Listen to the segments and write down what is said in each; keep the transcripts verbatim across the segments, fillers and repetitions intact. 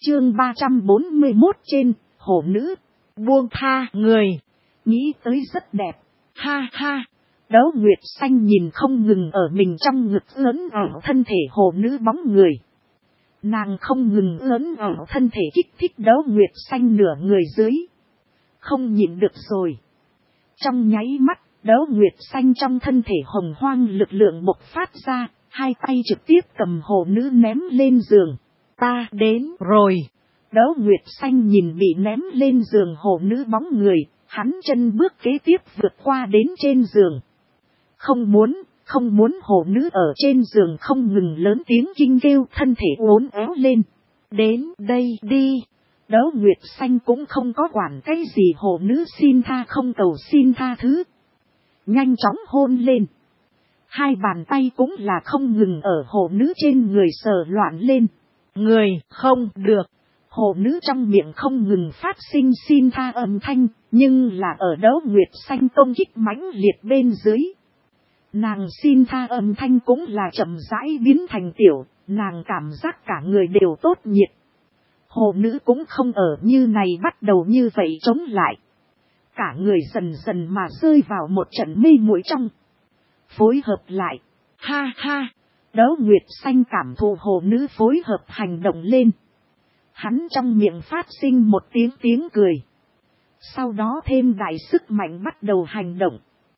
Chương ba trăm bốn mươi mốt trên, hồ nữ, buông tha người, nghĩ tới rất đẹp, ha ha. Đấu Nguyệt Xanh nhìn không ngừng ở mình trong ngực lớn ở thân thể hồ nữ bóng người. Nàng không ngừng lớn ở thân thể kích thích Đấu Nguyệt Xanh nửa người dưới. Không nhịn được rồi. Trong nháy mắt, Đấu Nguyệt Xanh trong thân thể hồng hoang lực lượng bộc phát ra, hai tay trực tiếp cầm hồ nữ ném lên giường. Ta đến rồi. Đấu Nguyệt Xanh nhìn bị ném lên giường hồ nữ bóng người, hắn chân bước kế tiếp vượt qua đến trên giường. Không muốn, không muốn hồ nữ ở trên giường không ngừng lớn tiếng kinh kêu, thân thể uốn éo lên. Đến đây đi. Đấu Nguyệt Xanh cũng không có quản cái gì hồ nữ xin tha không cầu xin tha thứ. Nhanh chóng hôn lên. Hai bàn tay cũng là không ngừng ở hồ nữ trên người sờ loạn lên. Người không được. Hồ nữ trong miệng không ngừng phát sinh xin tha âm thanh, nhưng là ở Đấu Nguyệt Xanh công kích mãnh liệt bên dưới. Nàng xin tha âm thanh cũng là chậm rãi biến thành tiểu, nàng cảm giác cả người đều tốt nhiệt. Hồ nữ cũng không ở như này bắt đầu như vậy chống lại. Cả người dần dần mà rơi vào một trận mê muội trong. Phối hợp lại, ha ha, Đấu Nguyệt Xanh cảm thụ hồ nữ phối hợp hành động lên. Hắn trong miệng phát sinh một tiếng tiếng cười. Sau đó thêm đại sức mạnh bắt đầu hành động.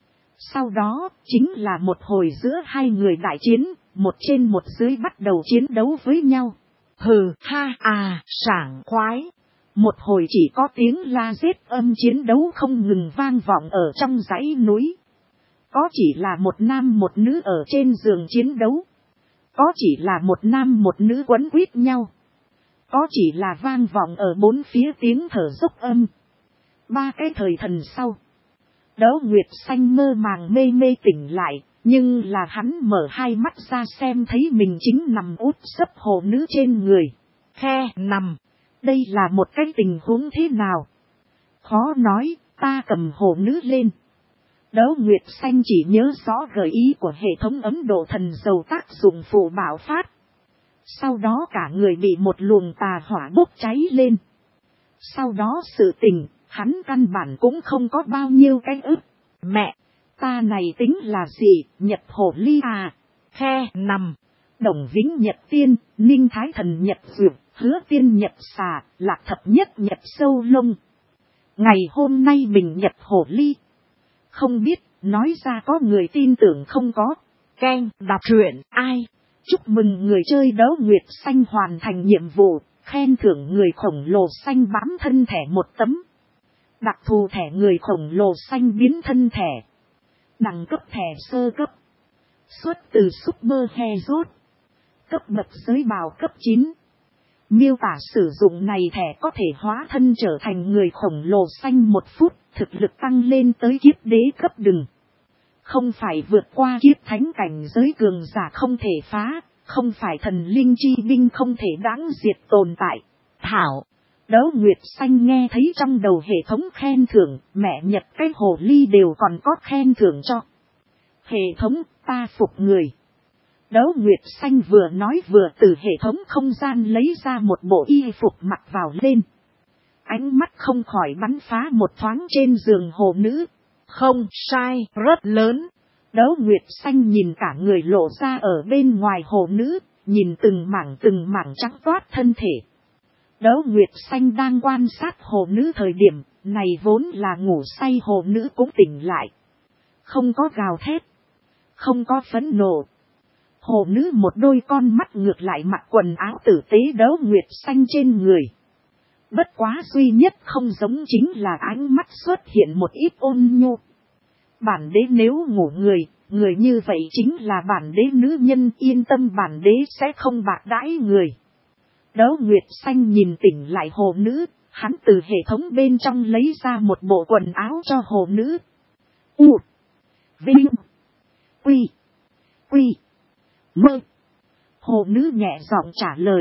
Sau đó chính là một hồi giữa hai người đại chiến, một trên một dưới bắt đầu chiến đấu với nhau. Hừ ha à sảng khoái. Một hồi chỉ có tiếng la giết âm chiến đấu không ngừng vang vọng ở trong dãy núi. Có chỉ là một nam một nữ ở trên giường chiến đấu. Có chỉ là một nam một nữ quấn quýt nhau. Có chỉ là vang vọng ở bốn phía tiếng thở dốc âm. Ba cái thời thần sau. Đấu Nguyệt Xanh mơ màng mê mê tỉnh lại. Nhưng là hắn mở hai mắt ra xem thấy mình chính nằm úp sấp hồ nữ trên người. Khe nằm. Đây là một cái tình huống thế nào? Khó nói, ta cầm hồ nữ lên. Đấu Nguyệt Xanh chỉ nhớ rõ gợi ý của hệ thống ấm độ thần dầu tác dụng phụ bạo phát. Sau đó cả người bị một luồng tà hỏa bốc cháy lên. Sau đó sự tình, hắn căn bản cũng không có bao nhiêu cái ức. Mẹ, ta này tính là gì, Nhật Hồ Ly à? Khe nằm. Đồng Vĩnh Nhật Tiên, Ninh Thái Thần Nhật Dược, Hứa Tiên Nhật Xà, Lạc Thập Nhất Nhật Sâu Lông. Ngày hôm nay mình Nhật Hồ Ly. Không biết, nói ra có người tin tưởng không có. Keng, đọc truyện, ai? Chúc mừng người chơi Đấu Nguyệt Xanh hoàn thành nhiệm vụ, khen thưởng người khổng lồ xanh bám thân thẻ một tấm. Đặc thù thẻ người khổng lồ xanh biến thân thẻ. Đẳng cấp thẻ sơ cấp. Xuất từ Super Heroes. Cấp bậc giới bào cấp chín. Miêu tả sử dụng này thẻ có thể hóa thân trở thành người khổng lồ xanh một phút, thực lực tăng lên tới kiếp đế cấp đừng. Không phải vượt qua kiếp thánh cảnh giới cường giả không thể phá, không phải thần linh chi binh không thể đáng diệt tồn tại. Thảo, Đấu Nguyệt Xanh nghe thấy trong đầu hệ thống khen thưởng, mẹ Nhật cái hồ ly đều còn có khen thưởng cho. Hệ thống, ta phục người. Đấu Nguyệt Xanh vừa nói vừa từ hệ thống không gian lấy ra một bộ y phục mặc vào lên. Ánh mắt không khỏi bắn phá một thoáng trên giường hồ nữ. Không sai, rất lớn. Đấu Nguyệt Xanh nhìn cả người lộ ra ở bên ngoài hồ nữ, nhìn từng mảng từng mảng trắng toát thân thể. Đấu Nguyệt Xanh đang quan sát hồ nữ thời điểm, này vốn là ngủ say hồ nữ cũng tỉnh lại. Không có gào thét, không có phẫn nộ. Hồ nữ một đôi con mắt ngược lại mặc quần áo tử tế Đấu Nguyệt Xanh trên người. Bất quá duy nhất không giống chính là ánh mắt xuất hiện một ít ôn nhu. Bản đế nếu ngủ người, người như vậy chính là bản đế nữ nhân, yên tâm bản đế sẽ không bạc đãi người. Đấu Nguyệt Xanh nhìn tỉnh lại hồ nữ, hắn từ hệ thống bên trong lấy ra một bộ quần áo cho hồ nữ. U, Vinh, Quy, Quy, Mơ. Hồ nữ nhẹ giọng trả lời.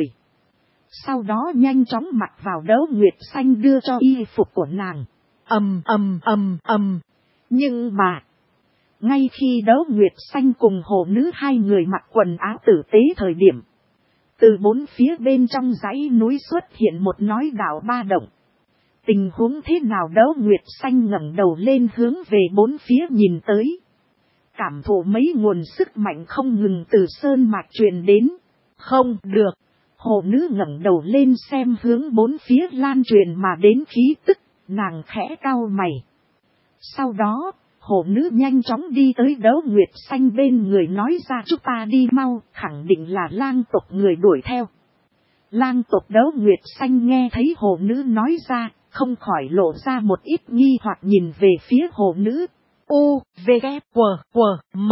Sau đó nhanh chóng mặc vào Đấu Nguyệt Xanh đưa cho y phục của nàng. Ầm ầm ầm ầm. Nhưng mà, ngay khi Đấu Nguyệt Xanh cùng hồ nữ hai người mặc quần áo tử tế thời điểm, Từ bốn phía bên trong dãy núi xuất hiện một nói đạo ba động. Tình huống thế nào Đấu Nguyệt Xanh ngẩng đầu lên hướng về bốn phía nhìn tới. Cảm thụ mấy nguồn sức mạnh không ngừng từ sơn mạch truyền đến. Không được. Hồ nữ ngẩng đầu lên xem hướng bốn phía lan truyền mà đến khí tức, nàng khẽ cau mày. Sau đó, hồ nữ nhanh chóng đi tới Đấu Nguyệt Xanh bên người nói ra chúng ta đi mau, khẳng định là lang tộc người đuổi theo. Lang tộc Đấu Nguyệt Xanh nghe thấy hồ nữ nói ra, không khỏi lộ ra một ít nghi hoặc nhìn về phía hồ nữ. U, V, K, W, W, M.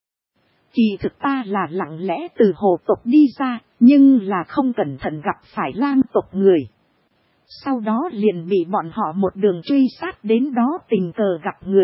Kỳ thực ta là lặng lẽ từ hồ tộc đi ra, nhưng là không cẩn thận gặp phải lang tộc người. Sau đó liền bị bọn họ một đường truy sát đến đó tình cờ gặp người.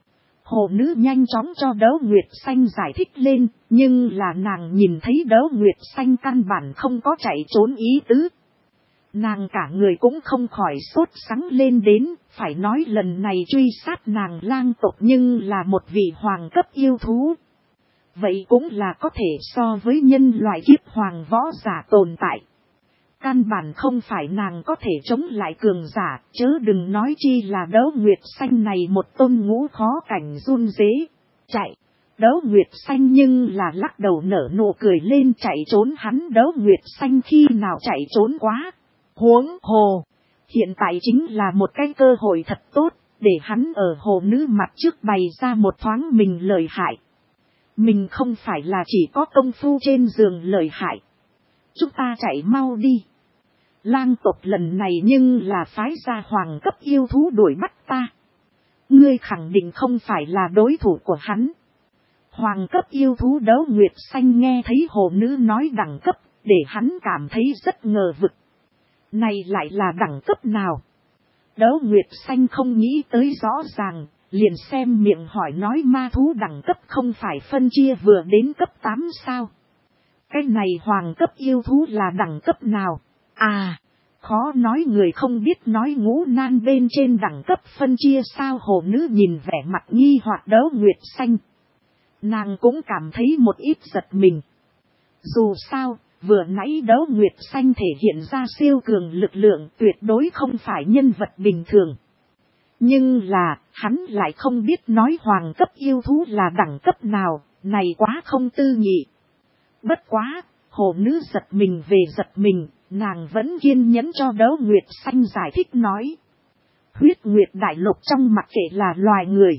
Hồ nữ nhanh chóng cho Đấu Nguyệt Xanh giải thích lên, nhưng là nàng nhìn thấy Đấu Nguyệt Xanh căn bản không có chạy trốn ý tứ. Nàng cả người cũng không khỏi sốt sắng lên đến, phải nói lần này truy sát nàng lang tộc nhưng là một vị hoàng cấp yêu thú. Vậy cũng là có thể so với nhân loại kiếp hoàng võ giả tồn tại. Căn bản không phải nàng có thể chống lại cường giả, chớ đừng nói chi là Đấu Nguyệt Xanh này một tôn ngũ khó cảnh run rế. Chạy, Đấu Nguyệt Xanh nhưng là lắc đầu nở nụ cười lên chạy trốn hắn Đấu Nguyệt Xanh khi nào chạy trốn quá. Huống hồ, hiện tại chính là một cái cơ hội thật tốt, để hắn ở hồ nữ mặt trước bày ra một thoáng mình lợi hại. Mình không phải là chỉ có công phu trên giường lợi hại. Chúng ta chạy mau đi. Lang tộc lần này nhưng là phái ra hoàng cấp yêu thú đuổi bắt ta. Ngươi khẳng định không phải là đối thủ của hắn. Hoàng cấp yêu thú Đấu Nguyệt Xanh nghe thấy hồ nữ nói đẳng cấp, để hắn cảm thấy rất ngờ vực. Này lại là đẳng cấp nào? Đấu Nguyệt Xanh không nghĩ tới rõ ràng, liền xem miệng hỏi nói ma thú đẳng cấp không phải phân chia vừa đến cấp tám sao? Cái này hoàng cấp yêu thú là đẳng cấp nào? À, khó nói người không biết nói ngũ nan bên trên đẳng cấp phân chia sao hồ nữ nhìn vẻ mặt nghi hoặc Đấu Nguyệt Xanh. Nàng cũng cảm thấy một ít giật mình. Dù sao, vừa nãy Đấu Nguyệt Xanh thể hiện ra siêu cường lực lượng tuyệt đối không phải nhân vật bình thường. Nhưng là, hắn lại không biết nói hoàng cấp yêu thú là đẳng cấp nào, này quá không tư nhị. Bất quá, hồ nữ giật mình về giật mình, nàng vẫn kiên nhẫn cho Đấu Nguyệt Xanh giải thích nói. Huyết Nguyệt Đại Lục trong mặc kệ là loài người,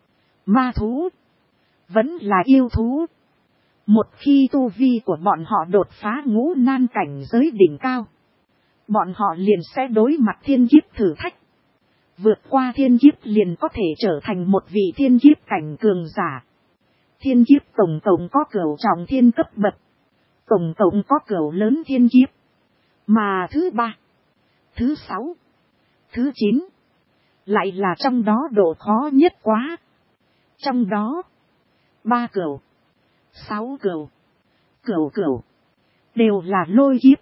ma thú, vẫn là yêu thú. Một khi tu vi của bọn họ đột phá ngũ nan cảnh giới đỉnh cao, bọn họ liền sẽ đối mặt thiên kiếp thử thách. Vượt qua thiên kiếp liền có thể trở thành một vị thiên kiếp cảnh cường giả. Thiên kiếp tổng tổng có cửu trọng thiên cấp bậc. Tổng tổng có cửu lớn thiên kiếp. Mà thứ ba, thứ sáu, thứ chín, lại là trong đó độ khó nhất quá. Trong đó, ba cửu, sáu cửu, cửu cửu, đều là lôi kiếp.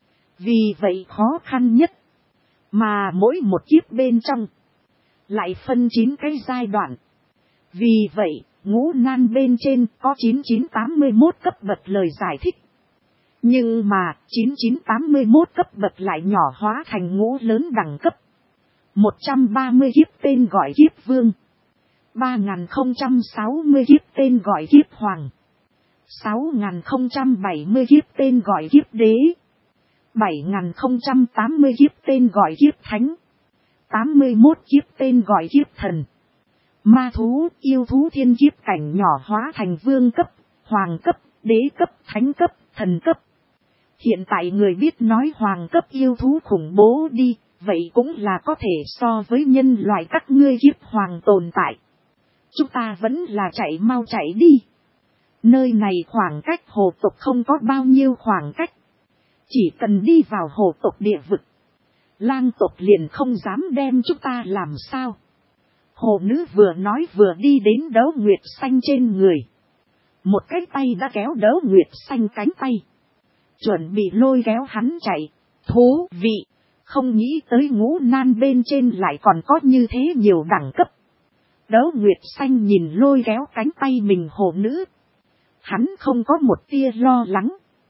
Vì vậy khó khăn nhất. Mà mỗi một kiếp bên trong, lại phân chín cái giai đoạn. Vì vậy, ngũ nan bên trên có chín chín tám mươi mốt cấp bậc lời giải thích. Nhưng mà, chín chín tám mươi mốt cấp bậc lại nhỏ hóa thành ngũ lớn đẳng cấp. một trăm ba mươi kiếp tên gọi kiếp vương. ba nghìn không trăm sáu mươi kiếp tên gọi kiếp hoàng. sáu nghìn không trăm bảy mươi kiếp tên gọi kiếp đế. bảy nghìn không trăm tám mươi kiếp tên gọi kiếp thánh. tám mươi mốt kiếp tên gọi kiếp thần. Ma thú, yêu thú thiên kiếp cảnh nhỏ hóa thành vương cấp, hoàng cấp, đế cấp, thánh cấp, thần cấp. Hiện tại người biết nói hoàng cấp yêu thú khủng bố đi, vậy cũng là có thể so với nhân loại các ngươi kiếp hoàng tồn tại. Chúng ta vẫn là chạy mau chạy đi. Nơi này khoảng cách hồ tộc không có bao nhiêu khoảng cách. Chỉ cần đi vào hồ tộc địa vực, lang tộc liền không dám đem chúng ta làm sao. Hồ nữ vừa nói vừa đi đến Đấu Nguyệt Xanh trên người. Một cái tay đã kéo Đấu Nguyệt Xanh cánh tay, chuẩn bị lôi kéo hắn chạy. Thú vị, không nghĩ tới ngũ nan bên trên lại còn có như thế nhiều đẳng cấp. Đấu Nguyệt Xanh nhìn lôi kéo cánh tay mình hồ nữ. Hắn không có một tia lo lắng.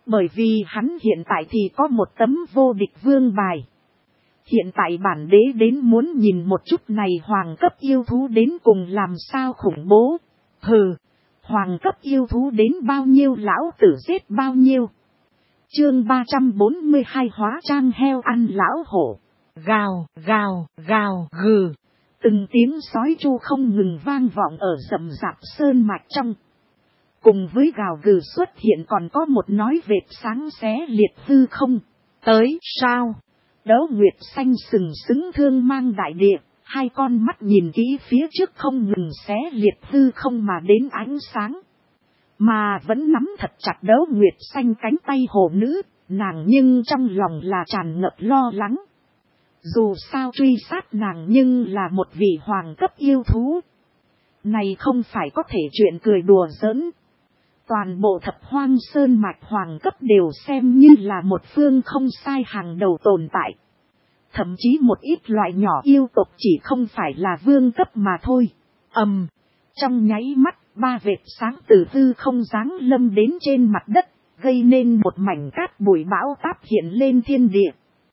Bởi vì hắn hiện tại thì có một tấm vô địch vương bài. Hiện tại bản đế đến muốn nhìn một chút này hoàng cấp yêu thú đến cùng làm sao khủng bố. Hừ, hoàng cấp yêu thú đến bao nhiêu lão tử giết bao nhiêu. Chương ba trăm bốn mươi hai hóa trang heo ăn lão hổ. Gào, gào, gào, gừ. Từng tiếng sói chu không ngừng vang vọng ở rậm rạp sơn mạch trong. Cùng với gào gừ xuất hiện còn có một nói vệt sáng xé liệt hư không. Tới sao? Đấu Nguyệt xanh sừng sững thương mang đại địa. Hai con mắt nhìn kỹ phía trước không ngừng xé liệt hư không mà đến ánh sáng. Mà vẫn nắm thật chặt Đấu Nguyệt xanh cánh tay hồ nữ. Nàng nhưng trong lòng là tràn ngập lo lắng. Dù sao truy sát nàng nhưng là một vị hoàng cấp yêu thú. Này không phải có thể chuyện cười đùa giỡn. Toàn bộ thập hoang sơn mạch hoàng cấp đều xem như là một phương không sai hàng đầu tồn tại. Thậm chí một ít loại nhỏ yêu tộc chỉ không phải là vương cấp mà thôi. Ầm, um, trong nháy mắt, ba vệt sáng từ hư không giáng lâm đến trên mặt đất, gây nên một mảnh cát bụi bão táp hiện lên thiên địa.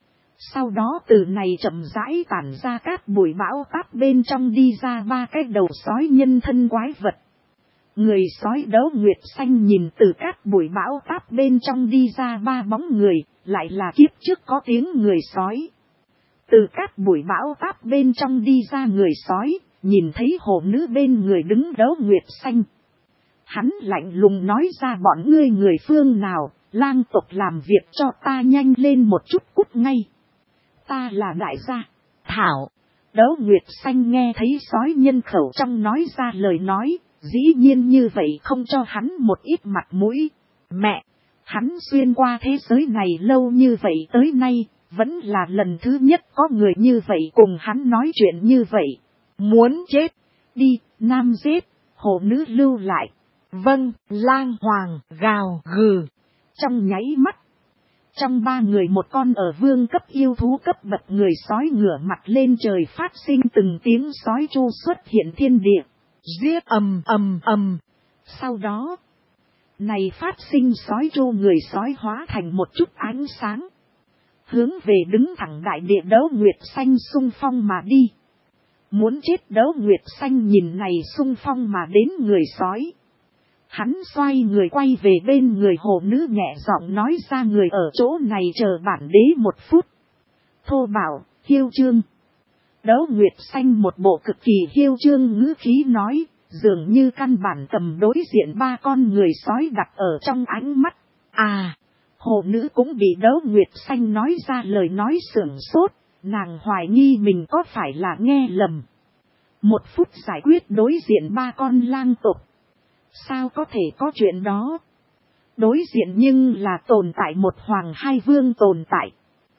Sau đó từ này chậm rãi tản ra cát bụi bão táp bên trong đi ra ba cái đầu sói nhân thân quái vật. Người sói Đấu Nguyệt xanh nhìn từ cát bụi bão táp bên trong đi ra ba bóng người, lại là kiếp trước có tiếng người sói. Từ cát bụi bão táp bên trong đi ra người sói, nhìn thấy hồ nữ bên người đứng Đấu Nguyệt xanh. Hắn lạnh lùng nói ra bọn ngươi người phương nào, lang tộc làm việc cho ta nhanh lên một chút cút ngay. Ta là đại gia, Thảo. Đấu Nguyệt xanh nghe thấy sói nhân khẩu trong nói ra lời nói, dĩ nhiên như vậy không cho hắn một ít mặt mũi. Mẹ, hắn xuyên qua thế giới này lâu như vậy tới nay, vẫn là lần thứ nhất có người như vậy cùng hắn nói chuyện như vậy. Muốn chết, đi, nam giết, hồ nữ lưu lại. Vâng, lang hoàng, gào, gừ. Trong nháy mắt, trong ba người một con ở vương cấp yêu thú cấp bậc người sói ngửa mặt lên trời phát sinh từng tiếng sói chu xuất hiện thiên địa. Giết ầm ầm ầm. Sau đó, này phát sinh sói chu người sói hóa thành một chút ánh sáng. Hướng về đứng thẳng đại địa Đấu Nguyệt xanh xung phong mà đi. Muốn chết Đấu Nguyệt xanh nhìn này xung phong mà đến người sói. Hắn xoay người quay về bên người hồ nữ nhẹ giọng nói ra người ở chỗ này chờ bản đế một phút. Thô bảo, hiêu trương. Đấu Nguyệt xanh một bộ cực kỳ hiêu trương ngữ khí nói, dường như căn bản cầm đối diện ba con người sói đặt ở trong ánh mắt. À, hồ nữ cũng bị Đấu Nguyệt xanh nói ra lời nói sưởng sốt, nàng hoài nghi mình có phải là nghe lầm. Một phút giải quyết đối diện ba con lang tộc. Sao có thể có chuyện đó? Đối diện nhưng là tồn tại một hoàng hai vương tồn tại.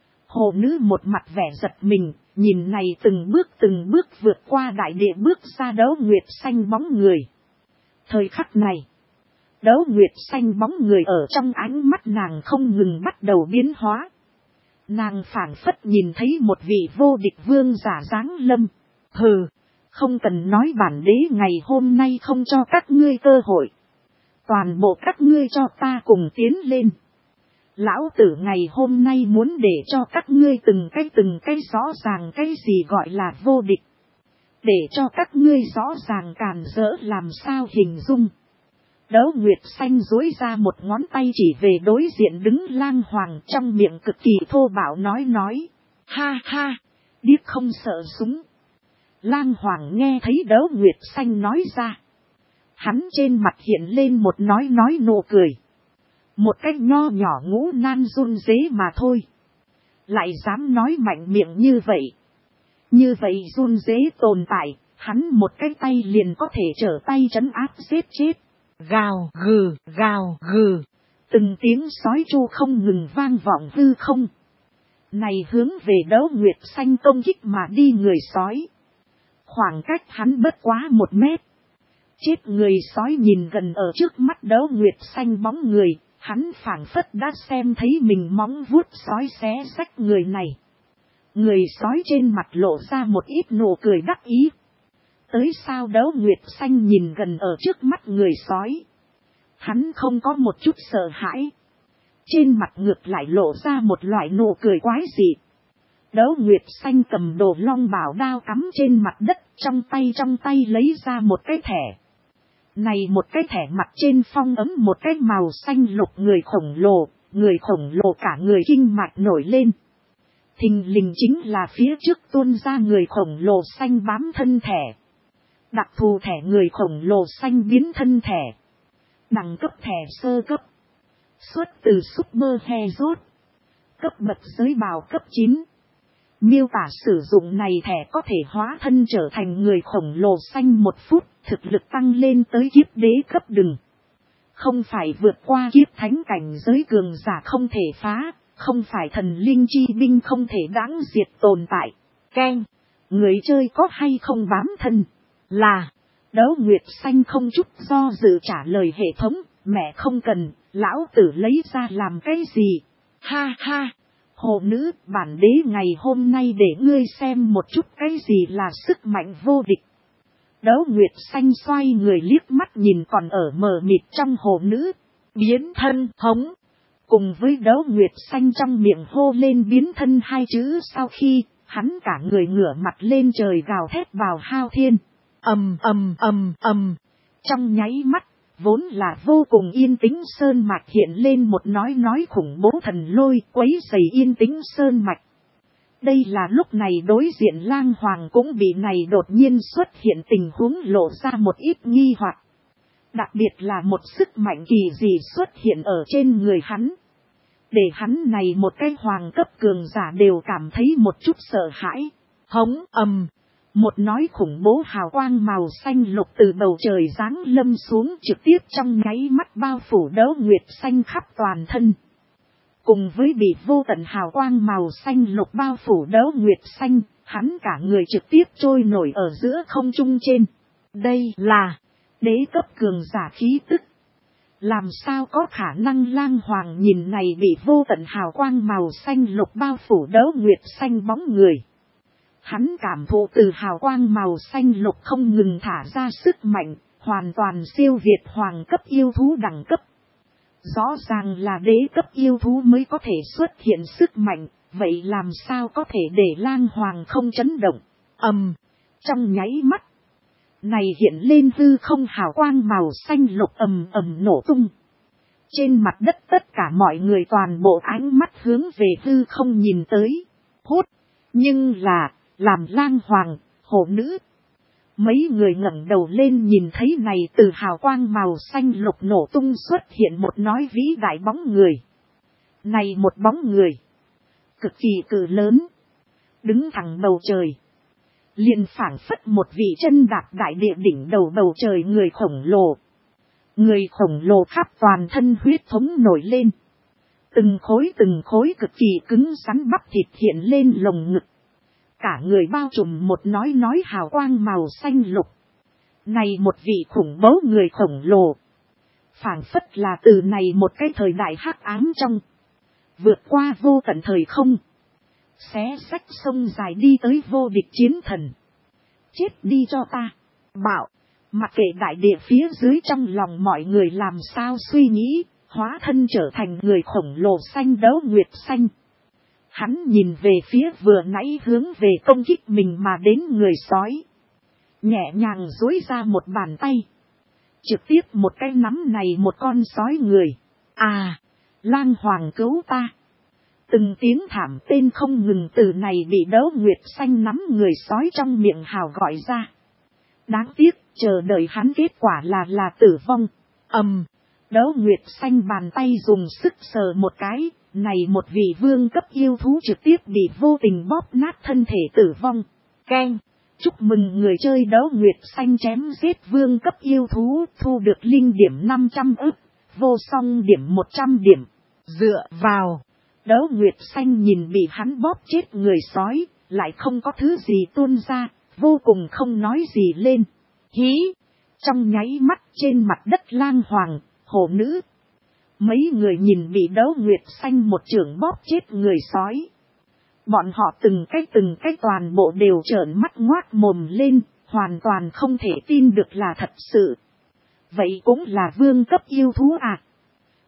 Hồ nữ một mặt vẻ giật mình, nhìn này từng bước từng bước vượt qua đại địa bước ra Đấu Nguyệt xanh bóng người. Thời khắc này, Đấu Nguyệt xanh bóng người ở trong ánh mắt nàng không ngừng bắt đầu biến hóa. Nàng phảng phất nhìn thấy một vị vô địch vương giả dáng lâm. Hừ, không cần nói bản đế ngày hôm nay không cho các ngươi cơ hội. Toàn bộ các ngươi cho ta cùng tiến lên. Lão tử ngày hôm nay muốn để cho các ngươi từng cái từng cái rõ ràng cái gì gọi là vô địch. Để cho các ngươi rõ ràng càn rỡ làm sao hình dung. Đấu Nguyệt xanh duỗi ra một ngón tay chỉ về đối diện đứng lang hoàng trong miệng cực kỳ thô bạo nói nói. Ha ha, điếc không sợ súng. Lang hoàng nghe thấy Đấu Nguyệt xanh nói ra. Hắn trên mặt hiện lên một nói nói nụ cười. Một cách nho nhỏ ngũ nan run rế mà thôi. Lại dám nói mạnh miệng như vậy. Như vậy run rế tồn tại, hắn một cái tay liền có thể trở tay trấn áp giết chết. Gào gừ, gào gừ. Từng tiếng sói chu không ngừng vang vọng hư không. Này hướng về Đấu Nguyệt xanh công kích mà đi người sói. Khoảng cách hắn bất quá một mét. Chết người sói nhìn gần ở trước mắt Đấu Nguyệt xanh bóng người, hắn phảng phất đã xem thấy mình móng vuốt sói xé rách người này. Người sói trên mặt lộ ra một ít nụ cười đắc ý. Tới sao Đấu Nguyệt xanh nhìn gần ở trước mắt người sói. Hắn không có một chút sợ hãi. Trên mặt ngược lại lộ ra một loại nụ cười quái dị. Đấu Nguyệt Xanh cầm đồ long bảo đao cắm trên mặt đất, trong tay trong tay lấy ra một cái thẻ. Này một cái thẻ mặt trên phong ấm một cái màu xanh lục người khổng lồ, người khổng lồ cả người kinh mạch nổi lên. Thình lình chính là phía trước tuôn ra người khổng lồ xanh bám thân thẻ. Đặc thù thẻ người khổng lồ xanh biến thân thẻ. Đẳng cấp thẻ sơ cấp. Xuất từ Super Hero. Cấp bậc giới bào cấp chín. Miêu tả sử dụng này thẻ có thể hóa thân trở thành người khổng lồ xanh một phút, thực lực tăng lên tới kiếp đế cấp đừng. Không phải vượt qua kiếp thánh cảnh giới cường giả không thể phá, không phải thần linh chi binh không thể đáng diệt tồn tại. Keng, người chơi có hay không bám thân? Là, Đấu Nguyệt Xanh không chút do dự trả lời hệ thống, mẹ không cần, lão tử lấy ra làm cái gì? Ha ha! Hồ nữ, bản đế ngày hôm nay để ngươi xem một chút cái gì là sức mạnh vô địch. Đấu Nguyệt Xanh xoay người liếc mắt nhìn còn ở mờ mịt trong hồ nữ. Biến thân hống. Cùng với Đấu Nguyệt Xanh trong miệng hô lên biến thân hai chữ sau khi, hắn cả người ngửa mặt lên trời gào thét vào hao thiên. Ầm ầm ầm ầm. Trong nháy mắt, vốn là vô cùng yên tĩnh sơn mạch hiện lên một nói nói khủng bố thần lôi quấy rầy yên tĩnh sơn mạch. Đây là lúc này đối diện Lang Hoàng cũng bị này đột nhiên xuất hiện tình huống lộ ra một ít nghi hoặc. Đặc biệt là một sức mạnh kỳ dị xuất hiện ở trên người hắn. Để hắn này một cái hoàng cấp cường giả đều cảm thấy một chút sợ hãi. Hống ầm. Một nói khủng bố hào quang màu xanh lục từ bầu trời giáng lâm xuống trực tiếp trong nháy mắt bao phủ Đấu Nguyệt Xanh khắp toàn thân. Cùng với bị vô tận hào quang màu xanh lục bao phủ Đấu Nguyệt Xanh, hắn cả người trực tiếp trôi nổi ở giữa không trung trên. Đây là đế cấp cường giả khí tức. Làm sao có khả năng Lang Hoàng nhìn này bị vô tận hào quang màu xanh lục bao phủ Đấu Nguyệt Xanh bóng người. Hắn cảm thụ từ hào quang màu xanh lục không ngừng thả ra sức mạnh, hoàn toàn siêu việt hoàng cấp yêu thú đẳng cấp. Rõ ràng là đế cấp yêu thú mới có thể xuất hiện sức mạnh, vậy làm sao có thể để Lang Hoàng không chấn động? Ầm, trong nháy mắt, này hiện lên hư không hào quang màu xanh lục ầm ầm nổ tung. Trên mặt đất tất cả mọi người toàn bộ ánh mắt hướng về hư không nhìn tới, hút, nhưng là, làm Lang Hoàng, hổ nữ. Mấy người ngẩng đầu lên nhìn thấy này từ hào quang màu xanh lục nổ tung xuất hiện một nói vĩ đại bóng người. Này một bóng người, cực kỳ cự lớn, đứng thẳng bầu trời. Liền phảng phất một vị chân đạp đại địa đỉnh đầu bầu trời người khổng lồ. Người khổng lồ khắp toàn thân huyết thống nổi lên. Từng khối từng khối cực kỳ cứng rắn bắp thịt hiện lên lồng ngực. Cả người bao trùm một nói nói hào quang màu xanh lục. Này một vị khủng bố người khổng lồ. Phảng phất là từ này một cái thời đại hắc ám trong. Vượt qua vô tận thời không. Xé xách sông dài đi tới vô địch chiến thần. Chết đi cho ta. Bảo. Mặc kệ đại địa phía dưới trong lòng mọi người làm sao suy nghĩ. Hóa thân trở thành người khổng lồ xanh Đấu Nguyệt Xanh. Hắn nhìn về phía vừa nãy hướng về công kích mình mà đến người sói. Nhẹ nhàng duỗi ra một bàn tay. Trực tiếp một cái nắm này một con sói người. À, Lang Hoàng cứu ta. Từng tiếng thảm tên không ngừng từ này bị Đấu Nguyệt Xanh nắm người sói trong miệng hào gọi ra. Đáng tiếc, chờ đợi hắn kết quả là là tử vong. Ầm, Đấu Nguyệt Xanh bàn tay dùng sức sờ một cái. Này một vị vương cấp yêu thú trực tiếp bị vô tình bóp nát thân thể tử vong. Keng, chúc mừng người chơi Đấu Nguyệt Xanh chém giết vương cấp yêu thú, thu được linh điểm năm trăm ức, vô song điểm một trăm điểm. Dựa vào, Đấu Nguyệt Xanh nhìn bị hắn bóp chết người sói, lại không có thứ gì tuôn ra, vô cùng không nói gì lên. Hí, trong nháy mắt trên mặt đất Lang Hoàng, hổ nữ. Mấy người nhìn bị Đấu Nguyệt Xanh một chưởng bóp chết người sói. Bọn họ từng cái từng cái toàn bộ đều trợn mắt ngoác mồm lên, hoàn toàn không thể tin được là thật sự. Vậy cũng là vương cấp yêu thú à?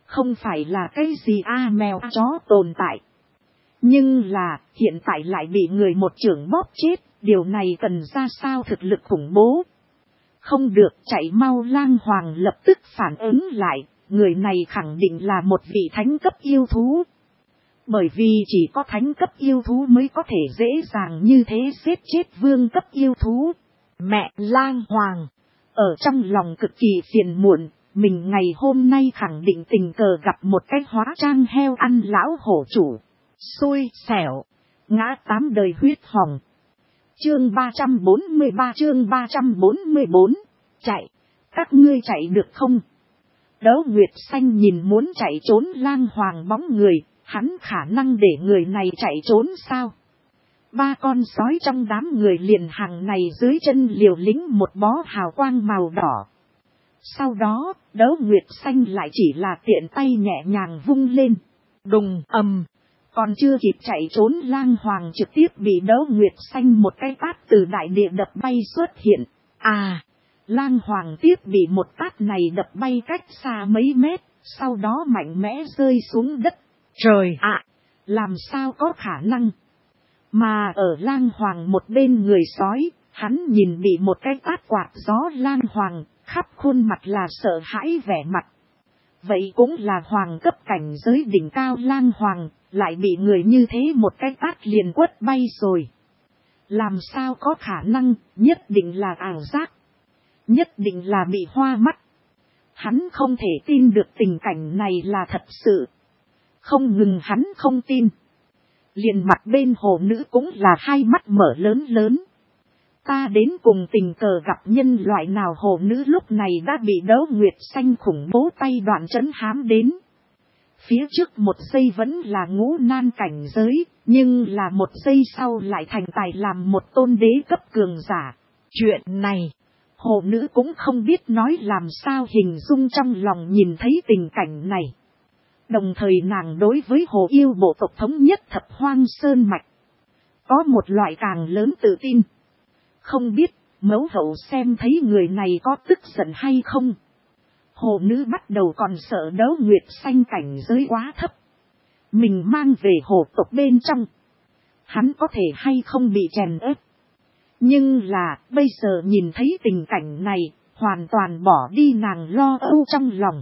Không phải là cái gì a mèo a chó tồn tại. Nhưng là hiện tại lại bị người một chưởng bóp chết. Điều này cần ra sao thực lực khủng bố. Không được, chạy mau. Lang Hoàng lập tức phản ứng lại. Người này khẳng định là một vị thánh cấp yêu thú. Bởi vì chỉ có thánh cấp yêu thú mới có thể dễ dàng như thế giết chết vương cấp yêu thú. Mẹ Lang Hoàng, ở trong lòng cực kỳ phiền muộn, mình ngày hôm nay khẳng định tình cờ gặp một cái hóa trang heo ăn lão hổ chủ. Xui xẻo, ngã tám đời huyết hồng. Chương ba trăm bốn mươi ba chương ba trăm bốn mươi bốn, chạy, các ngươi chạy được không? Đấu Nguyệt Xanh nhìn muốn chạy trốn Lang Hoàng bóng người, hắn khả năng để người này chạy trốn sao? Ba con sói trong đám người liền hàng này dưới chân liều lĩnh một bó hào quang màu đỏ. Sau đó, Đấu Nguyệt Xanh lại chỉ là tiện tay nhẹ nhàng vung lên. Đùng ầm, còn chưa kịp chạy trốn Lang Hoàng trực tiếp bị Đấu Nguyệt Xanh một cái tát từ đại địa đập bay xuất hiện. À, Lang Hoàng tiếp bị một tát này đập bay cách xa mấy mét, sau đó mạnh mẽ rơi xuống đất. Trời ạ, làm sao có khả năng? Mà ở Lang Hoàng một bên người sói, hắn nhìn bị một cái tát quạt gió Lang Hoàng, khắp khuôn mặt là sợ hãi vẻ mặt. Vậy cũng là hoàng cấp cảnh giới đỉnh cao Lang Hoàng, lại bị người như thế một cái tát liền quất bay rồi. Làm sao có khả năng, nhất định là ảo giác. Nhất định là bị hoa mắt. Hắn không thể tin được tình cảnh này là thật sự. Không ngừng hắn không tin. Liền mặt bên hồ nữ cũng là hai mắt mở lớn lớn. Ta đến cùng tình cờ gặp nhân loại nào? Hồ nữ lúc này đã bị Đấu Nguyệt Xanh khủng bố tay đoạn trấn hám đến. Phía trước một giây vẫn là ngũ nan cảnh giới, nhưng là một giây sau lại thành tài làm một tôn đế cấp cường giả. Chuyện này, hồ nữ cũng không biết nói làm sao hình dung trong lòng nhìn thấy tình cảnh này. Đồng thời nàng đối với hồ yêu bộ tộc thống nhất thập hoang sơn mạch có một loại càng lớn tự tin. Không biết mẫu hậu xem thấy người này có tức giận hay không. Hồ nữ bắt đầu còn sợ Đấu Nguyệt Xanh cảnh giới quá thấp. Mình mang về hồ tộc bên trong, hắn có thể hay không bị chèn ép. Nhưng là bây giờ nhìn thấy tình cảnh này, hoàn toàn bỏ đi nàng lo âu trong lòng.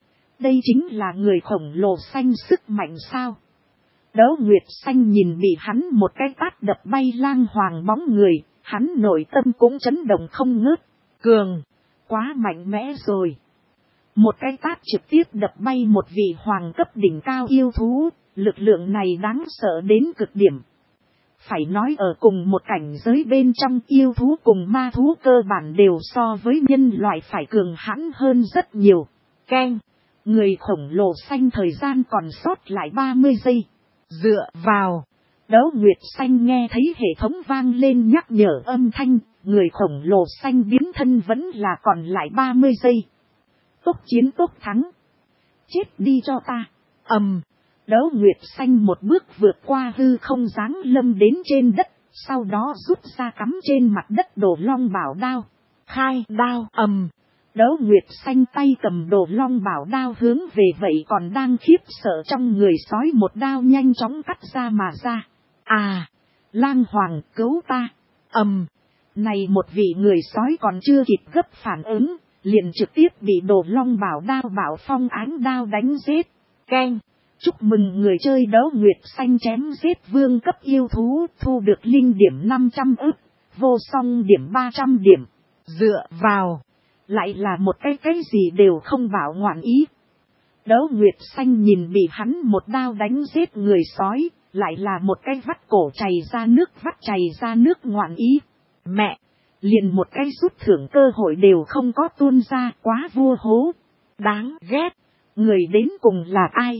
Đây chính là người khổng lồ xanh sức mạnh sao? Đấu Nguyệt Xanh nhìn bị hắn một cái tát đập bay Lang Hoàng bóng người, hắn nội tâm cũng chấn động không ngớt. Cường, quá mạnh mẽ rồi. Một cái tát trực tiếp đập bay một vị hoàng cấp đỉnh cao yêu thú, lực lượng này đáng sợ đến cực điểm. Phải nói ở cùng một cảnh giới bên trong, yêu thú cùng ma thú cơ bản đều so với nhân loại phải cường hãn hơn rất nhiều. Keng, người khổng lồ xanh thời gian còn sót lại ba mươi giây. Dựa vào, Đấu Nguyệt Xanh nghe thấy hệ thống vang lên nhắc nhở âm thanh, người khổng lồ xanh biến thân vẫn là còn lại ba mươi giây. Tốc chiến tốc thắng. Chết đi cho ta. Ầm, um, Đấu Nguyệt Xanh một bước vượt qua hư không giáng lâm đến trên đất, sau đó rút ra cắm trên mặt đất Đồ Long Bảo đao. Khai đao. Ầm, um, Đấu Nguyệt Xanh tay cầm Đồ Long Bảo đao hướng về vậy còn đang khiếp sợ trong người sói một đao nhanh chóng cắt ra mà ra. À, Lang Hoàng cứu ta. Ầm, um, này một vị người sói còn chưa kịp gấp phản ứng, liền trực tiếp bị Đồ Long Bảo đao Bảo Phong ánh đao đánh giết. Keng, chúc mừng người chơi Đấu Nguyệt Xanh chém giết vương cấp yêu thú, thu được linh điểm năm trăm ức, vô song điểm ba trăm điểm. Dựa vào, lại là một cái cái gì đều không bảo ngoạn ý. Đấu Nguyệt Xanh nhìn bị hắn một đao đánh giết người sói, lại là một cái vắt cổ chảy ra nước vắt chảy ra nước ngoạn ý. Mẹ, liền một cái rút thưởng cơ hội đều không có tuôn ra, quá vua hố. Đáng ghét, người đến cùng là ai?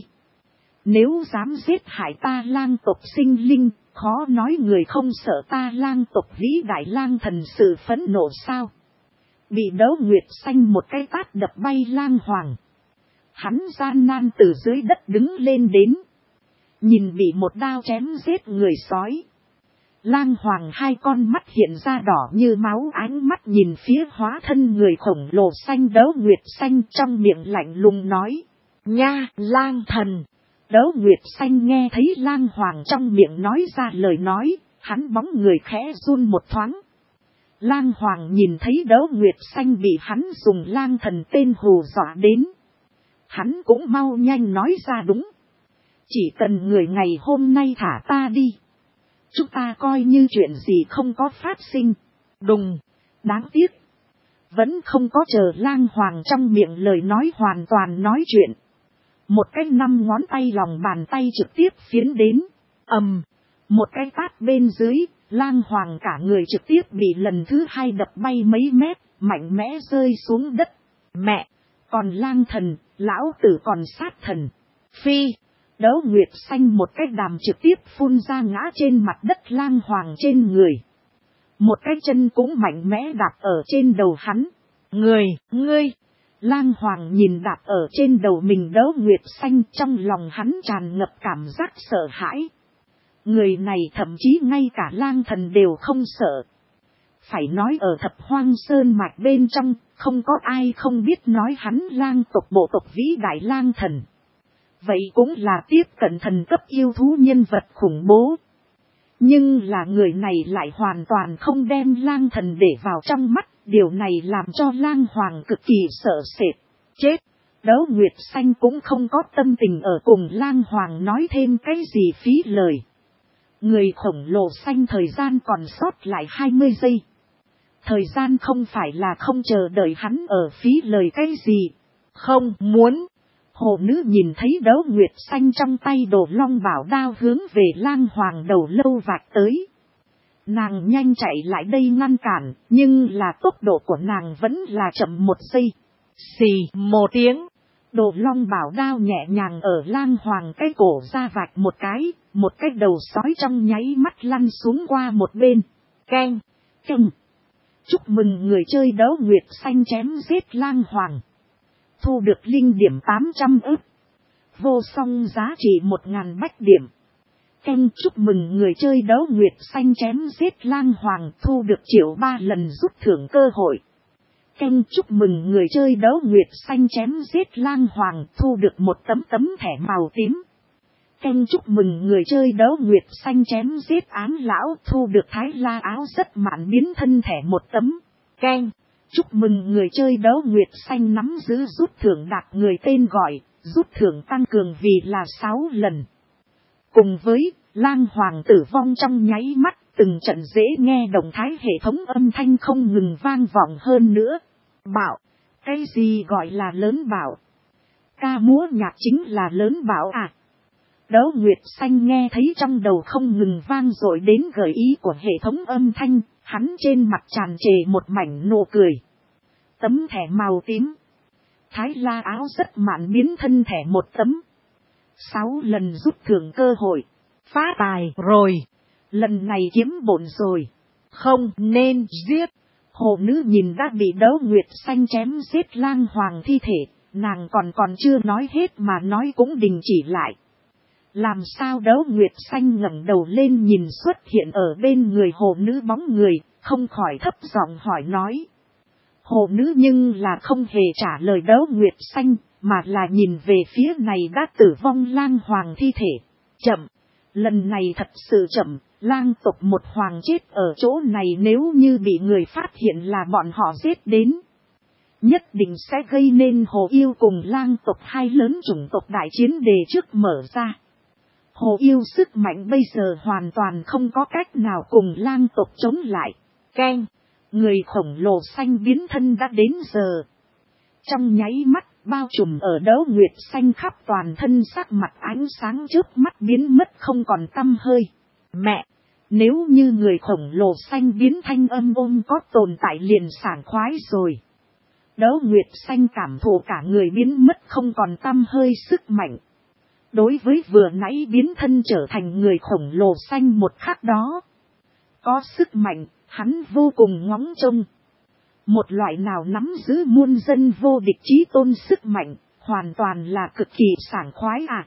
Nếu dám giết hại ta Lang tộc sinh linh, khó nói người không sợ ta Lang tộc vĩ đại Lang thần sự phẫn nộ sao? Bị Đấu Nguyệt Xanh một cái tát đập bay Lang Hoàng. Hắn gian nan từ dưới đất đứng lên đến. Nhìn bị một đao chém giết người sói. Lang Hoàng hai con mắt hiện ra đỏ như máu, ánh mắt nhìn phía hóa thân người khổng lồ xanh Đấu Nguyệt Xanh, trong miệng lạnh lùng nói. nha, lang thần. Đấu Nguyệt Xanh nghe thấy lang hoàng trong miệng nói ra lời nói, hắn bóng người khẽ run một thoáng. Lang hoàng nhìn thấy Đấu Nguyệt Xanh bị hắn dùng lang thần tên hù dọa đến. Hắn cũng mau nhanh nói ra đúng. Chỉ cần người ngày hôm nay thả ta đi. Chúng ta coi như chuyện gì không có phát sinh. Đùng, đáng tiếc. Vẫn không có chờ lang hoàng trong miệng lời nói hoàn toàn nói chuyện. Một cái năm ngón tay lòng bàn tay trực tiếp phiến đến. Ầm, um, một cái tát bên dưới, lang hoàng cả người trực tiếp bị lần thứ hai đập bay mấy mét, mạnh mẽ rơi xuống đất. Mẹ, còn lang thần, lão tử còn sát thần. Phi, Đấu Nguyệt Xanh một cái đàm trực tiếp phun ra ngã trên mặt đất lang hoàng trên người. Một cái chân cũng mạnh mẽ đạp ở trên đầu hắn. Người, ngươi. Lang hoàng nhìn đạp ở trên đầu mình Đấu Nguyệt Xanh, trong lòng hắn tràn ngập cảm giác sợ hãi. Người này thậm chí ngay cả lang thần đều không sợ. Phải nói ở Thập Hoang Sơn mạch bên trong, không có ai không biết nói hắn lang tộc bộ tộc vĩ đại lang thần. Vậy cũng là tiếp cận thần cấp yêu thú nhân vật khủng bố. Nhưng là người này lại hoàn toàn không đem lang thần để vào trong mắt, điều này làm cho lang hoàng cực kỳ sợ sệt. Chết! Đấu Nguyệt Xanh cũng không có tâm tình ở cùng lang hoàng nói thêm cái gì phí lời. Người khổng lồ xanh thời gian còn sót lại hai mươi giây. Thời gian không phải là không chờ đợi hắn ở phí lời cái gì. Không muốn. Hồ nữ nhìn thấy Đấu Nguyệt Xanh trong tay đồ long bảo đao hướng về lang hoàng đầu lâu vạch tới. Nàng nhanh chạy lại đây ngăn cản, nhưng là tốc độ của nàng vẫn là chậm một giây. Xì một tiếng, đồ long bảo đao nhẹ nhàng ở lang hoàng cái cổ ra vạch một cái, một cái đầu sói trong nháy mắt lăn xuống qua một bên. Keng, keng. Chúc mừng người chơi Đấu Nguyệt Xanh chém giết lang hoàng. Thu được linh điểm tám trăm ức. Vô song giá trị một ngàn bách điểm. Keng, chúc mừng người chơi Đấu Nguyệt Xanh chém giết lang hoàng, thu được triệu ba lần rút thưởng cơ hội. Keng, chúc mừng người chơi Đấu Nguyệt Xanh chém giết lang hoàng, thu được một tấm tấm thẻ màu tím. Keng, chúc mừng người chơi Đấu Nguyệt Xanh chém giết án lão, thu được thái la áo rất mạn biến thân thẻ một tấm. Keng, chúc mừng người chơi Đấu Nguyệt Xanh nắm giữ rút thưởng đạt người tên gọi, rút thưởng tăng cường vì là sáu lần. Cùng với lang hoàng tử vong trong nháy mắt, từng trận dễ nghe động thái hệ thống âm thanh không ngừng vang vọng hơn nữa. Bảo, cái gì gọi là lớn bảo? Ca múa nhạc chính là lớn bảo à? Đấu Nguyệt Xanh nghe thấy trong đầu không ngừng vang dội đến gợi ý của hệ thống âm thanh, hắn trên mặt tràn trề một mảnh nụ cười. Tấm thẻ màu tím. Thái la áo rất mạn biến thân thẻ một tấm. Sáu lần rút thưởng cơ hội. Phá tài rồi. Lần này kiếm bổn rồi. Không nên giết. Hồ nữ nhìn đã bị Đấu Nguyệt Xanh chém giết lang hoàng thi thể. Nàng còn còn chưa nói hết mà nói cũng đình chỉ lại. Làm sao Đấu Nguyệt Xanh ngẩng đầu lên nhìn xuất hiện ở bên người hồ nữ bóng người, không khỏi thấp giọng hỏi nói. Hồ nữ nhưng là không hề trả lời Đấu Nguyệt Xanh, mà là nhìn về phía này đã tử vong lang hoàng thi thể. Chậm, lần này thật sự chậm, lang tộc một hoàng chết ở chỗ này nếu như bị người phát hiện là bọn họ giết đến. Nhất định sẽ gây nên hồ yêu cùng lang tộc hai lớn chủng tộc đại chiến đề trước mở ra. Hồ yêu sức mạnh bây giờ hoàn toàn không có cách nào cùng lang tộc chống lại. Keng, người khổng lồ xanh biến thân đã đến giờ. Trong nháy mắt, bao trùm ở Đấu Nguyệt Xanh khắp toàn thân sắc mặt ánh sáng trước mắt biến mất không còn tăm hơi. Mẹ, nếu như người khổng lồ xanh biến thanh âm ôm có tồn tại liền sảng khoái rồi. Đấu Nguyệt Xanh cảm thụ cả người biến mất không còn tăm hơi sức mạnh. Đối với vừa nãy biến thân trở thành người khổng lồ xanh một khắc đó. Có sức mạnh, hắn vô cùng ngóng trông. Một loại nào nắm giữ muôn dân vô địch chí tôn sức mạnh, hoàn toàn là cực kỳ sảng khoái à.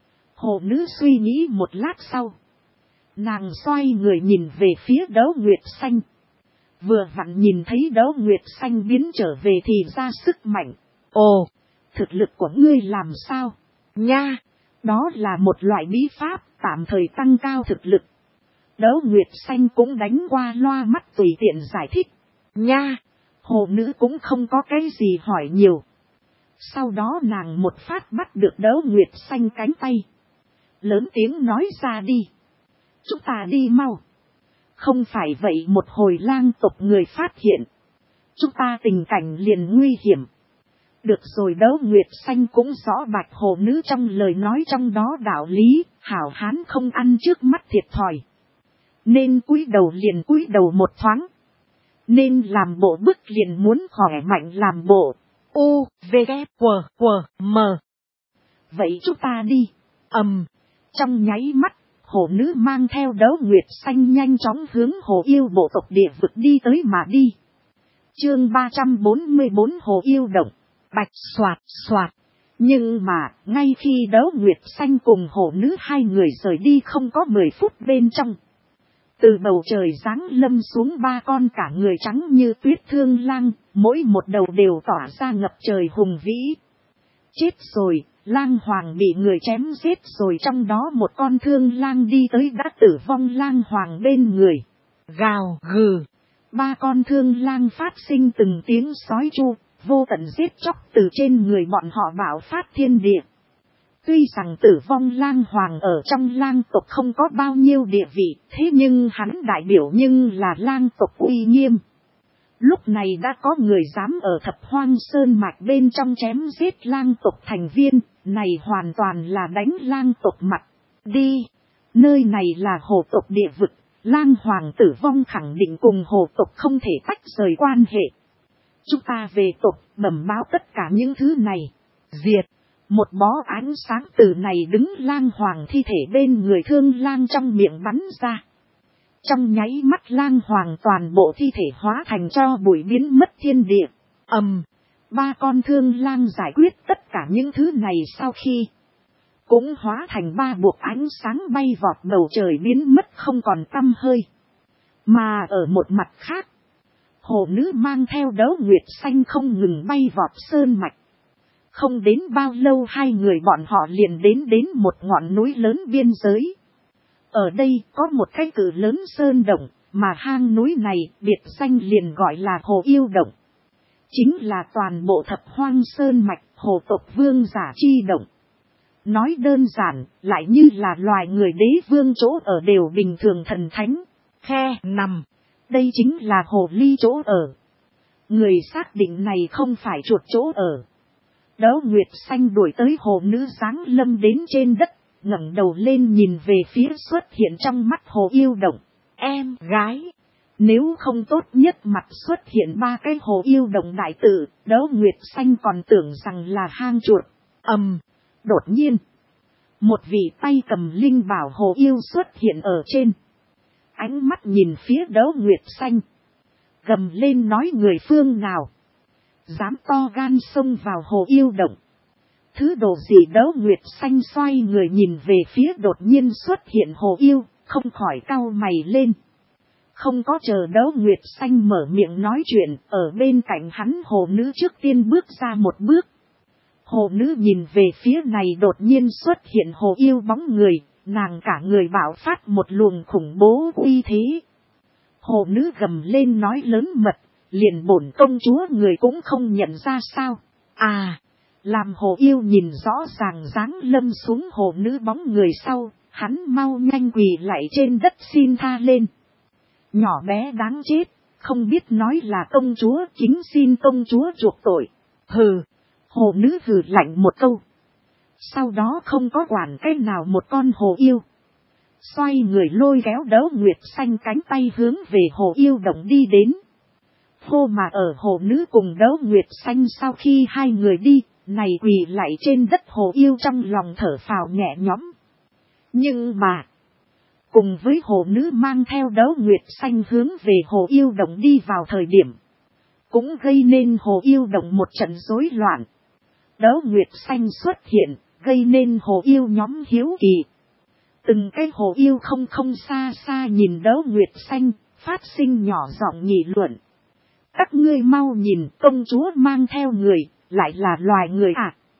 Hồ nữ suy nghĩ một lát sau. Nàng xoay người nhìn về phía Đấu Nguyệt Xanh. Vừa vặn nhìn thấy Đấu Nguyệt Xanh biến trở về thì ra sức mạnh. Ồ, thực lực của ngươi làm sao? Nha, đó là một loại bí pháp tạm thời tăng cao thực lực. Đấu Nguyệt Xanh cũng đánh qua loa mắt tùy tiện giải thích. Nha, hồ nữ cũng không có cái gì hỏi nhiều. Sau đó nàng một phát bắt được Đấu Nguyệt Xanh cánh tay. Lớn tiếng nói ra đi. Chúng ta đi mau. Không phải vậy một hồi lang tộc người phát hiện. Chúng ta tình cảnh liền nguy hiểm. Được rồi, Đấu Nguyệt Xanh cũng rõ bạch hồ nữ trong lời nói trong đó đạo lý. Hảo hán không ăn trước mắt thiệt thòi. Nên cúi đầu liền cúi đầu một thoáng. Nên làm bộ bức liền muốn khỏe mạnh làm bộ. U, V, K, W, W, M. Vậy chúng ta đi. Ầm. Um, trong nháy mắt, hồ nữ mang theo Đấu Nguyệt Xanh nhanh chóng hướng hồ yêu bộ tộc địa vực đi tới mà đi. Chương ba trăm bốn mươi bốn Hồ Yêu Động. Bạch xoạt xoạt. Nhưng mà, ngay khi Đấu Nguyệt Xanh cùng hồ nữ hai người rời đi không có mười phút bên trong. Từ bầu trời giáng lâm xuống ba con cả người trắng như tuyết thương lang, mỗi một đầu đều tỏa ra ngập trời hùng vĩ. Chết rồi, lang hoàng bị người chém giết rồi, trong đó một con thương lang đi tới đã tử vong lang hoàng bên người. Gào gừ, ba con thương lang phát sinh từng tiếng sói chu, vô tận giết chóc từ trên người bọn họ bạo phát thiên địa. Tuy rằng tử vong lang hoàng ở trong lang tộc không có bao nhiêu địa vị, thế nhưng hắn đại biểu nhưng là lang tộc uy nghiêm. Lúc này đã có người dám ở Thập Hoang Sơn mạch bên trong chém giết lang tộc thành viên, này hoàn toàn là đánh lang tộc mặt. Đi, nơi này là hồ tộc địa vực, lang hoàng tử vong khẳng định cùng hồ tộc không thể tách rời quan hệ. Chúng ta về tộc bẩm báo tất cả những thứ này. Diệt. Một bó ánh sáng từ này đứng lang hoàng thi thể bên người thương lang trong miệng bắn ra. Trong nháy mắt lang hoàng toàn bộ thi thể hóa thành tro bụi biến mất thiên địa. Ầm, um, ba con thương lang giải quyết tất cả những thứ này sau khi cũng hóa thành ba buộc ánh sáng bay vọt bầu trời biến mất không còn tăm hơi. Mà ở một mặt khác, hồ nữ mang theo Đấu Nguyệt Xanh không ngừng bay vọt sơn mạch. Không đến bao lâu hai người bọn họ liền đến đến một ngọn núi lớn biên giới. Ở đây có một cái cự lớn sơn động, mà hang núi này biệt danh liền gọi là Hồ Yêu Động. Chính là toàn bộ Thập Hoang Sơn mạch hồ tộc vương giả chi động. Nói đơn giản, lại như là loài người đế vương chỗ ở đều bình thường thần thánh. Khe nằm, đây chính là hồ ly chỗ ở. Người xác định này không phải chuột chỗ ở. Đấu Nguyệt Xanh đuổi tới hồ nữ giáng lâm đến trên đất, ngẩng đầu lên nhìn về phía xuất hiện trong mắt Hồ Yêu Động. Em gái, nếu không tốt nhất mặt xuất hiện ba cái Hồ Yêu Động đại tử, Đấu Nguyệt Xanh còn tưởng rằng là hang chuột. Ầm, um, đột nhiên, một vị tay cầm linh bảo Hồ Yêu xuất hiện ở trên. Ánh mắt nhìn phía Đấu Nguyệt Xanh, gầm lên nói người phương nào dám to gan xông vào Hồ Yêu Động. Thứ đồ gì? Đấu Nguyệt Xanh xoay người nhìn về phía đột nhiên xuất hiện Hồ Yêu, không khỏi cau mày lên. Không có chờ Đấu Nguyệt Xanh mở miệng nói chuyện, ở bên cạnh hắn hồ nữ trước tiên bước ra một bước. Hồ nữ nhìn về phía này đột nhiên xuất hiện Hồ Yêu bóng người, nàng cả người bạo phát một luồng khủng bố uy thế. Hồ nữ gầm lên nói lớn mật, liền bổn công chúa người cũng không nhận ra sao? À, làm Hồ Yêu nhìn rõ ràng dáng lâm xuống hồ nữ bóng người sau, hắn mau nhanh quỳ lại trên đất xin tha lên. Nhỏ bé đáng chết, không biết nói là công chúa, chính xin công chúa chuộc tội. Hừ, hồ nữ hừ lạnh một câu. Sau đó không có quản cái nào một con Hồ Yêu. Xoay người lôi kéo Đấu Nguyệt Xanh cánh tay hướng về Hồ Yêu Động đi đến. Hô mà ở hồ nữ cùng Đấu Nguyệt Xanh sau khi hai người đi, này quỳ lại trên đất Hồ Yêu trong lòng thở phào nhẹ nhõm. Nhưng mà, cùng với hồ nữ mang theo Đấu Nguyệt Xanh hướng về Hồ Yêu Động đi vào thời điểm, cũng gây nên Hồ Yêu Động một trận rối loạn. Đấu Nguyệt Xanh xuất hiện, gây nên Hồ Yêu nhóm hiếu kỳ. Từng cái Hồ Yêu không không xa xa nhìn Đấu Nguyệt Xanh, phát sinh nhỏ giọng nghị luận. Các ngươi mau nhìn, công chúa mang theo người, lại là loài người à?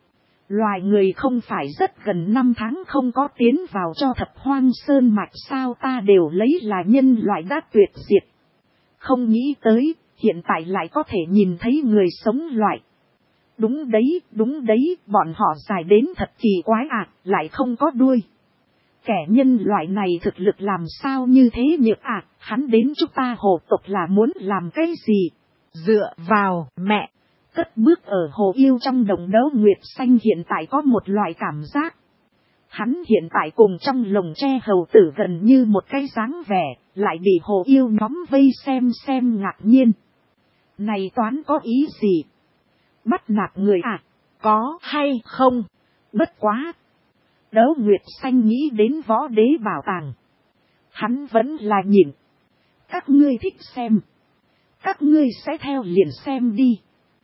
Loài người không phải rất gần năm tháng không có tiến vào cho thập hoang sơn mạch sao, ta đều lấy là nhân loại đã tuyệt diệt. Không nghĩ tới, hiện tại lại có thể nhìn thấy người sống loại. Đúng đấy, đúng đấy, bọn họ dài đến thật kỳ quái ạ, à, lại không có đuôi. Kẻ nhân loại này thực lực làm sao như thế nhược ạ, à, hắn đến chúng ta hồ tộc là muốn làm cái gì? Dựa vào mẹ, cất bước ở hồ yêu trong đồng đấu nguyệt xanh hiện tại có một loại cảm giác. Hắn hiện tại cùng trong lồng tre hầu tử gần như một cái dáng vẻ, lại bị hồ yêu nhóm vây xem xem ngạc nhiên. Này toán có ý gì? Bắt nạt người à? Có hay không? Bất quá. Đấu nguyệt xanh nghĩ đến võ đế bảo tàng. Hắn vẫn là nhịn. Các ngươi thích xem. Các ngươi sẽ theo liền xem đi.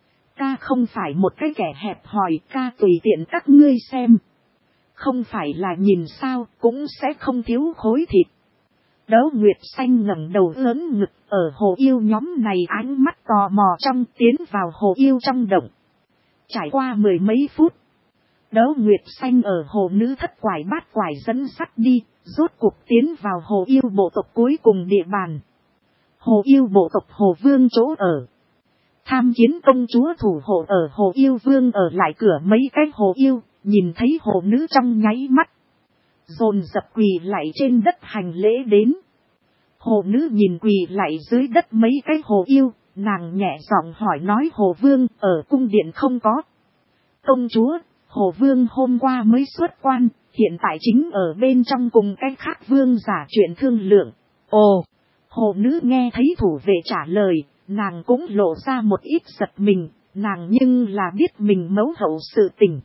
Ca không phải một cái kẻ hẹp hòi, ca tùy tiện các ngươi xem. Không phải là nhìn sao, cũng sẽ không thiếu khối thịt. Đấu nguyệt xanh ngẩng đầu lớn ngực ở hồ yêu nhóm này, ánh mắt tò mò trong tiến vào hồ yêu trong động. Trải qua mười mấy phút. Đấu nguyệt xanh ở hồ nữ thất quải bát quải dẫn sắt đi, rốt cuộc tiến vào hồ yêu bộ tộc cuối cùng địa bàn. Hồ yêu bộ tộc hồ vương chỗ ở. Tham kiến công chúa thủ hộ ở hồ yêu vương ở lại cửa mấy cái hồ yêu, nhìn thấy hồ nữ trong nháy mắt. Dồn dập quỳ lại trên đất hành lễ đến. Hồ nữ nhìn quỳ lại dưới đất mấy cái hồ yêu, nàng nhẹ giọng hỏi nói hồ vương ở cung điện không có. Công chúa, hồ vương hôm qua mới xuất quan, hiện tại chính ở bên trong cùng cái khác vương giả chuyện thương lượng. Ồ, hồ nữ nghe thấy thủ vệ trả lời, nàng cũng lộ ra một ít giật mình, nàng nhưng là biết mình mấu hậu sự tình.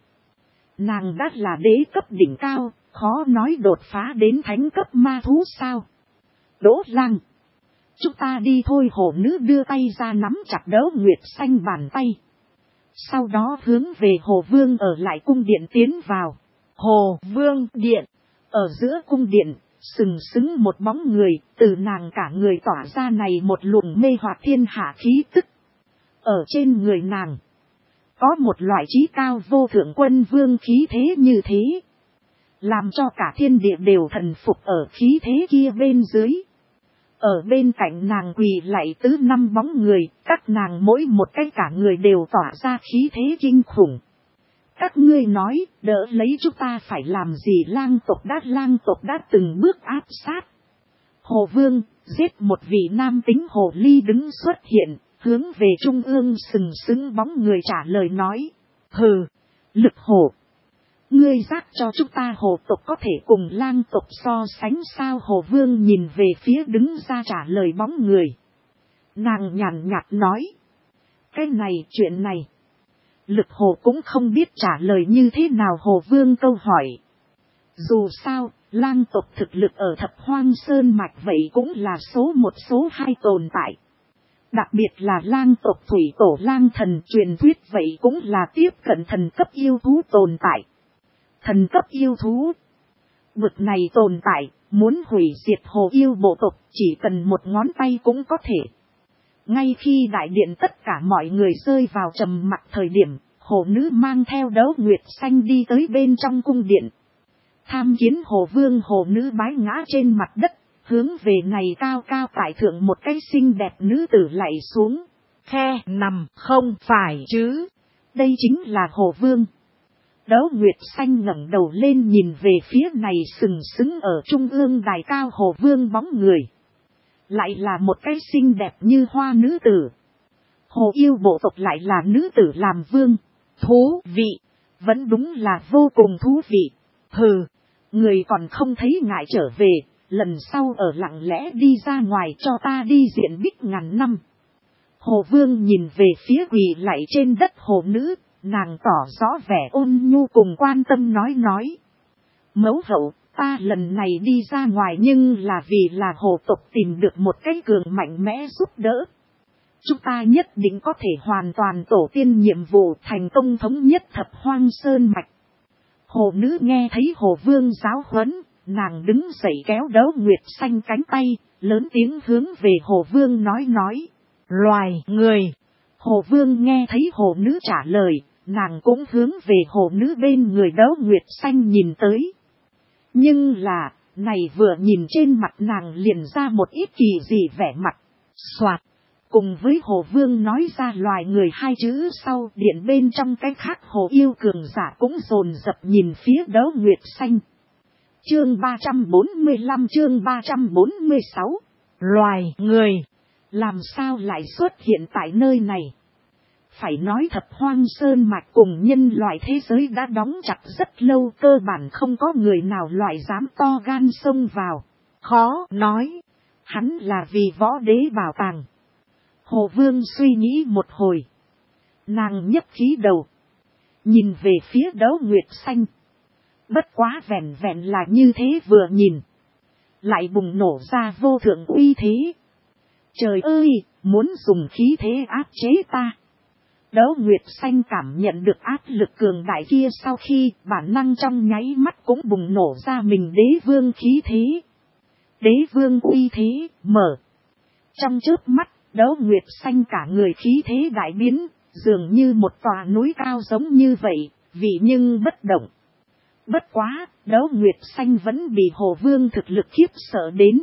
Nàng đã là đế cấp đỉnh cao, khó nói đột phá đến thánh cấp ma thú sao. Đỗ Lang, chúng ta đi thôi. Hồ nữ đưa tay ra nắm chặt Đấu nguyệt xanh bàn tay. Sau đó hướng về hồ vương ở lại cung điện tiến vào. Hồ vương điện, ở giữa cung điện, sừng sững một bóng người, từ nàng cả người tỏa ra này một luồng mê hoặc thiên hạ khí tức. Ở trên người nàng, có một loại trí cao vô thượng quân vương khí thế như thế. Làm cho cả thiên địa đều thần phục ở khí thế kia bên dưới. Ở bên cạnh nàng quỳ lại tứ năm bóng người, các nàng mỗi một cái cả người đều tỏa ra khí thế kinh khủng. Các ngươi nói, đỡ lấy chúng ta phải làm gì? Lang tộc đã lang tộc đã từng bước áp sát. Hồ vương, giết một vị nam tính hồ ly đứng xuất hiện, hướng về trung ương sừng sững bóng người trả lời nói. Hừ, lực hồ. Ngươi giác cho chúng ta hồ tộc có thể cùng lang tộc so sánh sao? Hồ vương nhìn về phía đứng ra trả lời bóng người. Nàng nhàn nhạt nói. Cái này, chuyện này. Lực hồ cũng không biết trả lời như thế nào hồ vương câu hỏi. Dù sao, lang tộc thực lực ở thập hoang sơn mạch vậy cũng là số một số hai tồn tại. Đặc biệt là lang tộc thủy tổ lang thần truyền thuyết vậy cũng là tiếp cận thần cấp yêu thú tồn tại. Thần cấp yêu thú. Vực này tồn tại, muốn hủy diệt hồ yêu bộ tộc chỉ cần một ngón tay cũng có thể. Ngay khi đại điện tất cả mọi người rơi vào trầm mặc thời điểm, hồ nữ mang theo Đấu nguyệt xanh đi tới bên trong cung điện. Tham kiến hồ vương. Hồ nữ bái ngã trên mặt đất, hướng về này cao cao tại thượng một cái xinh đẹp nữ tử lạy xuống. Khe nằm không phải chứ. Đây chính là hồ vương. Đấu nguyệt xanh ngẩng đầu lên nhìn về phía này sừng sững ở trung ương đài cao hồ vương bóng người. Lại là một cái xinh đẹp như hoa nữ tử. Hồ yêu bộ tộc lại là nữ tử làm vương. Thú vị. Vẫn đúng là vô cùng thú vị. Hừ. Người còn không thấy ngại trở về. Lần sau ở lặng lẽ đi ra ngoài cho ta đi diện bích ngàn năm. Hồ vương nhìn về phía quỳ lạy trên đất hồ nữ. Nàng tỏ rõ vẻ ôn nhu cùng quan tâm nói nói. Mẫu hậu, ta lần này đi ra ngoài nhưng là vì là hồ tộc tìm được một cái cường mạnh mẽ giúp đỡ. Chúng ta nhất định có thể hoàn toàn tổ tiên nhiệm vụ thành công thống nhất thập hoang sơn mạch. Hồ nữ nghe thấy hồ vương giáo huấn, nàng đứng dậy kéo Đấu nguyệt xanh cánh tay, lớn tiếng hướng về hồ vương nói nói. Loài người. Hồ vương nghe thấy hồ nữ trả lời, nàng cũng hướng về hồ nữ bên người Đấu Nguyệt Xanh nhìn tới. Nhưng là, này vừa nhìn trên mặt nàng liền ra một ít kỳ dị vẻ mặt, soạt. Cùng với Hồ Vương nói ra loài người hai chữ sau, điện bên trong cái khác Hồ yêu cường giả cũng dồn dập nhìn phía Đấu Nguyệt Xanh. Chương ba trăm bốn mươi lăm chương ba trăm bốn mươi sáu. Loài người, làm sao lại xuất hiện tại nơi này? Phải nói Thập Hoang Sơn Mạch cùng nhân loại thế giới đã đóng chặt rất lâu, cơ bản không có người nào loại dám to gan xông vào. Khó nói, hắn là vì võ đế bảo tàng. Hồ Vương suy nghĩ một hồi. Nàng nhấc khí đầu. Nhìn về phía Đấu Nguyệt Xanh. Bất quá vẹn vẹn là như thế vừa nhìn. Lại bùng nổ ra vô thượng uy thế. Trời ơi, muốn dùng khí thế áp chế ta. Đấu Nguyệt Xanh cảm nhận được áp lực cường đại kia sau khi bản năng trong nháy mắt cũng bùng nổ ra mình đế vương khí thế. Đế vương uy thế, mở. Trong chớp mắt, Đấu Nguyệt Xanh cả người khí thế đại biến, dường như một tòa núi cao giống như vậy, vị nhưng bất động. Bất quá, Đấu Nguyệt Xanh vẫn bị Hồ Vương thực lực khiếp sợ đến.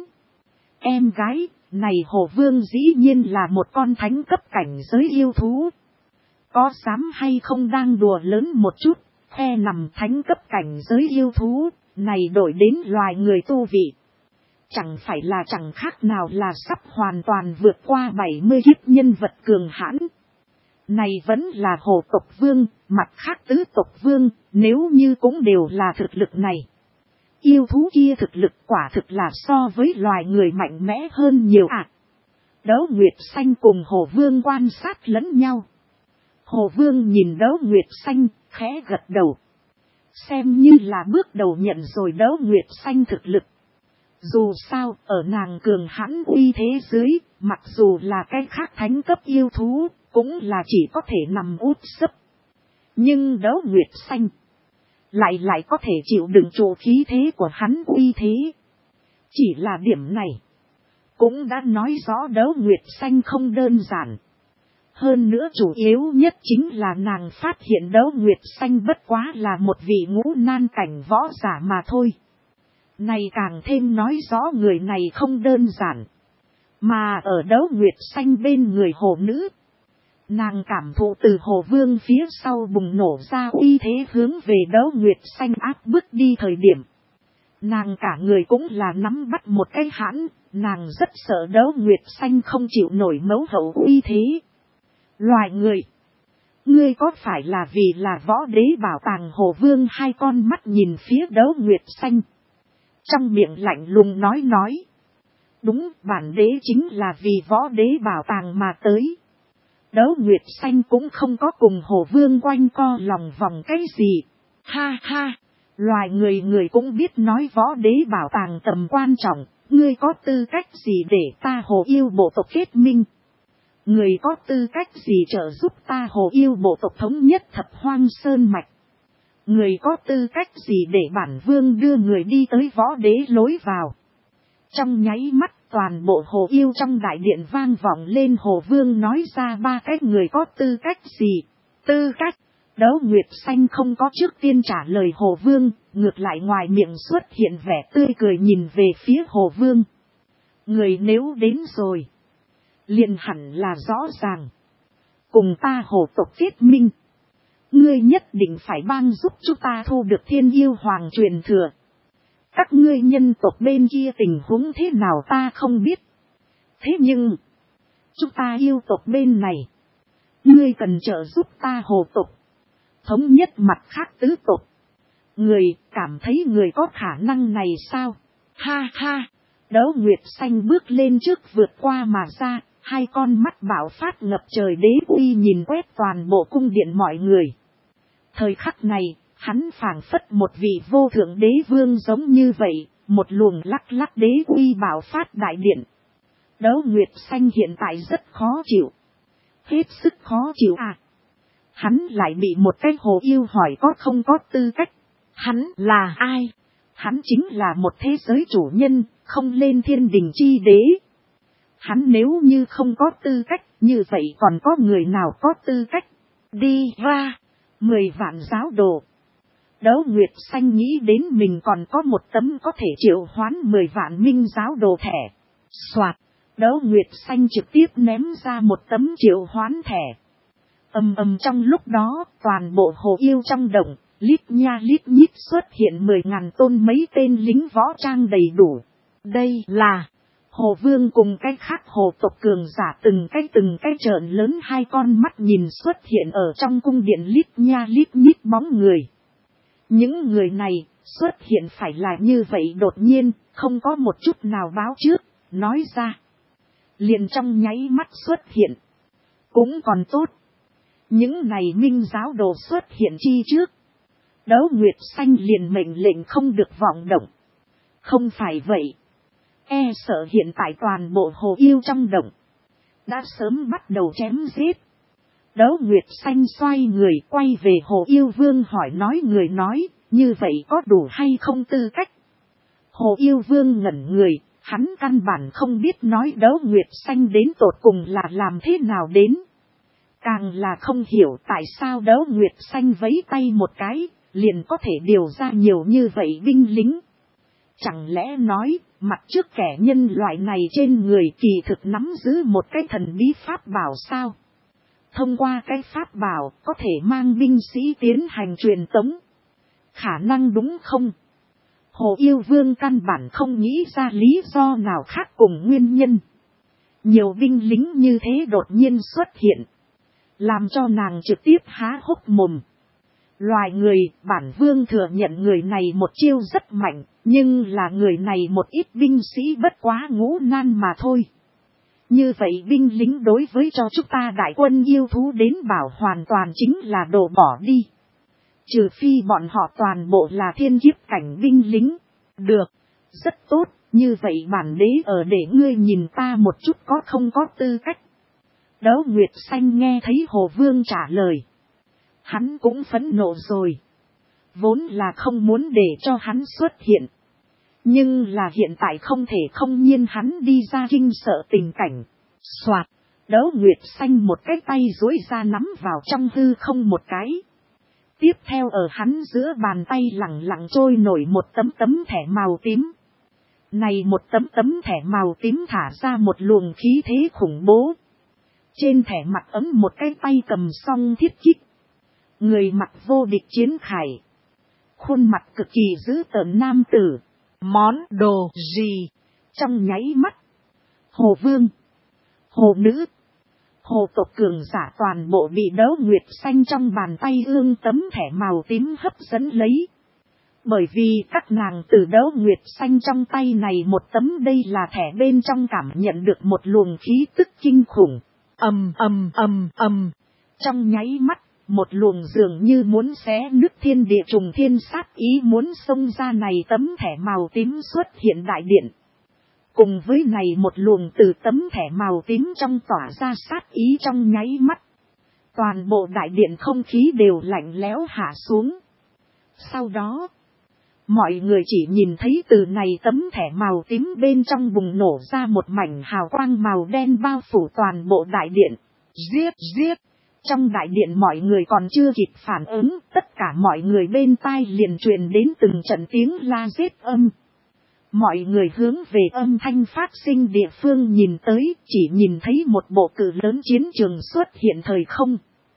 Em gái, này Hồ Vương dĩ nhiên là một con thánh cấp cảnh giới yêu thú. Có dám hay không đang đùa lớn một chút, khoe nằm thánh cấp cảnh giới yêu thú, này đổi đến loài người tu vị. Chẳng phải là chẳng khác nào là sắp hoàn toàn vượt qua bảy mươi kiếp nhân vật cường hãn. Này vẫn là Hồ tộc vương, mặt khác tứ tộc vương, nếu như cũng đều là thực lực này. Yêu thú kia thực lực quả thực là so với loài người mạnh mẽ hơn nhiều ạ. À, Đấu Nguyệt Xanh cùng Hồ Vương quan sát lẫn nhau. Hồ Vương nhìn Đấu Nguyệt Xanh, khẽ gật đầu. Xem như là bước đầu nhận rồi Đấu Nguyệt Xanh thực lực. Dù sao, ở nàng cường hãn uy thế dưới, mặc dù là cái khác thánh cấp yêu thú, cũng là chỉ có thể nằm út sấp. Nhưng Đấu Nguyệt Xanh lại lại có thể chịu đựng chỗ khí thế của hắn uy thế. Chỉ là điểm này, cũng đã nói rõ Đấu Nguyệt Xanh không đơn giản. Hơn nữa chủ yếu nhất chính là nàng phát hiện Đấu Nguyệt Xanh bất quá là một vị ngũ nan cảnh võ giả mà thôi. Này càng thêm nói rõ người này không đơn giản. Mà ở Đấu Nguyệt Xanh bên người hồ nữ, nàng cảm thụ từ Hồ Vương phía sau bùng nổ ra uy thế hướng về Đấu Nguyệt Xanh áp bước đi thời điểm. Nàng cả người cũng là nắm bắt một cái hãn, nàng rất sợ Đấu Nguyệt Xanh không chịu nổi mấu hậu uy thế. Loài người, ngươi có phải là vì là võ đế bảo tàng? Hồ Vương hai con mắt nhìn phía Đấu Nguyệt Xanh. Trong miệng lạnh lùng nói nói. Đúng, bản đế chính là vì võ đế bảo tàng mà tới. Đấu Nguyệt Xanh cũng không có cùng Hồ Vương quanh co lòng vòng cái gì. Ha ha, loài người người cũng biết nói võ đế bảo tàng tầm quan trọng, ngươi có tư cách gì để ta Hồ yêu bộ tộc kết minh? Người có tư cách gì trợ giúp ta Hồ yêu bộ tộc thống nhất Thập Hoang Sơn Mạch? Người có tư cách gì để bản vương đưa người đi tới võ đế lối vào? Trong nháy mắt toàn bộ Hồ yêu trong đại điện vang vọng lên Hồ Vương nói ra ba cái người có tư cách gì? Tư cách? Đấu Nguyệt Xanh không có trước tiên trả lời Hồ Vương, ngược lại ngoài miệng xuất hiện vẻ tươi cười nhìn về phía Hồ Vương. Người nếu đến rồi, liền hẳn là rõ ràng. Cùng ta Hồ tộc kết minh, ngươi nhất định phải帮giúp chúng ta thu được Thiên Yêu Hoàng truyền thừa. Các ngươi nhân tộc bên kia tình huống thế nào ta không biết. Thế nhưng, chúng ta yêu tộc bên này, ngươi cần trợ giúp ta Hồ tộc thống nhất mặt khác tứ tộc. Người cảm thấy người có khả năng này sao? Ha ha, Đấu Nguyệt Xanh bước lên trước vượt qua mà ra, hai con mắt bạo phát ngập trời đế uy nhìn quét toàn bộ cung điện mọi người. Thời khắc này, hắn phảng phất một vị vô thượng đế vương giống như vậy, một luồng lắc lắc đế uy bạo phát đại điện. Đấu Nguyệt Xanh hiện tại rất khó chịu. Hết sức khó chịu à. Hắn lại bị một cái hồ yêu hỏi có không có tư cách. Hắn là ai? Hắn chính là một thế giới chủ nhân, không lên thiên đình chi đế. Hắn nếu như không có tư cách, như vậy còn có người nào có tư cách? Đi ra! Mười vạn giáo đồ. Đấu Nguyệt Xanh nghĩ đến mình còn có một tấm có thể triệu hoán mười vạn minh giáo đồ thẻ. Soạt, Đấu Nguyệt Xanh trực tiếp ném ra một tấm triệu hoán thẻ. Ầm ầm trong lúc đó, toàn bộ hồ yêu trong động, lít nha lít nhít xuất hiện mười ngàn tôn mấy tên lính võ trang đầy đủ. Đây là Hồ Vương cùng cái khác hồ tộc cường giả từng cái từng cái trợn lớn hai con mắt nhìn xuất hiện ở trong cung điện lít nha lít nhít bóng người. Những người này xuất hiện phải là như vậy đột nhiên, không có một chút nào báo trước, nói ra. Liền trong nháy mắt xuất hiện. Cũng còn tốt. Những này minh giáo đồ xuất hiện chi trước. Đấu Nguyệt Xanh liền mệnh lệnh không được vọng động. Không phải vậy. E sợ hiện tại toàn bộ hồ yêu trong động. Đã sớm bắt đầu chém giết. Đấu Nguyệt Xanh xoay người quay về Hồ Yêu Vương hỏi nói người nói, như vậy có đủ hay không tư cách? Hồ Yêu Vương ngẩn người, hắn căn bản không biết nói Đấu Nguyệt Xanh đến tột cùng là làm thế nào đến. Càng là không hiểu tại sao Đấu Nguyệt Xanh vẫy tay một cái, liền có thể điều ra nhiều như vậy binh lính. Chẳng lẽ nói, mặt trước kẻ nhân loại này trên người kỳ thực nắm giữ một cái thần bí pháp bảo sao? Thông qua cái pháp bảo có thể mang binh sĩ tiến hành truyền tống. Khả năng đúng không? Hồ Yêu Vương căn bản không nghĩ ra lý do nào khác cùng nguyên nhân. Nhiều binh lính như thế đột nhiên xuất hiện. Làm cho nàng trực tiếp há hốc mồm. Loài người, bản vương thừa nhận người này một chiêu rất mạnh, nhưng là người này một ít binh sĩ bất quá ngũ nan mà thôi. Như vậy binh lính đối với cho chúng ta đại quân yêu thú đến bảo hoàn toàn chính là đổ bỏ đi. Trừ phi bọn họ toàn bộ là thiên kiếp cảnh binh lính. Được, rất tốt, như vậy bản đế ở để ngươi nhìn ta một chút có không có tư cách. Đấu Nguyệt Xanh nghe thấy Hồ Vương trả lời. Hắn cũng phẫn nộ rồi. Vốn là không muốn để cho hắn xuất hiện. Nhưng là hiện tại không thể không nhiên hắn đi ra kinh sợ tình cảnh. Soạt, Đấu Nguyệt Xanh một cái tay duỗi ra nắm vào trong hư không một cái. Tiếp theo ở hắn giữa bàn tay lẳng lặng trôi nổi một tấm tấm thẻ màu tím. Này một tấm tấm thẻ màu tím thả ra một luồng khí thế khủng bố. Trên thẻ mặt ấm một cái tay cầm song thiết kích. Người mặc vô địch chiến khải. Khuôn mặt cực kỳ dữ tợn nam tử. Món đồ gì? Trong nháy mắt. Hồ Vương. Hồ Nữ. Hồ tộc cường giả toàn bộ bị Đấu Nguyệt Xanh trong bàn tay ương tấm thẻ màu tím hấp dẫn lấy. Bởi vì các nàng từ Đấu Nguyệt Xanh trong tay này một tấm đây là thẻ bên trong cảm nhận được một luồng khí tức kinh khủng. Ầm ầm ầm ầm. Trong nháy mắt. Một luồng dường như muốn xé nứt thiên địa trùng thiên sát ý muốn xông ra này tấm thẻ màu tím xuất hiện đại điện. Cùng với này một luồng từ tấm thẻ màu tím trong tỏa ra sát ý trong nháy mắt. Toàn bộ đại điện không khí đều lạnh lẽo hạ xuống. Sau đó, mọi người chỉ nhìn thấy từ này tấm thẻ màu tím bên trong bùng nổ ra một mảnh hào quang màu đen bao phủ toàn bộ đại điện. Giết giết! Trong đại điện mọi người còn chưa kịp phản ứng, tất cả mọi người bên tai liền truyền đến từng trận tiếng la giết âm. Mọi người hướng về âm thanh phát sinh địa phương nhìn tới, chỉ nhìn thấy một bộ cự lớn chiến trường xuất hiện thời không.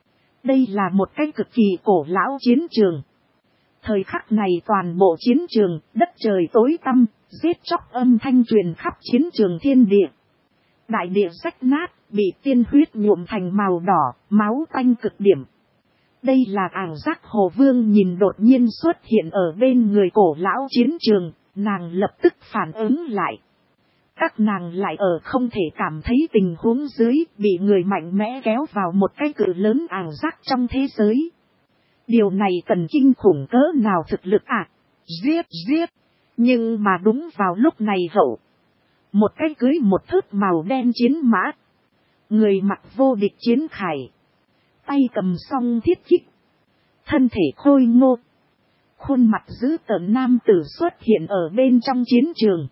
Đây là một cái cực kỳ cổ lão chiến trường. Thời khắc này toàn bộ chiến trường, đất trời tối tăm, giết chóc âm thanh truyền khắp chiến trường thiên địa. Đại địa rách nát, bị tiên huyết nhuộm thành màu đỏ, máu tanh cực điểm. Đây là ảo giác Hồ Vương nhìn đột nhiên xuất hiện ở bên người cổ lão chiến trường, nàng lập tức phản ứng lại. Các nàng lại ở không thể cảm thấy tình huống dưới, bị người mạnh mẽ kéo vào một cái cự lớn ảo giác trong thế giới. Điều này cần kinh khủng cỡ nào thực lực ạ? À? Giết giết! Nhưng mà đúng vào lúc này hậu. Một cái cưới một thớt màu đen chiến mã. Người mặc vô địch chiến khải. Tay cầm song thiết kích. Thân thể khôi ngô. Khuôn mặt dữ tợn nam tử xuất hiện ở bên trong chiến trường.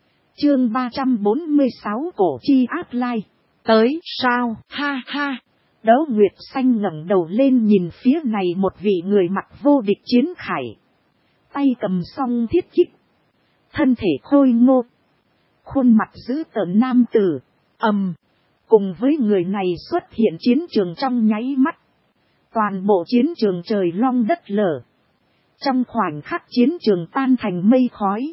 Chương ba trăm bốn mươi sáu Cổ chi áp lai. Tới sao? Ha ha! Đấu Nguyệt Xanh ngẩng đầu lên nhìn phía này một vị người mặc vô địch chiến khải. Tay cầm song thiết kích. Thân thể khôi ngô. Khuôn mặt dữ tợn nam tử. Ầm. Cùng với người này xuất hiện chiến trường trong nháy mắt. Toàn bộ chiến trường trời long đất lở. Trong khoảnh khắc chiến trường tan thành mây khói.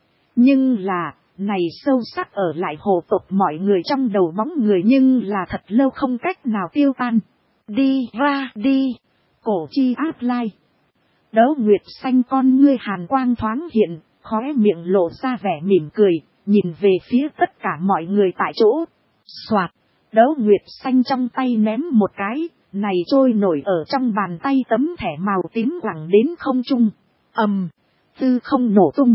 Nhưng là, này sâu sắc ở lại hồ tộc mọi người trong đầu bóng người nhưng là thật lâu không cách nào tiêu tan. Đi ra đi, cổ chi áp lai. Đấu Nguyệt Xanh con ngươi hàn quang thoáng hiện, khóe miệng lộ ra vẻ mỉm cười, nhìn về phía tất cả mọi người tại chỗ. Soạt, Đấu Nguyệt Xanh trong tay ném một cái, này trôi nổi ở trong bàn tay tấm thẻ màu tím quẳng đến không trung. Ầm, tư không nổ tung.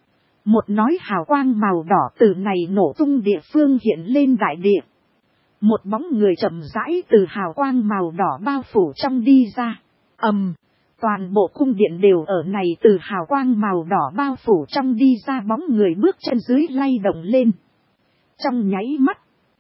Một nói hào quang màu đỏ từ này nổ tung địa phương hiện lên đại địa. Một bóng người chậm rãi từ hào quang màu đỏ bao phủ trong đi ra. Ầm, toàn bộ cung điện đều ở này từ hào quang màu đỏ bao phủ trong đi ra bóng người bước chân dưới lay động lên. Trong nháy mắt,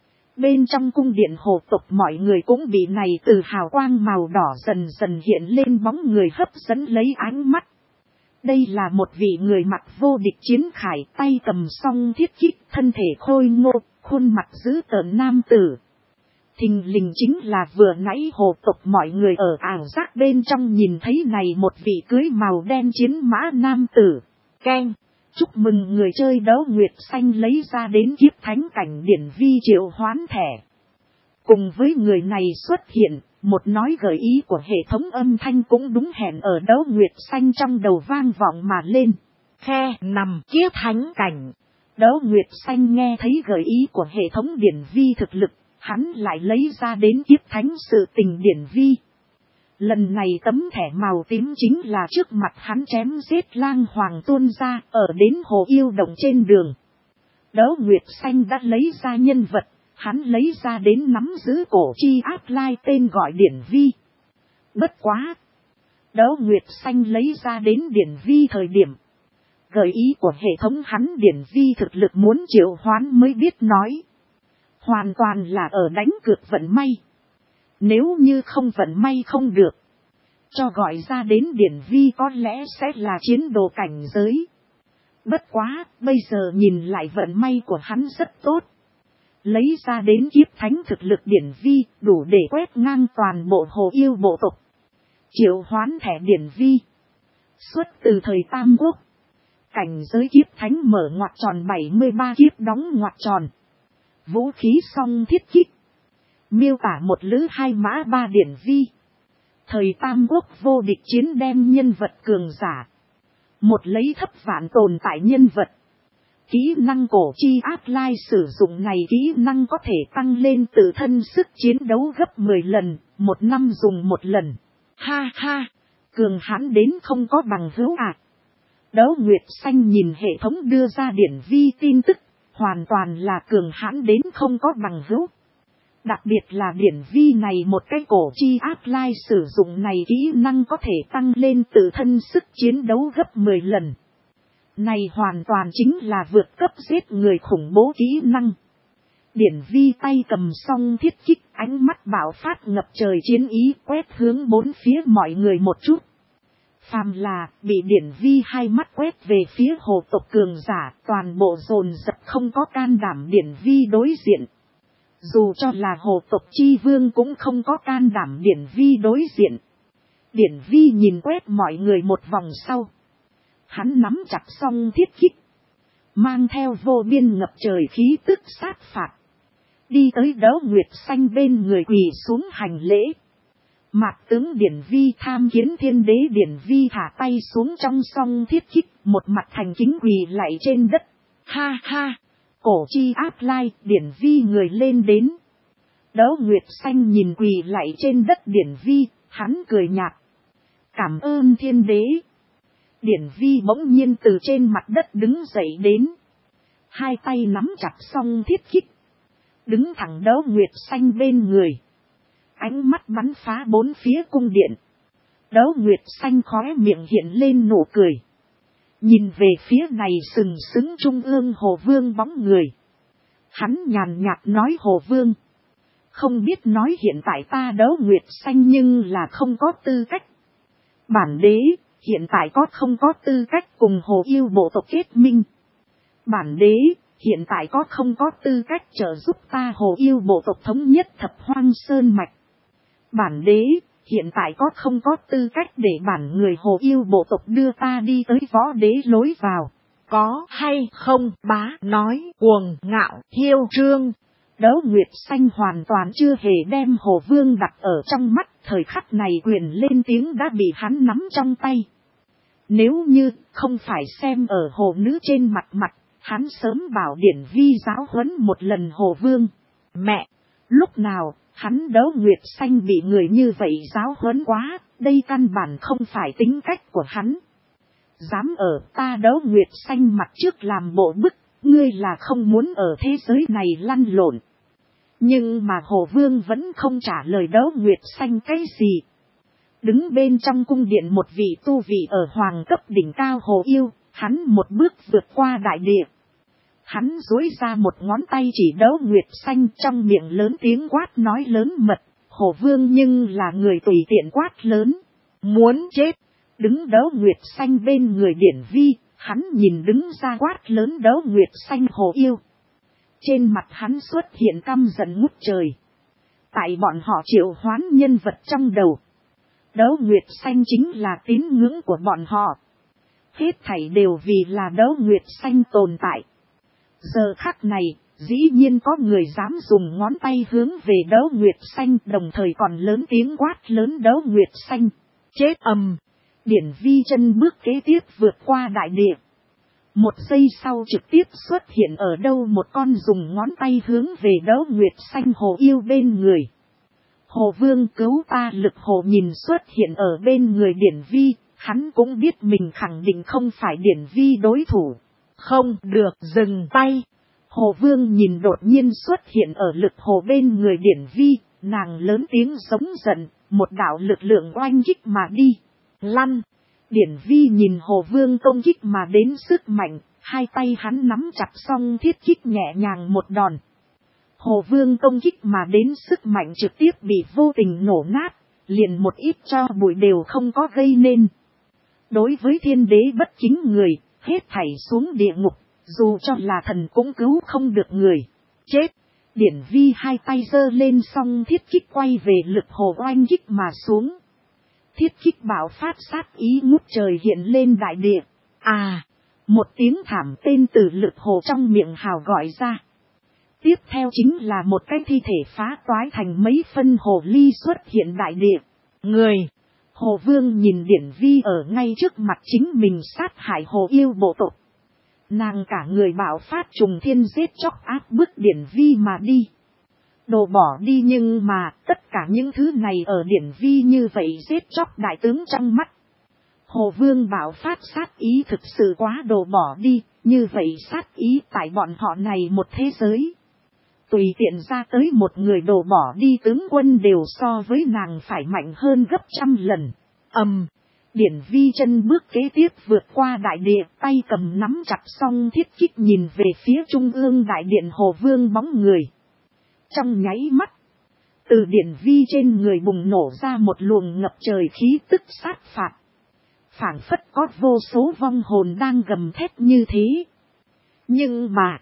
bên trong cung điện hồ tộc mọi người cũng bị này từ hào quang màu đỏ dần dần hiện lên bóng người hấp dẫn lấy ánh mắt. Đây là một vị người mặc vô địch chiến khải, tay cầm song thiết kích, thân thể khôi ngô, khuôn mặt dữ tợn nam tử. Thình lình chính là vừa nãy hồ tộc mọi người ở ảo giác bên trong nhìn thấy này một vị cưới màu đen chiến mã nam tử. Keng, chúc mừng người chơi Đấu Nguyệt Xanh lấy ra đến kiếp thánh cảnh điển vi triệu hoán thẻ. Cùng với người này xuất hiện, một nói gợi ý của hệ thống âm thanh cũng đúng hẹn ở Đấu Nguyệt Xanh trong đầu vang vọng mà lên. Khe nằm kiếp thánh cảnh. Đấu Nguyệt Xanh nghe thấy gợi ý của hệ thống điển vi thực lực, hắn lại lấy ra đến kiếp thánh sự tình điển vi. Lần này tấm thẻ màu tím chính là trước mặt hắn chém giết lang hoàng tuôn ra ở đến hồ yêu động trên đường. Đấu Nguyệt Xanh đã lấy ra nhân vật. Hắn lấy ra đến nắm giữ cổ chi áp lai tên gọi điển vi. Bất quá. Đấu Nguyệt Xanh lấy ra đến điển vi thời điểm. Gợi ý của hệ thống hắn điển vi thực lực muốn triệu hoán mới biết nói. Hoàn toàn là ở đánh cược vận may. Nếu như không vận may không được. Cho gọi ra đến điển vi có lẽ sẽ là chiến đồ cảnh giới. Bất quá, bây giờ nhìn lại vận may của hắn rất tốt. Lấy ra đến kiếp thánh thực lực điển vi, đủ để quét ngang toàn bộ hồ yêu bộ tộc. Triệu hoán thẻ điển vi. Xuất từ thời Tam Quốc. Cảnh giới kiếp thánh mở ngoặc tròn bảy mươi ba kiếp đóng ngoặc tròn. Vũ khí song thiết kích. Miêu tả một lữ hai mã ba điển vi. Thời Tam Quốc vô địch chiến đem nhân vật cường giả. Một lấy thấp vạn tồn tại nhân vật. Kỹ năng cổ chi áp lai sử dụng này kỹ năng có thể tăng lên tự thân sức chiến đấu gấp mười lần, một năm dùng một lần. Ha ha, cường hãn đến không có bằng hữu ạ. À. Đấu Nguyệt Xanh nhìn hệ thống đưa ra điển vi tin tức, hoàn toàn là cường hãn đến không có bằng hữu. Đặc biệt là điển vi này một cái cổ chi áp lai sử dụng này kỹ năng có thể tăng lên tự thân sức chiến đấu gấp mười lần. Này hoàn toàn chính là vượt cấp giết người khủng bố kỹ năng. Điển vi tay cầm song thiết kích, ánh mắt bạo phát ngập trời chiến ý, quét hướng bốn phía mọi người một chút. Phàm là bị điển vi hai mắt quét về phía hồ tộc cường giả, toàn bộ dồn dập không có can đảm điển vi đối diện. Dù cho là hồ tộc chi vương cũng không có can đảm điển vi đối diện. Điển vi nhìn quét mọi người một vòng sau. Hắn nắm chặt song thiết kích. Mang theo vô biên ngập trời khí tức sát phạt. Đi tới Đấu Nguyệt Xanh bên người quỳ xuống hành lễ. Mạc tướng điển vi tham kiến thiên đế điển vi thả tay xuống trong song thiết kích. Một mặt thành kính quỳ lạy trên đất. Ha ha, cổ chi áp lai điển vi người lên đến. Đấu Nguyệt Xanh nhìn quỳ lạy trên đất điển vi, hắn cười nhạt. Cảm ơn thiên đế. Điển vi bỗng nhiên từ trên mặt đất đứng dậy đến. Hai tay nắm chặt song thiết kích. Đứng thẳng Đấu Nguyệt Xanh bên người. Ánh mắt bắn phá bốn phía cung điện. Đấu Nguyệt Xanh khóe miệng hiện lên nụ cười. Nhìn về phía này sừng sững trung ương Hồ Vương bóng người. Hắn nhàn nhạt nói Hồ Vương. Không biết nói hiện tại ta đấu nguyệt xanh nhưng là không có tư cách. Bản đế, hiện tại có không có tư cách cùng hồ yêu bộ tộc kết minh. Bản đế, hiện tại có không có tư cách trợ giúp ta hồ yêu bộ tộc thống nhất thập hoang sơn mạch. Bản đế, hiện tại có không có tư cách để bản người hồ yêu bộ tộc đưa ta đi tới võ đế lối vào. Có hay không bá nói cuồng ngạo hiêu trương. Đấu nguyệt xanh hoàn toàn chưa hề đem hồ vương đặt ở trong mắt, thời khắc này quyền lên tiếng đã bị hắn nắm trong tay. Nếu như không phải xem ở hồ nữ trên mặt mặt, hắn sớm bảo Điển Vi giáo huấn một lần hồ vương. Mẹ, lúc nào hắn đấu nguyệt xanh bị người như vậy giáo huấn quá, đây căn bản không phải tính cách của hắn. Dám ở ta đấu nguyệt xanh mặt trước làm bộ bức, ngươi là không muốn ở thế giới này lăn lộn. Nhưng mà hồ vương vẫn không trả lời đấu nguyệt xanh cái gì. Đứng bên trong cung điện một vị tu vị ở hoàng cấp đỉnh cao hồ yêu, hắn một bước vượt qua đại địa. Hắn duỗi ra một ngón tay chỉ đấu nguyệt xanh, trong miệng lớn tiếng quát nói lớn mật. Hồ vương nhưng là người tùy tiện quát lớn. Muốn chết. Đứng đấu nguyệt xanh bên người Điển Vi, hắn nhìn đứng ra quát lớn đấu nguyệt xanh hồ yêu. Trên mặt hắn xuất hiện căm giận ngút trời. Tại bọn họ triệu hoán nhân vật trong đầu. Đấu nguyệt xanh chính là tín ngưỡng của bọn họ. Hết thảy đều vì là đấu nguyệt xanh tồn tại. Giờ khắc này, dĩ nhiên có người dám dùng ngón tay hướng về đấu nguyệt xanh, đồng thời còn lớn tiếng quát lớn đấu nguyệt xanh. Chết ầm! Điển Vi chân bước kế tiếp vượt qua đại địa. Một giây sau trực tiếp xuất hiện ở đâu một con dùng ngón tay hướng về đấu nguyệt xanh hồ yêu bên người. Hồ vương cứu ta, lực hồ nhìn xuất hiện ở bên người Điển Vi, hắn cũng biết mình khẳng định không phải Điển Vi đối thủ. Không được, dừng tay. Hồ vương nhìn đột nhiên xuất hiện ở lực hồ bên người Điển Vi, nàng lớn tiếng giống giận, một đạo lực lượng oanh kích mà đi. Lăn. Điển Vi nhìn hồ vương công kích mà đến sức mạnh, hai tay hắn nắm chặt song thiết kích nhẹ nhàng một đòn. Hồ vương công kích mà đến sức mạnh trực tiếp bị vô tình nổ nát, liền một ít cho bụi đều không có gây nên. Đối với thiên đế bất chính người, hết thảy xuống địa ngục, dù cho là thần cũng cứu không được người. Chết! Điển Vi hai tay giơ lên song thiết kích quay về lực hồ oanh kích mà xuống. Thiết kích bạo phát sát ý ngút trời hiện lên đại địa. À! Một tiếng thảm tên từ lực hồ trong miệng hào gọi ra. Tiếp theo chính là một cái thi thể phá toái thành mấy phân hồ ly xuất hiện đại địa. Người! Hồ vương nhìn Điển Vi ở ngay trước mặt chính mình sát hại hồ yêu bộ tộc. Nàng cả người bạo phát trùng thiên giết chóc áp bức Điển Vi mà đi. Đồ bỏ đi, nhưng mà tất cả những thứ này ở Điển Vi như vậy giết chóc đại tướng trong mắt. Hồ vương bạo phát sát ý thực sự quá đồ bỏ đi, như vậy sát ý tại bọn họ này một thế giới. Tùy tiện ra tới một người đồ bỏ đi tướng quân đều so với nàng phải mạnh hơn gấp trăm lần. Ầm! Um, Điển Vi chân bước kế tiếp vượt qua đại địa, tay cầm nắm chặt song thiết kích nhìn về phía trung ương đại điện hồ vương bóng người. Trong nháy mắt, từ Điển Vi trên người bùng nổ ra một luồng ngập trời khí tức sát phạt. Phảng phất có vô số vong hồn đang gầm thét như thế. Nhưng mà,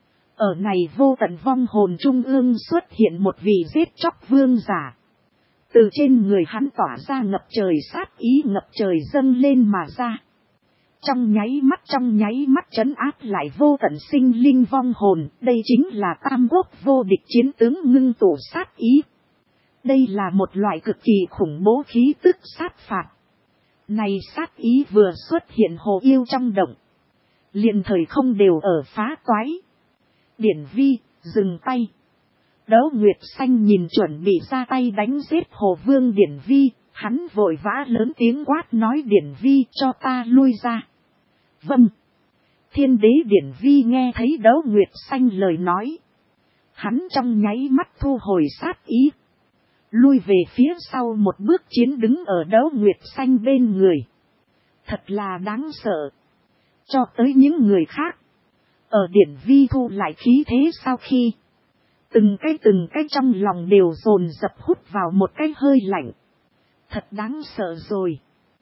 ở này vô tận vong hồn trung ương xuất hiện một vị giết chóc vương giả. Từ trên người hắn tỏa ra ngập trời sát ý ngập trời dâng lên mà ra. Trong nháy mắt trong nháy mắt trấn áp lại vô tận sinh linh vong hồn. Đây chính là tam quốc vô địch chiến tướng ngưng tụ sát ý. Đây là một loại cực kỳ khủng bố khí tức sát phạt. Này sát ý vừa xuất hiện hồ yêu trong động. Liền thời không đều ở phá toái. Điển Vi, dừng tay. Đấu nguyệt xanh nhìn chuẩn bị ra tay đánh giết hồ vương Điển Vi, hắn vội vã lớn tiếng quát nói Điển Vi cho ta lui ra. Vâng. Thiên đế Điển Vi nghe thấy đấu nguyệt xanh lời nói. Hắn trong nháy mắt thu hồi sát ý. Lui về phía sau một bước chiến đứng ở đấu nguyệt xanh bên người. Thật là đáng sợ. Cho tới những người khác. Ở Điển Vi thu lại khí thế sau khi. Từng cái từng cái trong lòng đều dồn dập hút vào một cái hơi lạnh. Thật đáng sợ rồi.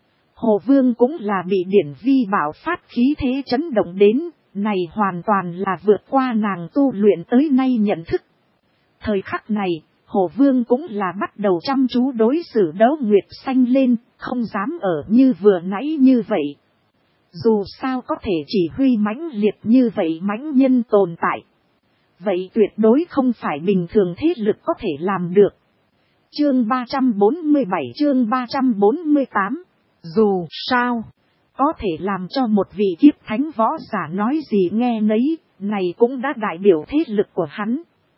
Hồ Vương cũng là bị điển vi bảo phát khí thế chấn động đến, này hoàn toàn là vượt qua nàng tu luyện tới nay nhận thức. Thời khắc này, Hồ Vương cũng là bắt đầu chăm chú đối xử Đấu Nguyệt Xanh lên, không dám ở như vừa nãy như vậy. Dù sao có thể chỉ huy mãnh liệt như vậy mãnh nhân tồn tại. Vậy tuyệt đối không phải bình thường thế lực có thể làm được. Chương ba trăm bốn mươi bảy chương ba trăm bốn mươi tám. Dù sao, có thể làm cho một vị kiếp thánh võ giả nói gì nghe nấy, này cũng đã đại biểu thế lực của hắn.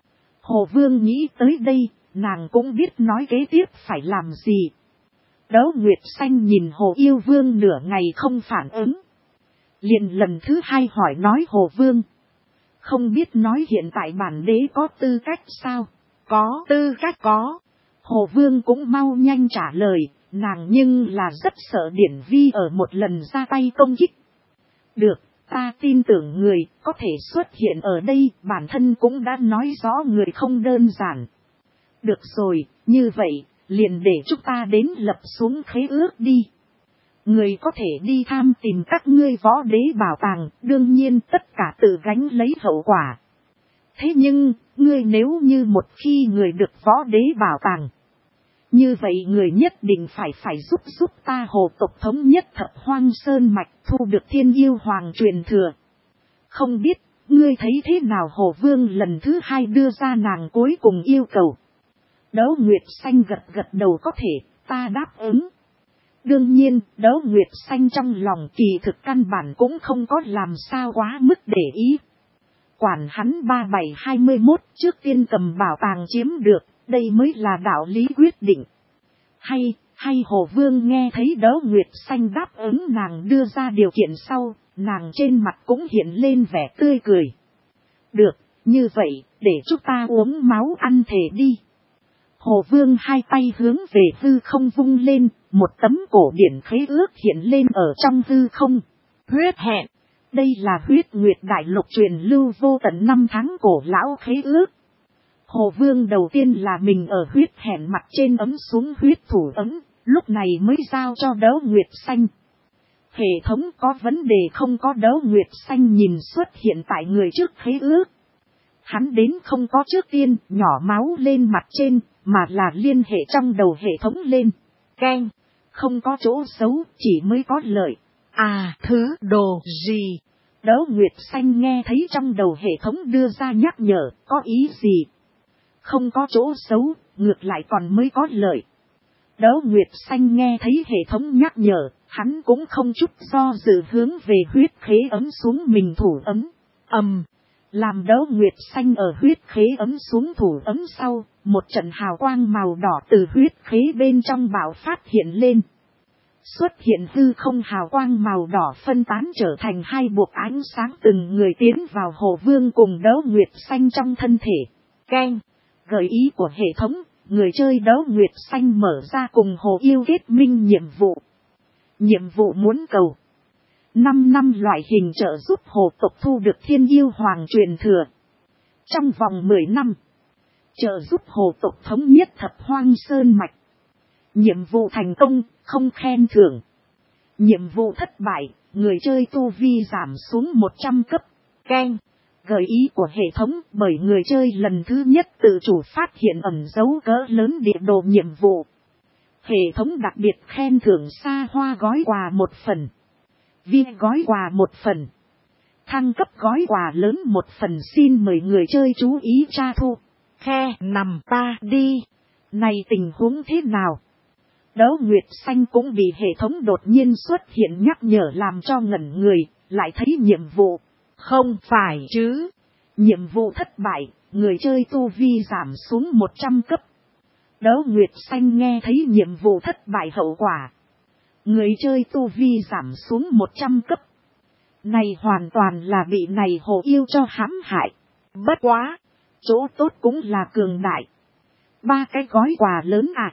Hồ Vương nghĩ tới đây, nàng cũng biết nói kế tiếp phải làm gì. Đấu Nguyệt Xanh nhìn Hồ Yêu Vương nửa ngày không phản ứng. Liền lần thứ hai hỏi nói Hồ Vương. Không biết nói hiện tại bản đế có tư cách sao? Có tư cách có. Hồ Vương cũng mau nhanh trả lời, nàng nhưng là rất sợ điển vi ở một lần ra tay công kích. Được, ta tin tưởng người có thể xuất hiện ở đây, bản thân cũng đã nói rõ người không đơn giản. Được rồi, như vậy, liền để chúng ta đến lập xuống khế ước đi. Người có thể đi tham tìm các ngươi võ đế bảo tàng, đương nhiên tất cả tự gánh lấy hậu quả. Thế nhưng, ngươi nếu như một khi người được võ đế bảo tàng, như vậy người nhất định phải phải giúp giúp ta Hồ tộc thống nhất thập hoang sơn mạch thu được thiên yêu hoàng truyền thừa. Không biết, ngươi thấy thế nào? Hồ Vương lần thứ hai đưa ra nàng cuối cùng yêu cầu. Đấu Nguyệt Xanh gật gật đầu, có thể, ta đáp ứng. Đương nhiên, Đấu Nguyệt Xanh trong lòng kỳ thực căn bản cũng không có làm sao quá mức để ý. Quản hắn ba bảy hai mươi mốt trước tiên cầm bảo tàng chiếm được, đây mới là đạo lý quyết định. Hay, hay Hồ Vương nghe thấy Đấu Nguyệt Xanh đáp ứng nàng đưa ra điều kiện sau, nàng trên mặt cũng hiện lên vẻ tươi cười. Được, như vậy, để chúng ta uống máu ăn thề đi. Hồ Vương hai tay hướng về hư không vung lên, một tấm cổ điển khế ước hiện lên ở trong hư không. Huyết hẹn. Đây là huyết nguyệt đại lục truyền lưu vô tận năm tháng cổ lão khế ước. Hồ Vương đầu tiên là mình ở huyết hẹn mặt trên ấm xuống huyết thủ ấm, lúc này mới giao cho Đấu Nguyệt Xanh. Hệ thống có vấn đề không? Có Đấu Nguyệt Xanh nhìn xuất hiện tại người trước khế ước. Hắn đến không có trước tiên nhỏ máu lên mặt trên, mà là liên hệ trong đầu hệ thống lên. Keng, không có chỗ xấu, chỉ mới có lợi. À, thứ đồ gì? Đấu Nguyệt Xanh nghe thấy trong đầu hệ thống đưa ra nhắc nhở, có ý gì? Không có chỗ xấu, ngược lại còn mới có lợi. Đấu Nguyệt Xanh nghe thấy hệ thống nhắc nhở, hắn cũng không chút do dự hướng về huyết khế ấm xuống mình thủ ấm. Ầm, um, làm Đấu Nguyệt Xanh ở huyết khế ấm xuống thủ ấm sau, một trận hào quang màu đỏ từ huyết khế bên trong bạo phát hiện lên. Xuất hiện hư không hào quang màu đỏ phân tán trở thành hai buộc ánh sáng từng người tiến vào Hồ Vương cùng Đấu Nguyệt Xanh trong thân thể. Keng, gợi ý của hệ thống, người chơi Đấu Nguyệt Xanh mở ra cùng Hồ Yêu kết minh nhiệm vụ. Nhiệm vụ muốn cầu năm năm loại hình trợ giúp Hồ tộc thu được thiên yêu hoàng truyền thừa. Trong vòng mười năm, trợ giúp Hồ tộc thống nhất thập hoang sơn mạch. Nhiệm vụ thành công, không khen thưởng. Nhiệm vụ thất bại, người chơi tu vi giảm xuống một trăm cấp. Keng, gợi ý của hệ thống, bởi người chơi lần thứ nhất tự chủ phát hiện ẩn dấu cỡ lớn địa đồ nhiệm vụ. Hệ thống đặc biệt khen thưởng xa hoa gói quà một phần. Viên gói quà một phần. Thăng cấp gói quà lớn một phần, xin mời người chơi chú ý tra thu. Khe nằm ta đi. Này tình huống thế nào? Đấu Nguyệt Xanh cũng bị hệ thống đột nhiên xuất hiện nhắc nhở làm cho ngẩn người, lại thấy nhiệm vụ. Không phải chứ. Nhiệm vụ thất bại, người chơi tu vi giảm xuống một trăm cấp. Đấu Nguyệt Xanh nghe thấy nhiệm vụ thất bại hậu quả. Người chơi tu vi giảm xuống một trăm cấp. Này hoàn toàn là bị này Hồ Yêu cho hãm hại. Bất quá, chỗ tốt cũng là cường đại. Ba cái gói quà lớn à.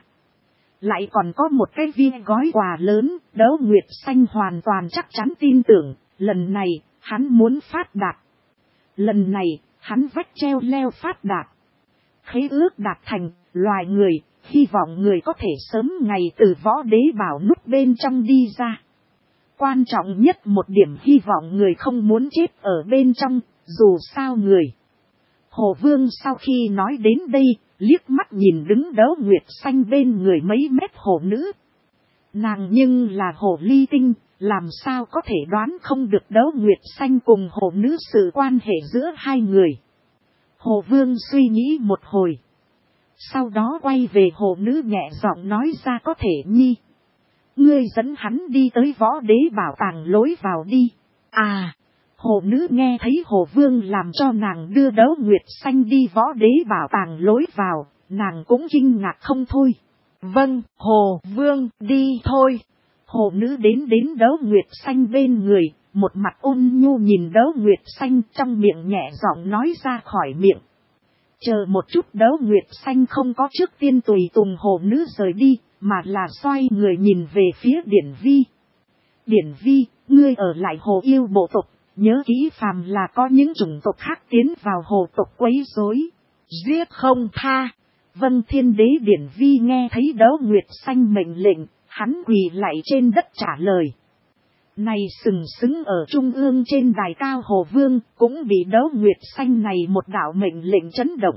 Lại còn có một cái viên gói quà lớn, Đấu Nguyệt Xanh hoàn toàn chắc chắn tin tưởng, lần này, hắn muốn phát đạt. Lần này, hắn vách treo leo phát đạt. Khế ước đạt thành, loài người, hy vọng người có thể sớm ngày từ võ đế bảo nút bên trong đi ra. Quan trọng nhất một điểm hy vọng người không muốn chết ở bên trong, dù sao người. Hồ Vương sau khi nói đến đây, liếc mắt nhìn đứng Đấu Nguyệt Xanh bên người mấy mét hồ nữ. Nàng nhưng là hồ ly tinh, làm sao có thể đoán không được Đấu Nguyệt Xanh cùng hồ nữ sự quan hệ giữa hai người. Hồ Vương suy nghĩ một hồi. Sau đó quay về hồ nữ nhẹ giọng nói ra có thể nhi. Ngươi dẫn hắn đi tới võ đế bảo tàng lối vào đi. À, hồ nữ nghe thấy hồ vương làm cho nàng đưa Đấu Nguyệt Xanh đi võ đế bảo tàng lối vào, nàng cũng kinh ngạc không thôi. Vâng, hồ vương đi thôi. Hồ nữ đến đến Đấu Nguyệt Xanh bên người, một mặt ôn nhu nhìn Đấu Nguyệt Xanh trong miệng nhẹ giọng nói ra khỏi miệng. Chờ một chút Đấu Nguyệt Xanh không có trước tiên tùy tùng hồ nữ rời đi, mà là xoay người nhìn về phía Điển Vi. Điển Vi, ngươi ở lại hồ yêu bộ tộc, nhớ kỹ phàm là có những chủng tộc khác tiến vào hồ tộc quấy rối, giết không tha. Vâng, Thiên Đế Điển Vi nghe thấy Đấu Nguyệt Xanh mệnh lệnh, hắn quỳ lạy trên đất trả lời. Này sừng sững ở trung ương trên đài cao hồ vương, cũng bị Đấu Nguyệt Xanh này một đạo mệnh lệnh chấn động.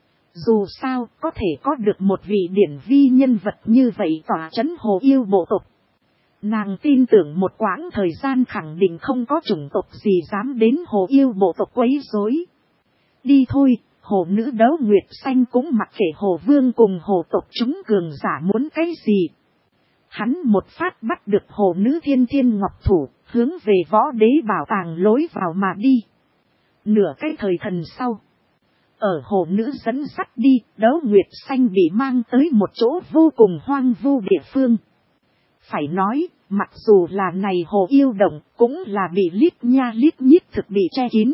Dù sao, có thể có được một vị Điển Vi nhân vật như vậy tỏa chấn hồ yêu bộ tộc. Nàng tin tưởng một quãng thời gian khẳng định không có chủng tộc gì dám đến hồ yêu bộ tộc quấy rối. Đi thôi, hồ nữ Đấu Nguyệt Xanh cũng mặc kệ hồ vương cùng hồ tộc chúng cường giả muốn cái gì. Hắn một phát bắt được hồ nữ Thiên Thiên Ngọc Thủ, hướng về võ đế bảo tàng lối vào mà đi. Nửa cái thời thần sau, ở hồ nữ dẫn dắt đi, Đấu Nguyệt Xanh bị mang tới một chỗ vô cùng hoang vu địa phương. Phải nói, mặc dù là này hồ yêu động, cũng là bị lít nha lít nhít thực bị che kín.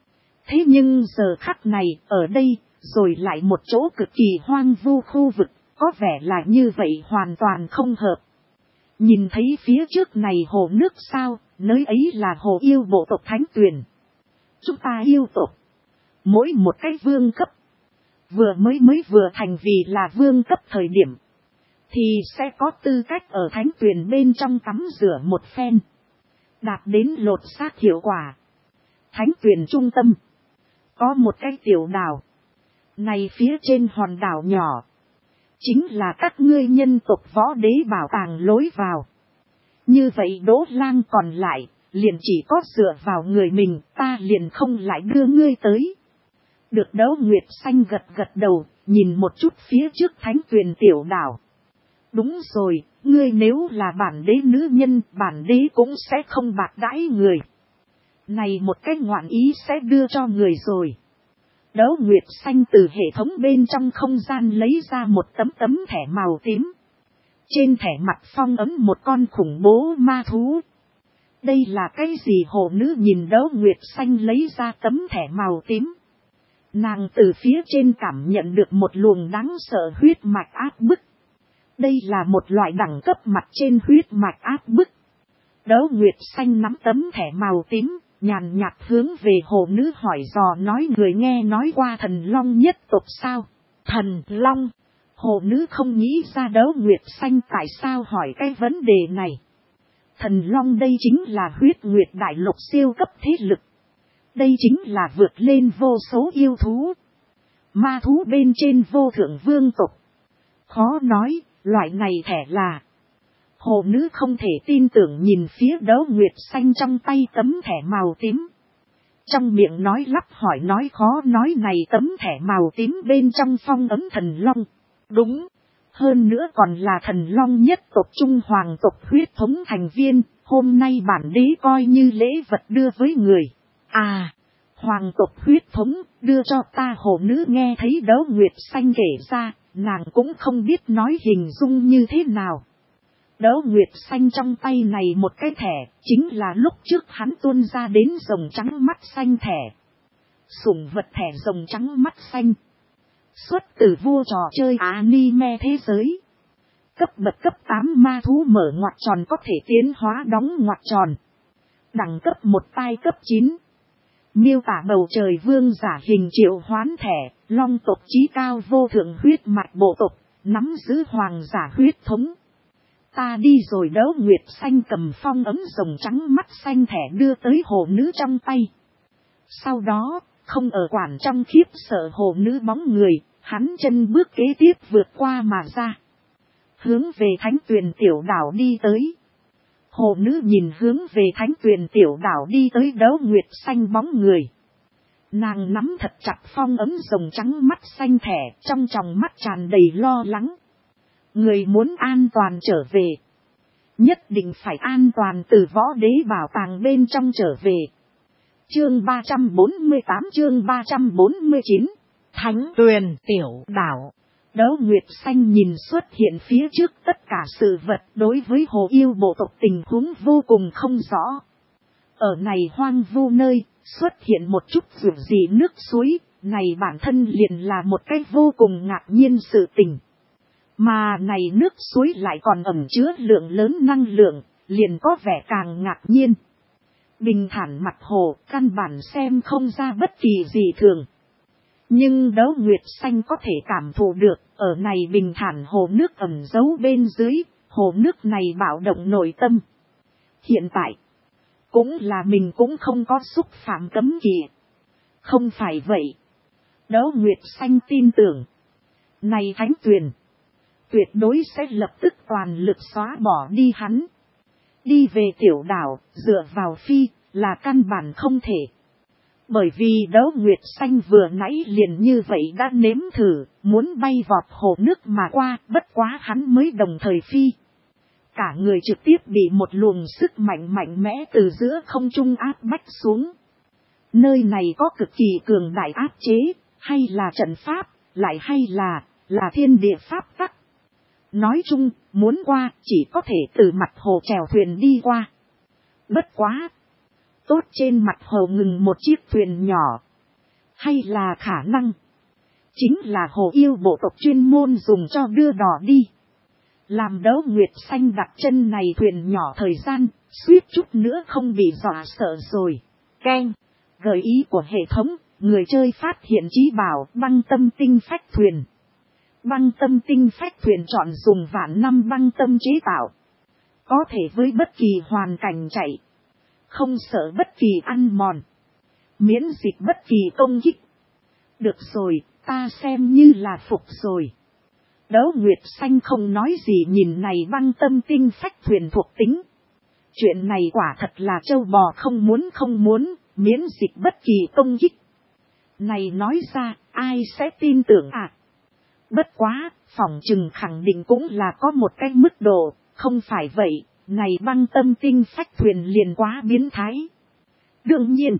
Thế nhưng giờ khắc này, ở đây, rồi lại một chỗ cực kỳ hoang vu khu vực, có vẻ là như vậy hoàn toàn không hợp. Nhìn thấy phía trước này hồ nước sao, nơi ấy là hồ yêu bộ tộc Thánh Tuyền. Chúng ta yêu tộc, mỗi một cái vương cấp, vừa mới mới vừa thành vì là vương cấp thời điểm, thì sẽ có tư cách ở Thánh Tuyền bên trong tắm rửa một phen, đạt đến lột xác hiệu quả. Thánh Tuyền trung tâm, có một cái tiểu đảo, này phía trên hòn đảo nhỏ, chính là các ngươi nhân tộc võ đế bảo tàng lối vào. Như vậy Đỗ Lang còn lại, liền chỉ có dựa vào người mình, ta liền không lại đưa ngươi tới. Được Đấu Nguyệt Xanh gật gật đầu, nhìn một chút phía trước Thánh Tuyền tiểu đảo. Đúng rồi, ngươi nếu là bản đế nữ nhân, bản đế cũng sẽ không bạc đãi người. Này một cái ngoạn ý sẽ đưa cho người rồi. Đấu Nguyệt Xanh từ hệ thống bên trong không gian lấy ra một tấm tấm thẻ màu tím. Trên thẻ mặt phong ấm một con khủng bố ma thú. Đây là cái gì? Hồ nữ nhìn Đấu Nguyệt Xanh lấy ra tấm thẻ màu tím. Nàng từ phía trên cảm nhận được một luồng đáng sợ huyết mạch áp bức. Đây là một loại đẳng cấp mặt trên huyết mạch áp bức. Đấu Nguyệt Xanh nắm tấm thẻ màu tím, nhàn nhạt hướng về hồ nữ hỏi dò nói người nghe nói qua thần long nhất tộc sao? Thần long? Hồ nữ không nghĩ ra Đấu Nguyệt Xanh tại sao hỏi cái vấn đề này. Thần long đây chính là huyết nguyệt đại lục siêu cấp thế lực. Đây chính là vượt lên vô số yêu thú. Ma thú bên trên vô thượng vương tộc. Khó nói, loại này thẻ là. Hồ nữ không thể tin tưởng nhìn phía Đấu Nguyệt Xanh trong tay tấm thẻ màu tím. Trong miệng nói lắp hỏi nói khó nói này tấm thẻ màu tím bên trong phong ấm thần long. Đúng, hơn nữa còn là thần long nhất tộc Trung Hoàng tộc huyết thống thành viên, hôm nay bản đế coi như lễ vật đưa với người. À, Hoàng tộc huyết thống, đưa cho ta. Hồ nữ nghe thấy Đấu Nguyệt Xanh kể ra, nàng cũng không biết nói hình dung như thế nào. Đấu Nguyệt Xanh trong tay này một cái thẻ, chính là lúc trước hắn tuôn ra đến rồng trắng mắt xanh thẻ. Sủng vật thẻ rồng trắng mắt xanh. Xuất từ vua trò chơi anime thế giới. Cấp bậc cấp tám ma thú mở ngoặc tròn có thể tiến hóa đóng ngoặc tròn. Đẳng cấp một tai cấp chín. Miêu tả bầu trời vương giả hình triệu hoán thẻ, long tộc chí cao vô thượng huyết mạch bộ tộc, nắm giữ hoàng giả huyết thống. Ta đi rồi. Đấu Nguyệt Xanh cầm phong ấm rồng trắng mắt xanh thẻ đưa tới hồ nữ trong tay. Sau đó, không ở quản trong khiếp sợ hồ nữ bóng người, hắn chân bước kế tiếp vượt qua mà ra. Hướng về Thánh Tuyền tiểu đảo đi tới. Hồ nữ nhìn hướng về Thánh Tuyền tiểu đảo đi tới Đấu Nguyệt Xanh bóng người. Nàng nắm thật chặt phong ấm rồng trắng mắt xanh thẻ, trong tròng mắt tràn đầy lo lắng. Người muốn an toàn trở về. Nhất định phải an toàn từ võ đế bảo tàng bên trong trở về. Chương ba trăm bốn mươi tám chương ba trăm bốn mươi chín Thánh Tuyền tiểu đảo. Đấu Nguyệt Xanh nhìn xuất hiện phía trước tất cả sự vật đối với hồ yêu bộ tộc tình huống vô cùng không rõ. Ở này hoang vu nơi, xuất hiện một chút rủi gì nước suối, này bản thân liền là một cái vô cùng ngạc nhiên sự tình. Mà này nước suối lại còn ẩn chứa lượng lớn năng lượng, liền có vẻ càng ngạc nhiên. Bình thản mặt hồ, căn bản xem không ra bất kỳ gì thường. Nhưng Đấu Nguyệt Xanh có thể cảm thụ được, ở này bình thản hồ nước ẩn giấu bên dưới, hồ nước này bạo động nội tâm. Hiện tại, cũng là mình cũng không có xúc phạm cấm kỵ. Không phải vậy. Đấu Nguyệt Xanh tin tưởng. Này Thánh Tuyền, tuyệt đối sẽ lập tức toàn lực xóa bỏ đi hắn. Đi về tiểu đảo, dựa vào phi, là căn bản không thể. Bởi vì Đấu Nguyệt Xanh vừa nãy liền như vậy đã nếm thử, muốn bay vọt hồ nước mà qua, bất quá hắn mới đồng thời phi. Cả người trực tiếp bị một luồng sức mạnh mạnh mẽ từ giữa không trung áp bách xuống. Nơi này có cực kỳ cường đại áp chế, hay là trận pháp, lại hay là, là thiên địa pháp tắc. Nói chung, muốn qua, chỉ có thể từ mặt hồ chèo thuyền đi qua. Bất quá! Tốt trên mặt hồ ngừng một chiếc thuyền nhỏ. Hay là khả năng. Chính là hồ yêu bộ tộc chuyên môn dùng cho đưa đò đi. Làm Đấu Nguyệt Xanh đặt chân này thuyền nhỏ thời gian, suýt chút nữa không bị dọa sợ rồi. Keng, gợi ý của hệ thống, người chơi phát hiện chí bảo băng tâm tinh phách thuyền. Băng tâm tinh phách thuyền chọn dùng vạn năm băng tâm chế tạo. Có thể với bất kỳ hoàn cảnh chạy. Không sợ bất kỳ ăn mòn. Miễn dịch bất kỳ công kích. Được rồi, ta xem như là phục rồi. Đấu Nguyệt Xanh không nói gì nhìn này băng tâm tinh phách thuyền thuộc tính. Chuyện này quả thật là trâu bò không muốn không muốn, miễn dịch bất kỳ công kích. Này nói ra, ai sẽ tin tưởng à? Bất quá, phỏng chừng khẳng định cũng là có một cái mức độ, không phải vậy, này băng tâm tinh phách thuyền liền quá biến thái. Đương nhiên,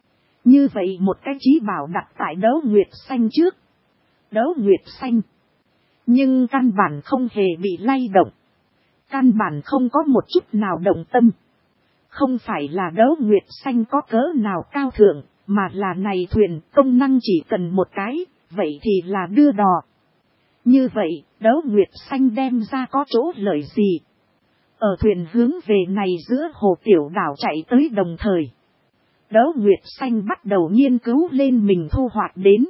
như vậy một cái chí bảo đặt tại Đấu Nguyệt Xanh trước. Đấu Nguyệt Xanh. Nhưng căn bản không hề bị lay động. Căn bản không có một chút nào động tâm. Không phải là Đấu Nguyệt Xanh có cỡ nào cao thượng, mà là này thuyền công năng chỉ cần một cái, vậy thì là đưa đò. Như vậy, Đấu Nguyệt Xanh đem ra có chỗ lợi gì? Ở thuyền hướng về này giữa hồ tiểu đảo chạy tới đồng thời. Đấu Nguyệt Xanh bắt đầu nghiên cứu lên mình thu hoạch đến.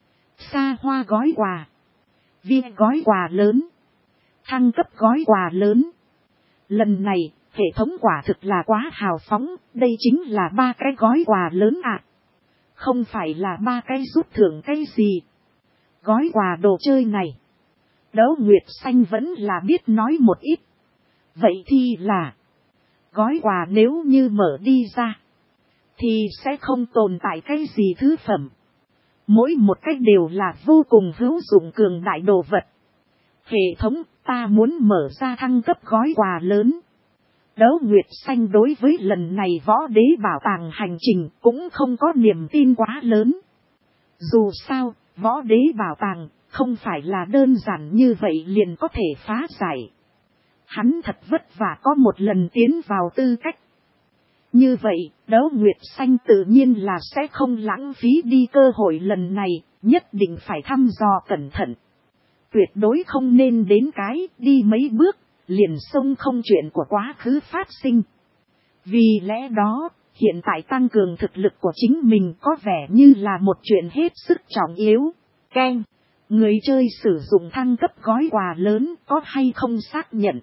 Xa hoa gói quà. Viên gói quà lớn. Thăng cấp gói quà lớn. Lần này, hệ thống quả thực là quá hào phóng, đây chính là ba cái gói quà lớn ạ. À. Không phải là ba cái rút thưởng cái gì. Gói quà đồ chơi này. Đấu Nguyệt Xanh vẫn là biết nói một ít. Vậy thì là. Gói quà nếu như mở đi ra. Thì sẽ không tồn tại cái gì thứ phẩm. Mỗi một cách đều là vô cùng hữu dụng cường đại đồ vật. Hệ thống ta muốn mở ra thăng cấp gói quà lớn. Đấu Nguyệt Xanh đối với lần này võ đế bảo tàng hành trình cũng không có niềm tin quá lớn. Dù sao, võ đế bảo tàng không phải là đơn giản như vậy liền có thể phá giải. Hắn thật vất vả có một lần tiến vào tư cách. Như vậy, Đấu Nguyệt Xanh tự nhiên là sẽ không lãng phí đi cơ hội lần này, nhất định phải thăm dò cẩn thận. Tuyệt đối không nên đến cái đi mấy bước, liền xông không chuyện của quá khứ phát sinh. Vì lẽ đó, hiện tại tăng cường thực lực của chính mình có vẻ như là một chuyện hết sức trọng yếu. Ken, người chơi sử dụng thăng cấp gói quà lớn có hay không xác nhận?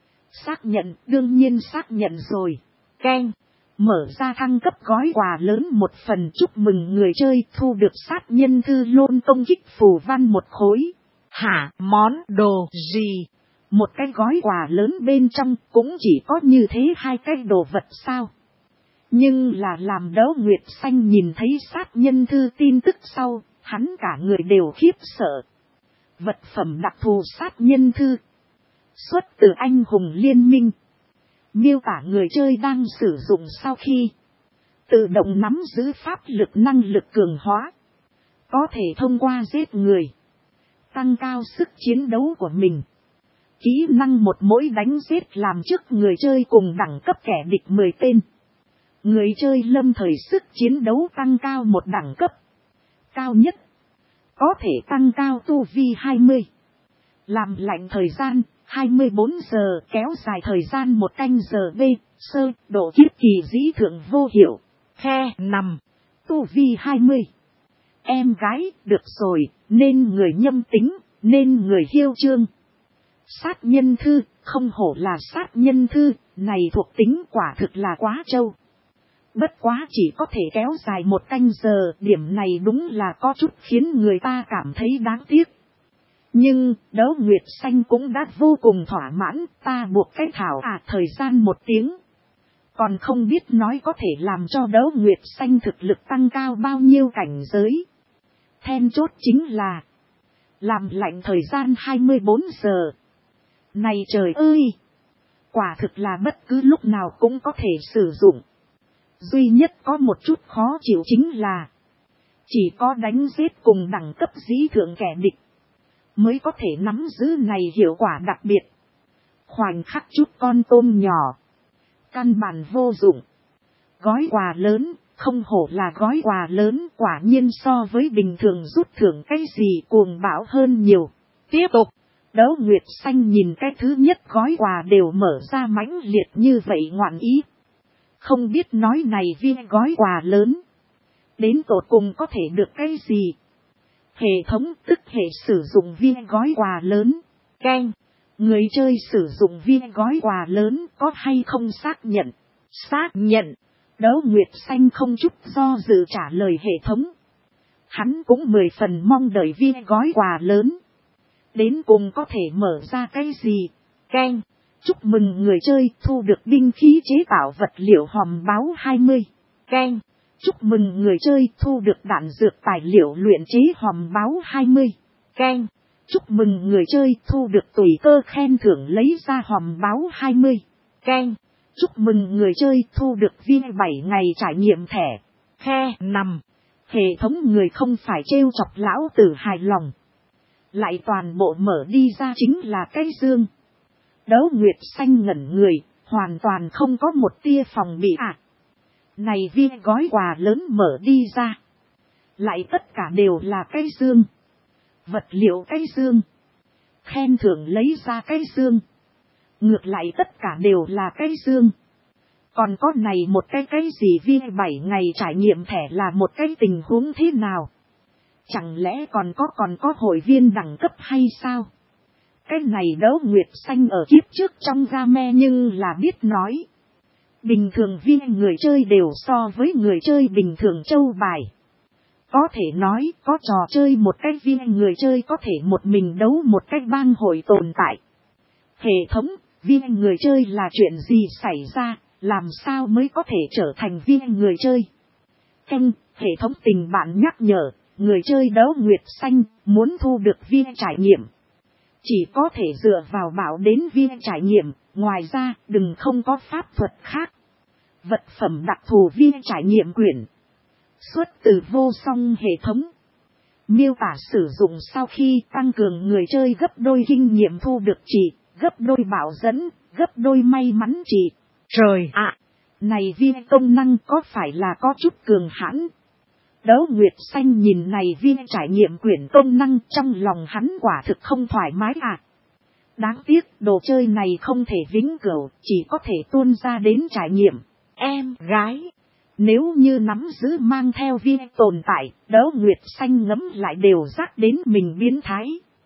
Xác nhận, đương nhiên xác nhận rồi. Ken, mở ra thăng cấp gói quà lớn một phần, chúc mừng người chơi thu được sát nhân thư lôn công kích phù văn một khối. Hả, món đồ gì? Một cái gói quà lớn bên trong cũng chỉ có như thế hai cái đồ vật sao? Nhưng là làm Đấu Nguyệt Xanh nhìn thấy sát nhân thư tin tức sau, hắn cả người đều khiếp sợ. Vật phẩm đặc thù sát nhân thư. Xuất từ anh hùng liên minh. Miêu tả người chơi đang sử dụng sau khi tự động nắm giữ pháp lực năng lực cường hóa. Có thể thông qua giết người, tăng cao sức chiến đấu của mình. Kỹ năng một mỗi đánh giết làm trước người chơi cùng đẳng cấp kẻ địch mười tên. Người chơi lâm thời sức chiến đấu tăng cao một đẳng cấp. Cao nhất có thể tăng cao tu vi hai mươi. Làm lạnh thời gian hai mươi bốn giờ, kéo dài thời gian một canh giờ. B. Sơ, độ kiếp kỳ dĩ thượng vô hiệu. Khe nằm, tu vi hai mươi. Em gái, được rồi, nên người nhâm tính, nên người hiêu trương. Sát nhân thư, không hổ là sát nhân thư, này thuộc tính quả thực là quá trâu. Bất quá chỉ có thể kéo dài một canh giờ, điểm này đúng là có chút khiến người ta cảm thấy đáng tiếc. Nhưng, Đấu Nguyệt Xanh cũng đã vô cùng thỏa mãn, ta buộc cái thảo à thời gian một tiếng. Còn không biết nói có thể làm cho Đấu Nguyệt Xanh thực lực tăng cao bao nhiêu cảnh giới. Then chốt chính là làm lạnh thời gian hai mươi bốn giờ. Này trời ơi! Quả thực là bất cứ lúc nào cũng có thể sử dụng. Duy nhất có một chút khó chịu chính là chỉ có đánh giết cùng đẳng cấp dĩ thượng kẻ địch mới có thể nắm giữ này hiệu quả đặc biệt. Khoảnh khắc chút con tôm nhỏ, căn bản vô dụng. Gói quà lớn, không hổ là gói quà lớn, quả nhiên so với bình thường rút thưởng cái gì cuồng bão hơn nhiều. Tiếp tục, Đấu Nguyệt Xanh nhìn cái thứ nhất gói quà đều mở ra mãnh liệt như vậy ngoạn ý. Không biết nói này viên gói quà lớn đến tột cùng có thể được cái gì. Hệ thống tức hệ sử dụng viên gói quà lớn. Ken, người chơi sử dụng viên gói quà lớn có hay không xác nhận? Xác nhận. Đấu Nguyệt Xanh không chút do dự trả lời hệ thống. Hắn cũng mười phần mong đợi viên gói quà lớn đến cùng có thể mở ra cái gì. Ken, chúc mừng người chơi thu được binh khí chế tạo vật liệu hòm báo hai mươi. Ken, chúc mừng người chơi thu được đạn dược tài liệu luyện chế hòm báo hai mươi. Ken, chúc mừng người chơi thu được tùy cơ khen thưởng lấy ra hòm báo hai mươi. Ken, chúc mừng người chơi thu được viên bảy ngày trải nghiệm thẻ. Khe nằm, hệ thống người không phải trêu chọc lão tử hài lòng. Lại toàn bộ mở đi ra chính là cái dương. Đấu Nguyệt Xanh ngẩn người, hoàn toàn không có một tia phòng bị à. Này viên gói quà lớn mở đi ra, lại tất cả đều là cái dương. Vật liệu cái dương, khen thưởng lấy ra cái dương. Ngược lại tất cả đều là cái dương. Còn có này một cái cái gì viên bảy ngày trải nghiệm thẻ là một cái tình huống thế nào? Chẳng lẽ còn có còn có hội viên đẳng cấp hay sao? Cái này Đấu Nguyệt Xanh ở kiếp trước trong game nhưng là biết nói. Bình thường viên người chơi đều so với người chơi bình thường châu bài. Có thể nói có trò chơi một cái viên người chơi có thể một mình đấu một cái bang hội tồn tại. Hệ thống, viên người chơi là chuyện gì xảy ra, làm sao mới có thể trở thành viên người chơi? Canh, hệ thống tình bạn nhắc nhở, người chơi Đấu Nguyệt Xanh muốn thu được viên trải nghiệm. Chỉ có thể dựa vào bảo đến viên trải nghiệm, ngoài ra đừng không có pháp thuật khác. Vật phẩm đặc thù viên trải nghiệm quyển. Xuất từ vô song hệ thống. Miêu tả sử dụng sau khi tăng cường người chơi gấp đôi kinh nghiệm thu được trị, gấp đôi bảo dẫn, gấp đôi may mắn trị. Trời ạ! Này viên công năng có phải là có chút cường hãn? Đấu Nguyệt Xanh nhìn này viên trải nghiệm quyển công năng trong lòng hắn quả thực không thoải mái à. Đáng tiếc đồ chơi này không thể vĩnh cửu, chỉ có thể tuôn ra đến trải nghiệm. Em gái, Nếu như nắm giữ mang theo viên tồn tại, Đỗ Nguyệt Xanh ngấm lại đều rắc đến mình biến thái.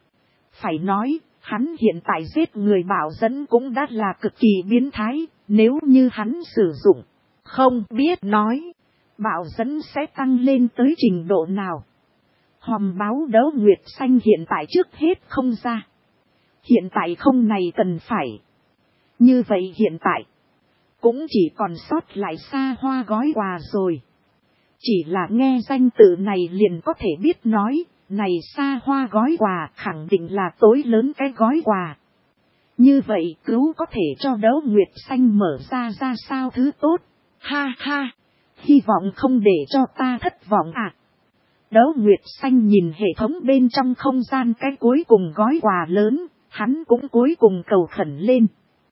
Phải nói, hắn hiện tại giết người bảo dẫn cũng đã là cực kỳ biến thái, nếu như hắn sử dụng, không biết nói, bảo dẫn sẽ tăng lên tới trình độ nào. Hòm báo Đỗ Nguyệt Xanh hiện tại trước hết không ra. Hiện tại không này cần phải. Như vậy hiện tại, cũng chỉ còn sót lại xa hoa gói quà rồi. Chỉ là nghe danh tự này liền có thể biết nói, này xa hoa gói quà khẳng định là tối lớn cái gói quà. Như vậy cứu có thể cho Đỗ Nguyệt Xanh mở ra ra sao thứ tốt. Ha ha, hy vọng không để cho ta thất vọng à. Đỗ Nguyệt Xanh nhìn hệ thống bên trong không gian cái cuối cùng gói quà lớn, hắn cũng cuối cùng cầu khẩn lên.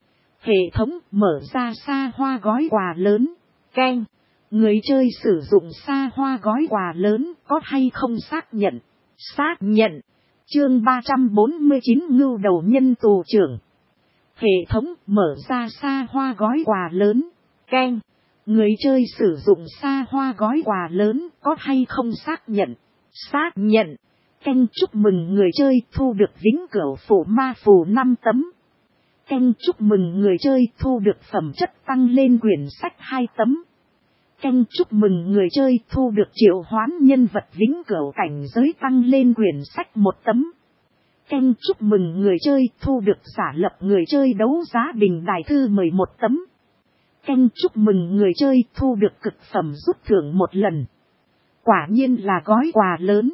Hệ thống mở ra xa hoa gói quà lớn. Keng, người chơi sử dụng xa hoa gói quà lớn có hay không xác nhận? Xác nhận. Chương ba trăm bốn mươi chín ngưu đầu nhân tù trưởng. Hệ thống mở ra xa hoa gói quà lớn. Keng, người chơi sử dụng xa hoa gói quà lớn có hay không xác nhận? Xác nhận. Keng, chúc mừng người chơi thu được vĩnh cửu phổ ma phù năm tấm. Keng, chúc mừng người chơi thu được phẩm chất tăng lên quyển sách hai tấm. Keng, chúc mừng người chơi thu được triệu hoán nhân vật vĩnh cửu cảnh giới tăng lên quyển sách một tấm. Keng, chúc mừng người chơi thu được giả lập người chơi đấu giá bình đài thư mười một tấm. Keng, chúc mừng người chơi thu được cực phẩm rút thưởng một lần. Quả nhiên là gói quà lớn.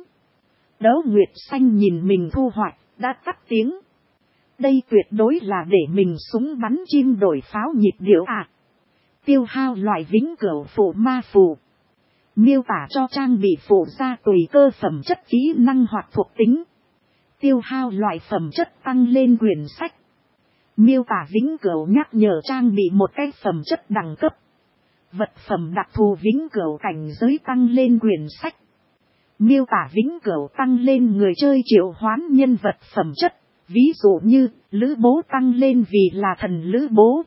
Đỗ Nguyệt Xanh nhìn mình thu hoạch, đã tắt tiếng. Đây tuyệt đối là để mình súng bắn chim đổi pháo nhịp điệu à. Tiêu hao loại vĩnh cửu phụ ma phù. Miêu tả cho trang bị phụ ra tùy cơ phẩm chất kỹ năng hoặc thuộc tính. Tiêu hao loại phẩm chất tăng lên quyển sách. Miêu tả vĩnh cửu nhắc nhở trang bị một cái phẩm chất đẳng cấp. Vật phẩm đặc thù vĩnh cửu cảnh giới tăng lên quyển sách. Miêu tả vĩnh cửu tăng lên người chơi triệu hoán nhân vật phẩm chất. Ví dụ như, Lữ Bố tăng lên vì là thần Lữ Bố.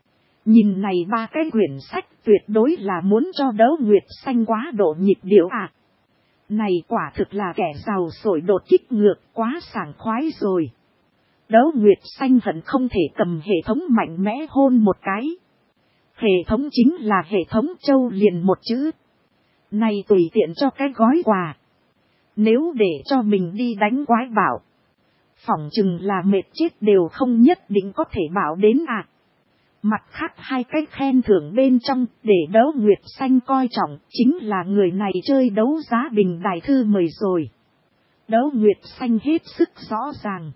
Nhìn này ba cái quyển sách tuyệt đối là muốn cho Đỗ Nguyệt Xanh quá độ nhịp điệu à. Này quả thực là kẻ giàu sổi đột kích ngược quá sảng khoái rồi. Đỗ Nguyệt Xanh hận không thể cầm hệ thống mạnh mẽ hôn một cái. Hệ thống chính là hệ thống châu liền một chữ. Này tùy tiện cho cái gói quà. Nếu để cho mình đi đánh quái bảo. Phỏng chừng là mệt chết đều không nhất định có thể bảo đến à. Mặt khác hai cái khen thưởng bên trong để Đỗ Nguyệt Xanh coi trọng chính là người này chơi đấu giá bình đài thư mời rồi. Đỗ Nguyệt Xanh hết sức rõ ràng.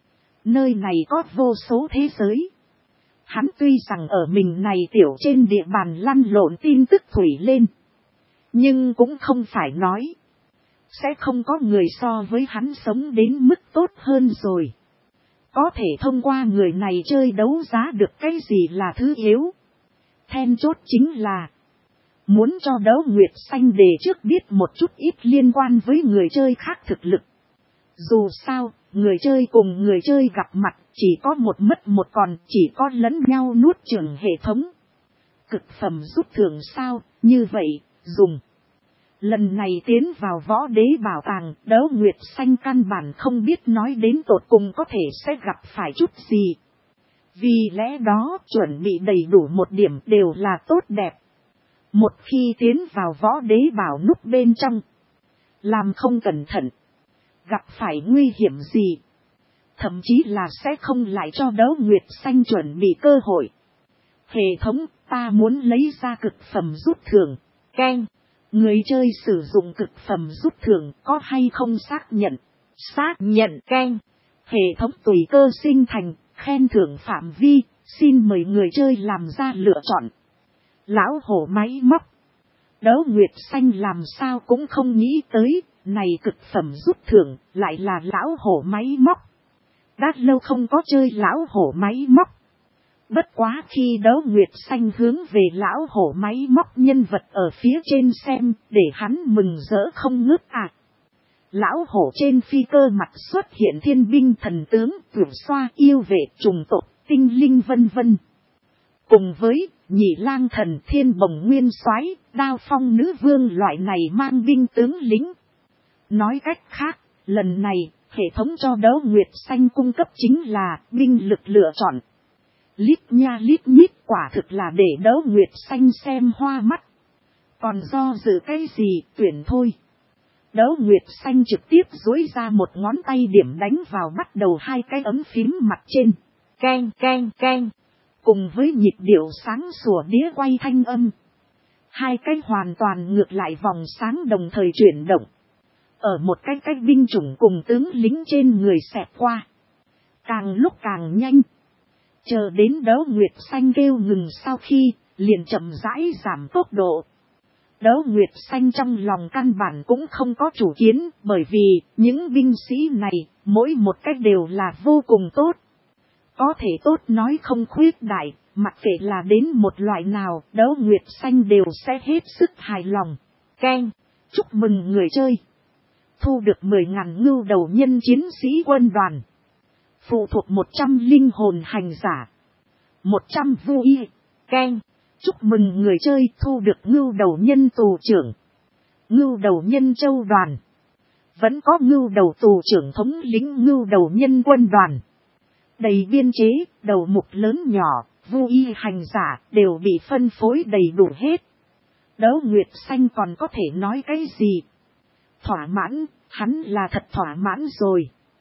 Nơi này có vô số thế giới. Hắn tuy rằng ở mình này tiểu trên địa bàn lăn lộn tin tức thủy lên. Nhưng cũng không phải nói. Sẽ không có người so với hắn sống đến mức tốt hơn rồi. Có thể thông qua người này chơi đấu giá được cái gì là thứ yếu. Then chốt chính là. Muốn cho Đỗ Nguyệt Xanh đề trước biết một chút ít liên quan với người chơi khác thực lực. Dù sao, người chơi cùng người chơi gặp mặt chỉ có một mất một còn chỉ có lẫn nhau nuốt chửng hệ thống. Cực phẩm rút thưởng sao, như vậy, dùng. Lần này tiến vào võ đế bảo tàng, Đỗ Nguyệt Xanh căn bản không biết nói đến tột cùng có thể sẽ gặp phải chút gì. Vì lẽ đó chuẩn bị đầy đủ một điểm đều là tốt đẹp. Một khi tiến vào võ đế bảo núp bên trong, làm không cẩn thận, gặp phải nguy hiểm gì, thậm chí là sẽ không lại cho Đỗ Nguyệt Xanh chuẩn bị cơ hội. Hệ thống, ta muốn lấy ra cực phẩm rút thưởng. Keng. Người chơi sử dụng cực phẩm rút thưởng có hay không xác nhận? Xác nhận. Keng. Hệ thống tùy cơ sinh thành, khen thưởng phạm vi, xin mời người chơi làm ra lựa chọn. Lão hổ máy móc. Đỗ Nguyệt Xanh làm sao cũng không nghĩ tới, này cực phẩm rút thưởng lại là lão hổ máy móc. Đã lâu không có chơi lão hổ máy móc. Bất quá khi Đỗ Nguyệt Xanh hướng về lão hổ máy móc nhân vật ở phía trên xem để hắn mừng rỡ không ngớt à. Lão hổ trên phi cơ mặt xuất hiện thiên binh thần tướng, tuyển xoa yêu vệ trùng tộc, tinh linh vân vân. Cùng với Nhị Lang Thần, Thiên Bồng Nguyên Soái, Đao Phong Nữ Vương loại này mang binh tướng lính. Nói cách khác, lần này, hệ thống cho Đấu Nguyệt Xanh cung cấp chính là binh lực lựa chọn. Lít nha lít nhít, quả thực là để Đấu Nguyệt Xanh xem hoa mắt. Còn do dự cái gì, tuyển thôi. Đấu Nguyệt Xanh trực tiếp duỗi ra một ngón tay điểm đánh vào bắt đầu hai cái ấm phím mặt trên. Keng keng keng. Cùng với nhịp điệu sáng sủa đĩa quay thanh âm. Hai cái hoàn toàn ngược lại vòng sáng đồng thời chuyển động. Ở một cái cách binh chủng cùng tướng lính trên người xẹt qua. Càng lúc càng nhanh. Chờ đến Đấu Nguyệt Xanh kêu ngừng sau khi, liền chậm rãi giảm tốc độ. Đấu Nguyệt Xanh trong lòng căn bản cũng không có chủ kiến, bởi vì những binh sĩ này, mỗi một cách đều là vô cùng tốt. Có thể tốt nói không khuyết đại, mặc kệ là đến một loại nào, Đấu Nguyệt Xanh đều sẽ hết sức hài lòng. Keng, chúc mừng người chơi. Thu được mười ngàn ngưu đầu nhân chiến sĩ quân đoàn. Phụ thuộc một trăm linh hồn hành giả. một trăm vui. Keng, chúc mừng người chơi thu được ngưu đầu nhân tù trưởng. Ngưu đầu nhân châu đoàn. Vẫn có ngưu đầu tù trưởng thống lĩnh ngưu đầu nhân quân đoàn. Đầy biên chế, đầu mục lớn nhỏ, vui hành giả đều bị phân phối đầy đủ hết. Đấu Nguyệt Xanh còn có thể nói cái gì? Thỏa mãn, hắn là thật thỏa mãn rồi.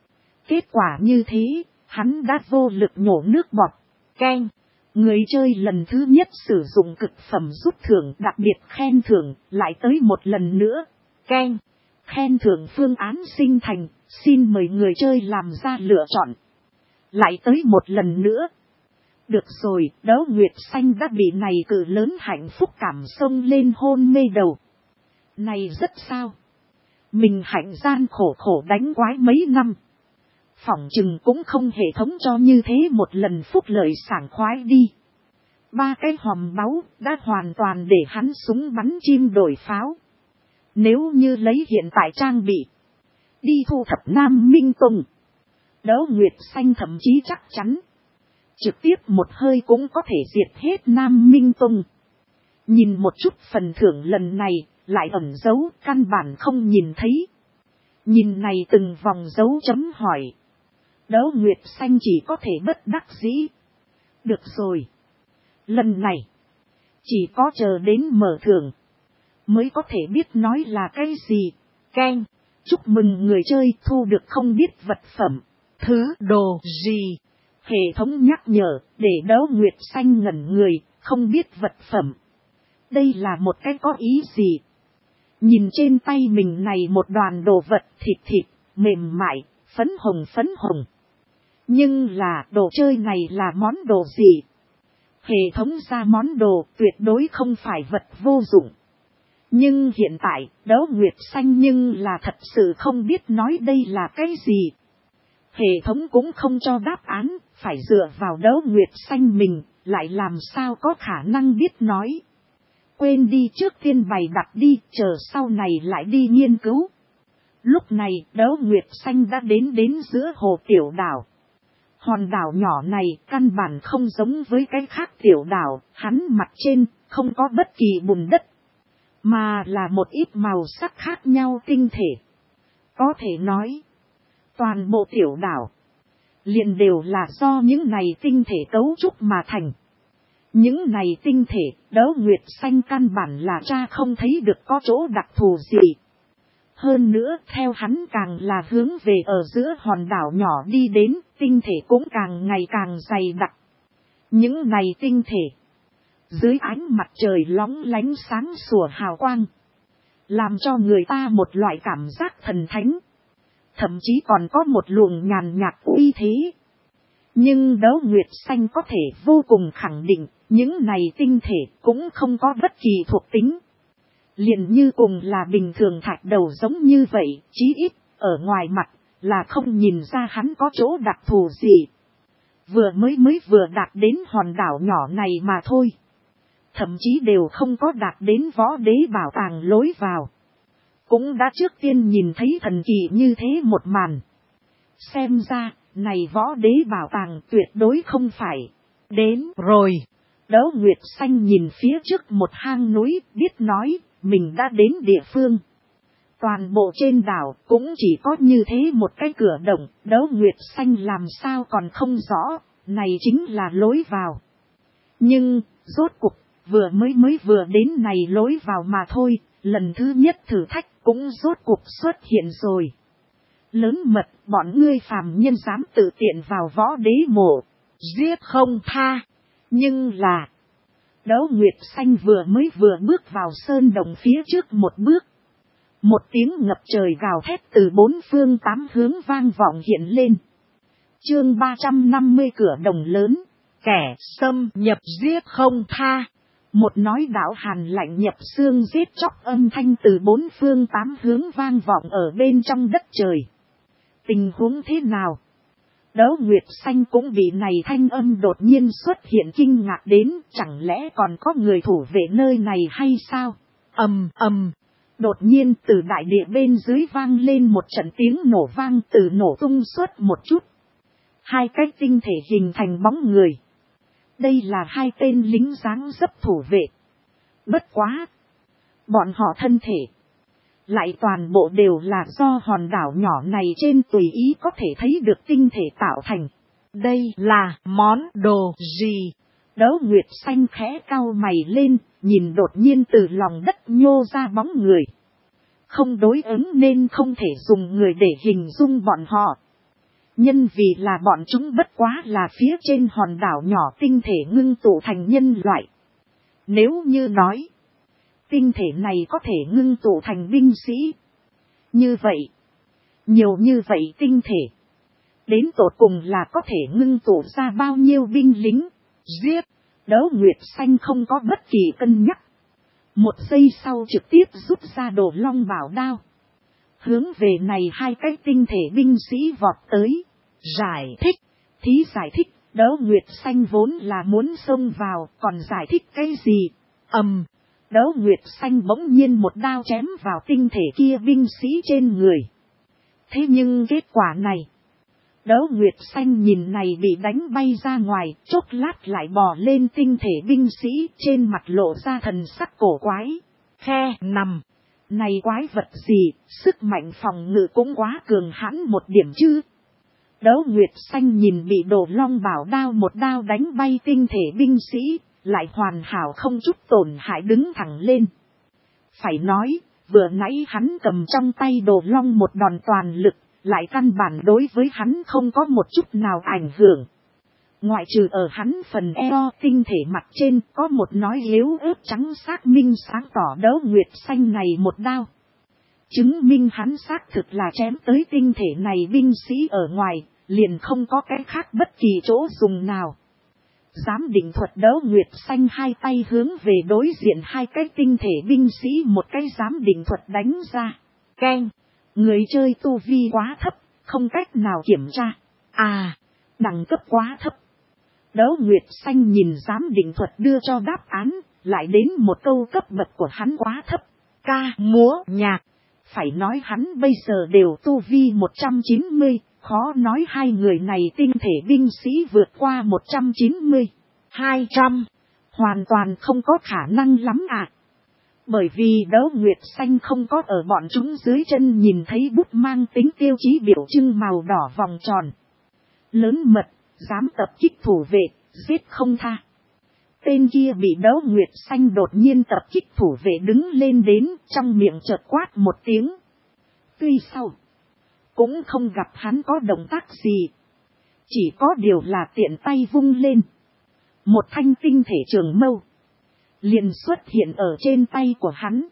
Kết quả như thế, hắn đã vô lực nhổ nước bọt. Keng, người chơi lần thứ nhất sử dụng cực phẩm rút thưởng đặc biệt khen thưởng lại tới một lần nữa. Keng, khen thưởng phương án sinh thành, xin mời người chơi làm ra lựa chọn. Lại tới một lần nữa. Được rồi, Đấu Nguyệt Xanh đã bị này cử lớn hạnh phúc cảm xông lên hôn mê đầu. Này rất sao? Mình hạnh gian khổ khổ đánh quái mấy năm. Phỏng chừng cũng không hệ thống cho như thế một lần phúc lợi sảng khoái đi. Ba cái hòm báu đã hoàn toàn để hắn súng bắn chim đổi pháo. Nếu như lấy hiện tại trang bị. Đi thu thập Nam Minh Tùng. Đấu Nguyệt Xanh thậm chí chắc chắn. Trực tiếp một hơi cũng có thể diệt hết Nam Minh Tùng. Nhìn một chút phần thưởng lần này, lại ẩn dấu, căn bản không nhìn thấy. Nhìn này từng vòng dấu chấm hỏi. Đấu Nguyệt Xanh chỉ có thể bất đắc dĩ. Được rồi. Lần này, chỉ có chờ đến mở thưởng, mới có thể biết nói là cái gì. Keng, chúc mừng người chơi thu được không biết vật phẩm. Thứ đồ gì? Hệ thống nhắc nhở, để Đấu Nguyệt Xanh ngẩn người, không biết vật phẩm. Đây là một cái có ý gì? Nhìn trên tay mình này một đoàn đồ vật thịt thịt, mềm mại, phấn hồng phấn hồng. Nhưng là đồ chơi này là món đồ gì? Hệ thống ra món đồ tuyệt đối không phải vật vô dụng. Nhưng hiện tại, Đấu Nguyệt Xanh nhưng là thật sự không biết nói đây là cái gì. Hệ thống cũng không cho đáp án, phải dựa vào Đấu Nguyệt Xanh mình, lại làm sao có khả năng biết nói. Quên đi trước tiên bày đặt đi, chờ sau này lại đi nghiên cứu. Lúc này, Đấu Nguyệt Xanh đã đến đến giữa hồ tiểu đảo. Hòn đảo nhỏ này căn bản không giống với cái khác tiểu đảo, hắn mặt trên không có bất kỳ bùn đất, mà là một ít màu sắc khác nhau tinh thể. Có thể nói, toàn bộ tiểu đảo liền đều là do những này tinh thể cấu trúc mà thành. Những này tinh thể, Đấu Nguyệt Xanh căn bản là cha không thấy được có chỗ đặc thù gì. Hơn nữa, theo hắn càng là hướng về ở giữa hòn đảo nhỏ đi đến, tinh thể cũng càng ngày càng dày đặc. Những này tinh thể, dưới ánh mặt trời lóng lánh sáng sủa hào quang, làm cho người ta một loại cảm giác thần thánh. Thậm chí còn có một luồng nhàn nhạt uy thế. Nhưng Đấu Nguyệt Xanh có thể vô cùng khẳng định, những này tinh thể cũng không có bất kỳ thuộc tính. Liền như cùng là bình thường thạch đầu giống như vậy, chí ít, ở ngoài mặt, là không nhìn ra hắn có chỗ đặc thù gì. Vừa mới mới vừa đạt đến hòn đảo nhỏ này mà thôi. Thậm chí đều không có đạt đến võ đế bảo tàng lối vào. Cũng đã trước tiên nhìn thấy thần kỳ như thế một màn. Xem ra, này võ đế bảo tàng tuyệt đối không phải. Đến rồi. Đấu Nguyệt Xanh nhìn phía trước một hang núi, biết nói, mình đã đến địa phương. Toàn bộ trên đảo cũng chỉ có như thế một cái cửa động, Đấu Nguyệt Xanh làm sao còn không rõ, này chính là lối vào. Nhưng, rốt cuộc, vừa mới mới vừa đến này lối vào mà thôi, lần thứ nhất thử thách cũng rốt cuộc xuất hiện rồi. Lớn mật, bọn ngươi phàm nhân dám tự tiện vào võ đế mộ, giết không tha. Nhưng là, Đấu Nguyệt Xanh vừa mới vừa bước vào sơn đồng phía trước một bước. Một tiếng ngập trời gào thét từ bốn phương tám hướng vang vọng hiện lên. Chương ba trăm năm mươi cửa đồng lớn, kẻ xâm nhập giết không tha. Một nói đạo hàn lạnh nhập xương giết chóc âm thanh từ bốn phương tám hướng vang vọng ở bên trong đất trời. Tình huống thế nào? Đấu Nguyệt Xanh cũng bị này thanh âm đột nhiên xuất hiện kinh ngạc đến, chẳng lẽ còn có người thủ vệ nơi này hay sao? Ầm ầm, đột nhiên từ đại địa bên dưới vang lên một trận tiếng nổ vang, từ nổ tung suốt một chút. Hai cái tinh thể hình thành bóng người. Đây là hai tên lính dáng dấp thủ vệ. Bất quá, bọn họ thân thể lại toàn bộ đều là do hòn đảo nhỏ này trên tùy ý có thể thấy được tinh thể tạo thành. Đây là món đồ gì? Đấu Nguyệt Xanh khẽ cau mày lên, nhìn đột nhiên từ lòng đất nhô ra bóng người. Không đối ứng nên không thể dùng người để hình dung bọn họ. Nhân vì là bọn chúng bất quá là phía trên hòn đảo nhỏ tinh thể ngưng tụ thành nhân loại. Nếu như nói, tinh thể này có thể ngưng tụ thành binh sĩ. Như vậy, nhiều như vậy tinh thể, đến tột cùng là có thể ngưng tụ ra bao nhiêu binh lính, giết. Đấu Nguyệt Xanh không có bất kỳ cân nhắc. Một giây sau trực tiếp rút ra đồ long bảo đao. Hướng về này hai cái tinh thể binh sĩ vọt tới. Giải thích, thí giải thích, Đấu Nguyệt Xanh vốn là muốn xông vào, còn giải thích cái gì? Ầm, Đấu Nguyệt Xanh bỗng nhiên một đao chém vào tinh thể kia binh sĩ trên người. Thế nhưng kết quả này, Đấu Nguyệt Xanh nhìn này bị đánh bay ra ngoài, chốc lát lại bò lên tinh thể binh sĩ, trên mặt lộ ra thần sắc cổ quái. Khe nằm, này quái vật gì, sức mạnh phòng ngự cũng quá cường hãn một điểm chứ. Đấu Nguyệt Xanh nhìn bị đồ long bảo đao một đao đánh bay tinh thể binh sĩ, lại hoàn hảo không chút tổn hại đứng thẳng lên. Phải nói, vừa nãy hắn cầm trong tay đồ long một đòn toàn lực, lại căn bản đối với hắn không có một chút nào ảnh hưởng. Ngoại trừ ở hắn phần eo tinh thể mặt trên có một nói yếu ớt trắng xác minh sáng tỏ Đấu Nguyệt Xanh này một đao. Chứng minh hắn xác thực là chém tới tinh thể này binh sĩ ở ngoài, liền không có cái khác bất kỳ chỗ dùng nào. Giám định thuật Đấu Nguyệt Xanh hai tay hướng về đối diện hai cái tinh thể binh sĩ một cái giám định thuật đánh ra. Keng, người chơi tu vi quá thấp, không cách nào kiểm tra. À, đẳng cấp quá thấp. Đấu Nguyệt Xanh nhìn giám định thuật đưa cho đáp án, lại đến một câu cấp bậc của hắn quá thấp. Ca, múa, nhạc. Phải nói hắn bây giờ đều tu vi một trăm chín mươi, khó nói hai người này tinh thể binh sĩ vượt qua một trăm chín mươi, hai trăm. Hoàn toàn không có khả năng lắm ạ. À. Bởi vì Đấu Nguyệt Xanh không có ở bọn chúng dưới chân nhìn thấy bút mang tính tiêu chí biểu trưng màu đỏ vòng tròn. Lớn mật, dám tập kích thủ vệ, giết không tha. Tên kia bị Đấu Nguyệt Xanh đột nhiên tập kích thủ vệ đứng lên đến, trong miệng chợt quát một tiếng. Tuy sau, cũng không gặp hắn có động tác gì. Chỉ có điều là tiện tay vung lên. Một thanh tinh thể trường mâu liền xuất hiện ở trên tay của hắn.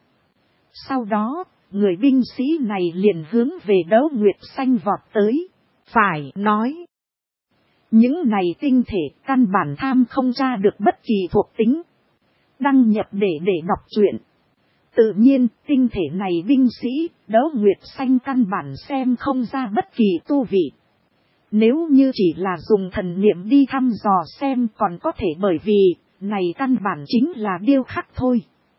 Sau đó, người binh sĩ này liền hướng về Đấu Nguyệt Xanh vọt tới. Phải nói, những này tinh thể căn bản tham không ra được bất kỳ thuộc tính. Đăng nhập để để đọc truyện. Tự nhiên, tinh thể này binh sĩ, Đấu Nguyệt Xanh căn bản xem không ra bất kỳ tu vị. Nếu như chỉ là dùng thần niệm đi thăm dò xem còn có thể, bởi vì, này căn bản chính là điêu khắc thôi.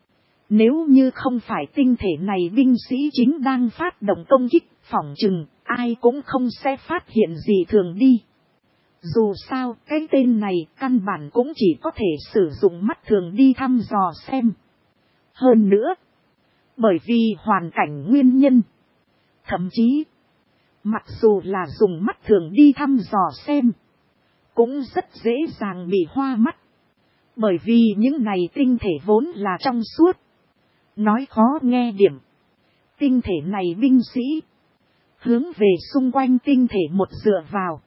Nếu như không phải tinh thể này binh sĩ chính đang phát động công kích, phỏng chừng, ai cũng không sẽ phát hiện gì thường đi. Dù sao, cái tên này căn bản cũng chỉ có thể sử dụng mắt thường đi thăm dò xem. Hơn nữa, bởi vì hoàn cảnh nguyên nhân, thậm chí, mặc dù là dùng mắt thường đi thăm dò xem, cũng rất dễ dàng bị hoa mắt. Bởi vì những này tinh thể vốn là trong suốt. Nói khó nghe điểm, tinh thể này binh sĩ hướng về xung quanh tinh thể một dựa vào,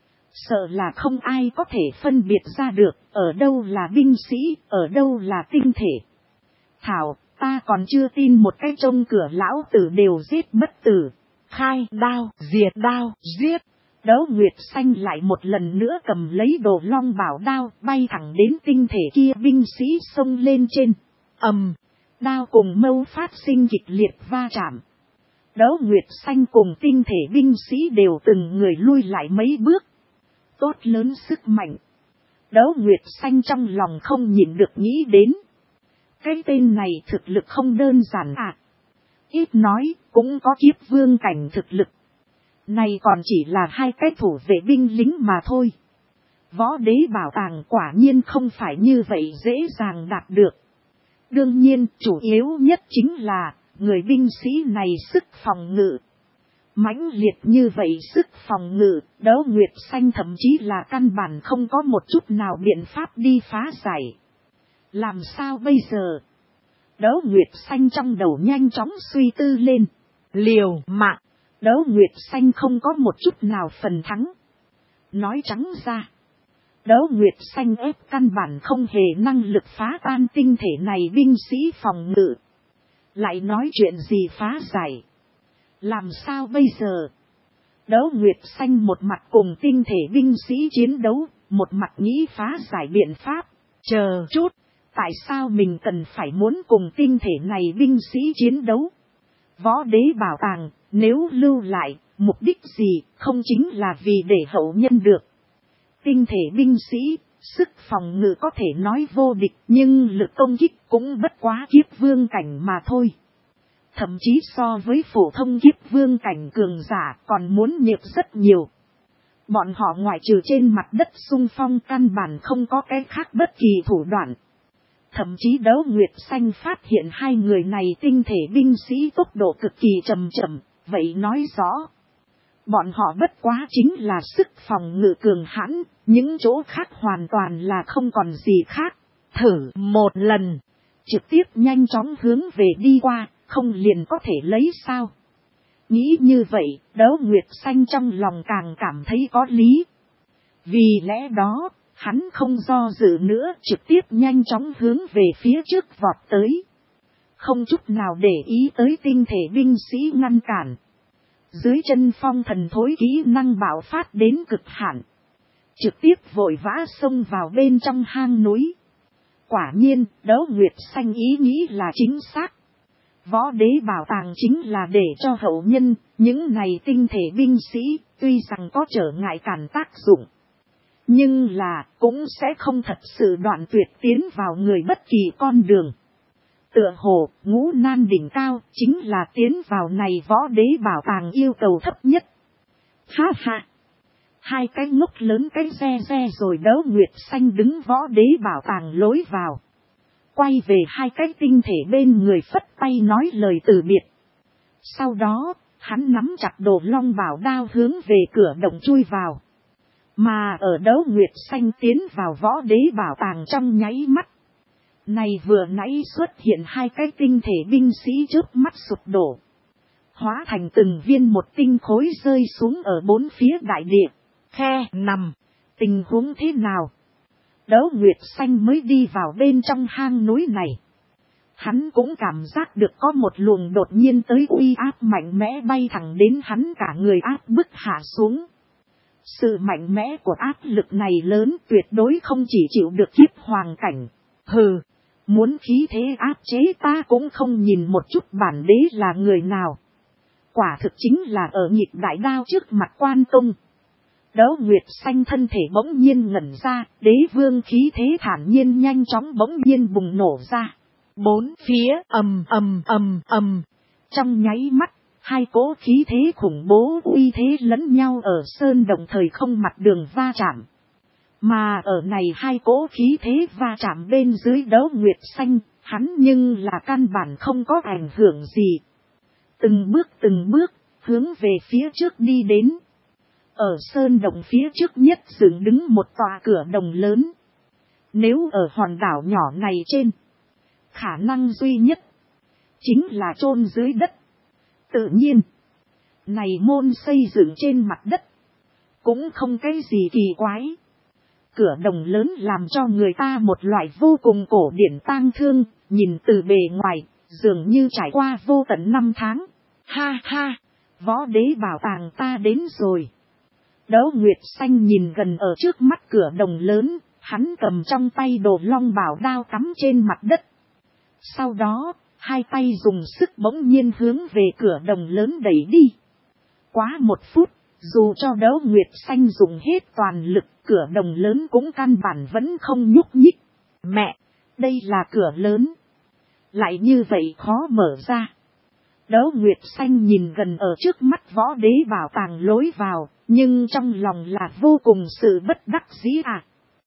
sợ là không ai có thể phân biệt ra được ở đâu là binh sĩ, ở đâu là tinh thể. Thảo, ta còn chưa tin một cái trông cửa lão tử đều giết bất tử. Khai đao, diệt đao, giết. Đấu Nguyệt Xanh lại một lần nữa cầm lấy đồ long bảo đao, bay thẳng đến tinh thể kia binh sĩ xông lên trên. Ầm, đao cùng mâu phát sinh kịch liệt va chạm. Đấu Nguyệt Xanh cùng tinh thể binh sĩ đều từng người lui lại mấy bước. Tốt lớn sức mạnh. Đấu Nguyệt Xanh trong lòng không nhịn được nghĩ đến. Cái tên này thực lực không đơn giản à. Ít nói, cũng có kiếp vương cảnh thực lực. Này còn chỉ là hai cái thủ vệ binh lính mà thôi. Võ đế bảo tàng quả nhiên không phải như vậy dễ dàng đạt được. Đương nhiên, chủ yếu nhất chính là, người binh sĩ này sức phòng ngự. Mãnh liệt như vậy sức phòng ngự, Đấu Nguyệt Xanh thậm chí là căn bản không có một chút nào biện pháp đi phá giải. Làm sao bây giờ? Đấu Nguyệt Xanh trong đầu nhanh chóng suy tư lên. Liều mạng, Đấu Nguyệt Xanh không có một chút nào phần thắng. Nói trắng ra, Đấu Nguyệt Xanh ép căn bản không hề năng lực phá tan tinh thể này binh sĩ phòng ngự. Lại nói chuyện gì phá giải? Làm sao bây giờ? Đấu Nguyệt Xanh một mặt cùng tinh thể binh sĩ chiến đấu, một mặt nghĩ phá giải biện pháp. Chờ chút, tại sao mình cần phải muốn cùng tinh thể này binh sĩ chiến đấu? Võ đế bảo tàng, nếu lưu lại, mục đích gì, không chính là vì để hậu nhân được. Tinh thể binh sĩ, sức phòng ngự có thể nói vô địch, nhưng lực công kích cũng bất quá kiếp vương cảnh mà thôi. Thậm chí so với phổ thông kiếp vương cảnh cường giả còn muốn nhược rất nhiều. Bọn họ ngoại trừ trên mặt đất xung phong căn bản không có cái khác bất kỳ thủ đoạn. Thậm chí Đấu Nguyệt Xanh phát hiện hai người này tinh thể binh sĩ tốc độ cực kỳ chậm chậm, vậy nói rõ. Bọn họ bất quá chính là sức phòng ngự cường hãn, những chỗ khác hoàn toàn là không còn gì khác. Thử một lần, trực tiếp nhanh chóng hướng về đi qua, không liền có thể lấy sao. Nghĩ như vậy, Đấu Nguyệt Xanh trong lòng càng cảm thấy có lý. Vì lẽ đó, hắn không do dự nữa, trực tiếp nhanh chóng hướng về phía trước vọt tới. Không chút nào để ý tới tinh thể binh sĩ ngăn cản. Dưới chân phong thần thối kỹ năng bạo phát đến cực hạn. Trực tiếp vội vã xông vào bên trong hang núi. Quả nhiên, Đấu Nguyệt Xanh ý nghĩ là chính xác. Võ đế bảo tàng chính là để cho hậu nhân, những này tinh thể binh sĩ, tuy rằng có trở ngại cản tác dụng. Nhưng là, cũng sẽ không thật sự đoạn tuyệt tiến vào người bất kỳ con đường. Tựa hồ, ngũ nan đỉnh cao, chính là tiến vào này võ đế bảo tàng yêu cầu thấp nhất. Ha ha! Hai cái ngốc lớn cái xe xe rồi Đấu Nguyệt Xanh đứng võ đế bảo tàng lối vào. Quay về hai cái tinh thể bên người phất tay nói lời từ biệt. Sau đó, hắn nắm chặt đồ long bảo đao hướng về cửa động chui vào. Mà ở Đấu Nguyệt Xanh tiến vào võ đế bảo tàng trong nháy mắt. Này vừa nãy xuất hiện hai cái tinh thể binh sĩ trước mắt sụp đổ. Hóa thành từng viên một tinh khối rơi xuống ở bốn phía đại địa. Khe nằm. Tình huống thế nào? Đấu Nguyệt Xanh mới đi vào bên trong hang núi này. Hắn cũng cảm giác được có một luồng đột nhiên tới uy áp mạnh mẽ bay thẳng đến hắn cả người áp bức hạ xuống. Sự mạnh mẽ của áp lực này lớn tuyệt đối không chỉ chịu được kiếp hoàng cảnh. Hừ, muốn khí thế áp chế ta cũng không nhìn một chút bản đế là người nào. Quả thực chính là ở nhịp đại đao trước mặt quan công. Đấu Nguyệt Xanh thân thể bỗng nhiên ngẩn ra, đế vương khí thế thản nhiên nhanh chóng bỗng nhiên bùng nổ ra. Bốn phía ầm ầm ầm ầm. Trong nháy mắt, Hai cỗ khí thế khủng bố uy thế lẫn nhau ở sơn đồng thời không mặt đường va chạm. Mà ở này hai cỗ khí thế va chạm bên dưới Đấu Nguyệt Xanh, hắn nhưng là căn bản không có ảnh hưởng gì. Từng bước từng bước, hướng về phía trước đi đến. Ở sơn đồng phía trước nhất dựng đứng một tòa cửa đồng lớn. Nếu ở hòn đảo nhỏ này trên, khả năng duy nhất chính là chôn dưới đất. Tự nhiên, này môn xây dựng trên mặt đất, cũng không cái gì kỳ quái. Cửa đồng lớn làm cho người ta một loại vô cùng cổ điển tang thương, nhìn từ bề ngoài, dường như trải qua vô tận năm tháng. Ha ha, võ đế bảo tàng ta đến rồi. Đấu Nguyệt Xanh nhìn gần ở trước mắt cửa đồng lớn, hắn cầm trong tay đồ long bảo đao cắm trên mặt đất. Sau đó, hai tay dùng sức bỗng nhiên hướng về cửa đồng lớn đẩy đi. Quá một phút, dù cho Đấu Nguyệt Xanh dùng hết toàn lực, cửa đồng lớn cũng căn bản vẫn không nhúc nhích. Mẹ, đây là cửa lớn. Lại như vậy khó mở ra. Đấu Nguyệt Xanh nhìn gần ở trước mắt võ đế bảo tàng lối vào, nhưng trong lòng là vô cùng sự bất đắc dĩ à.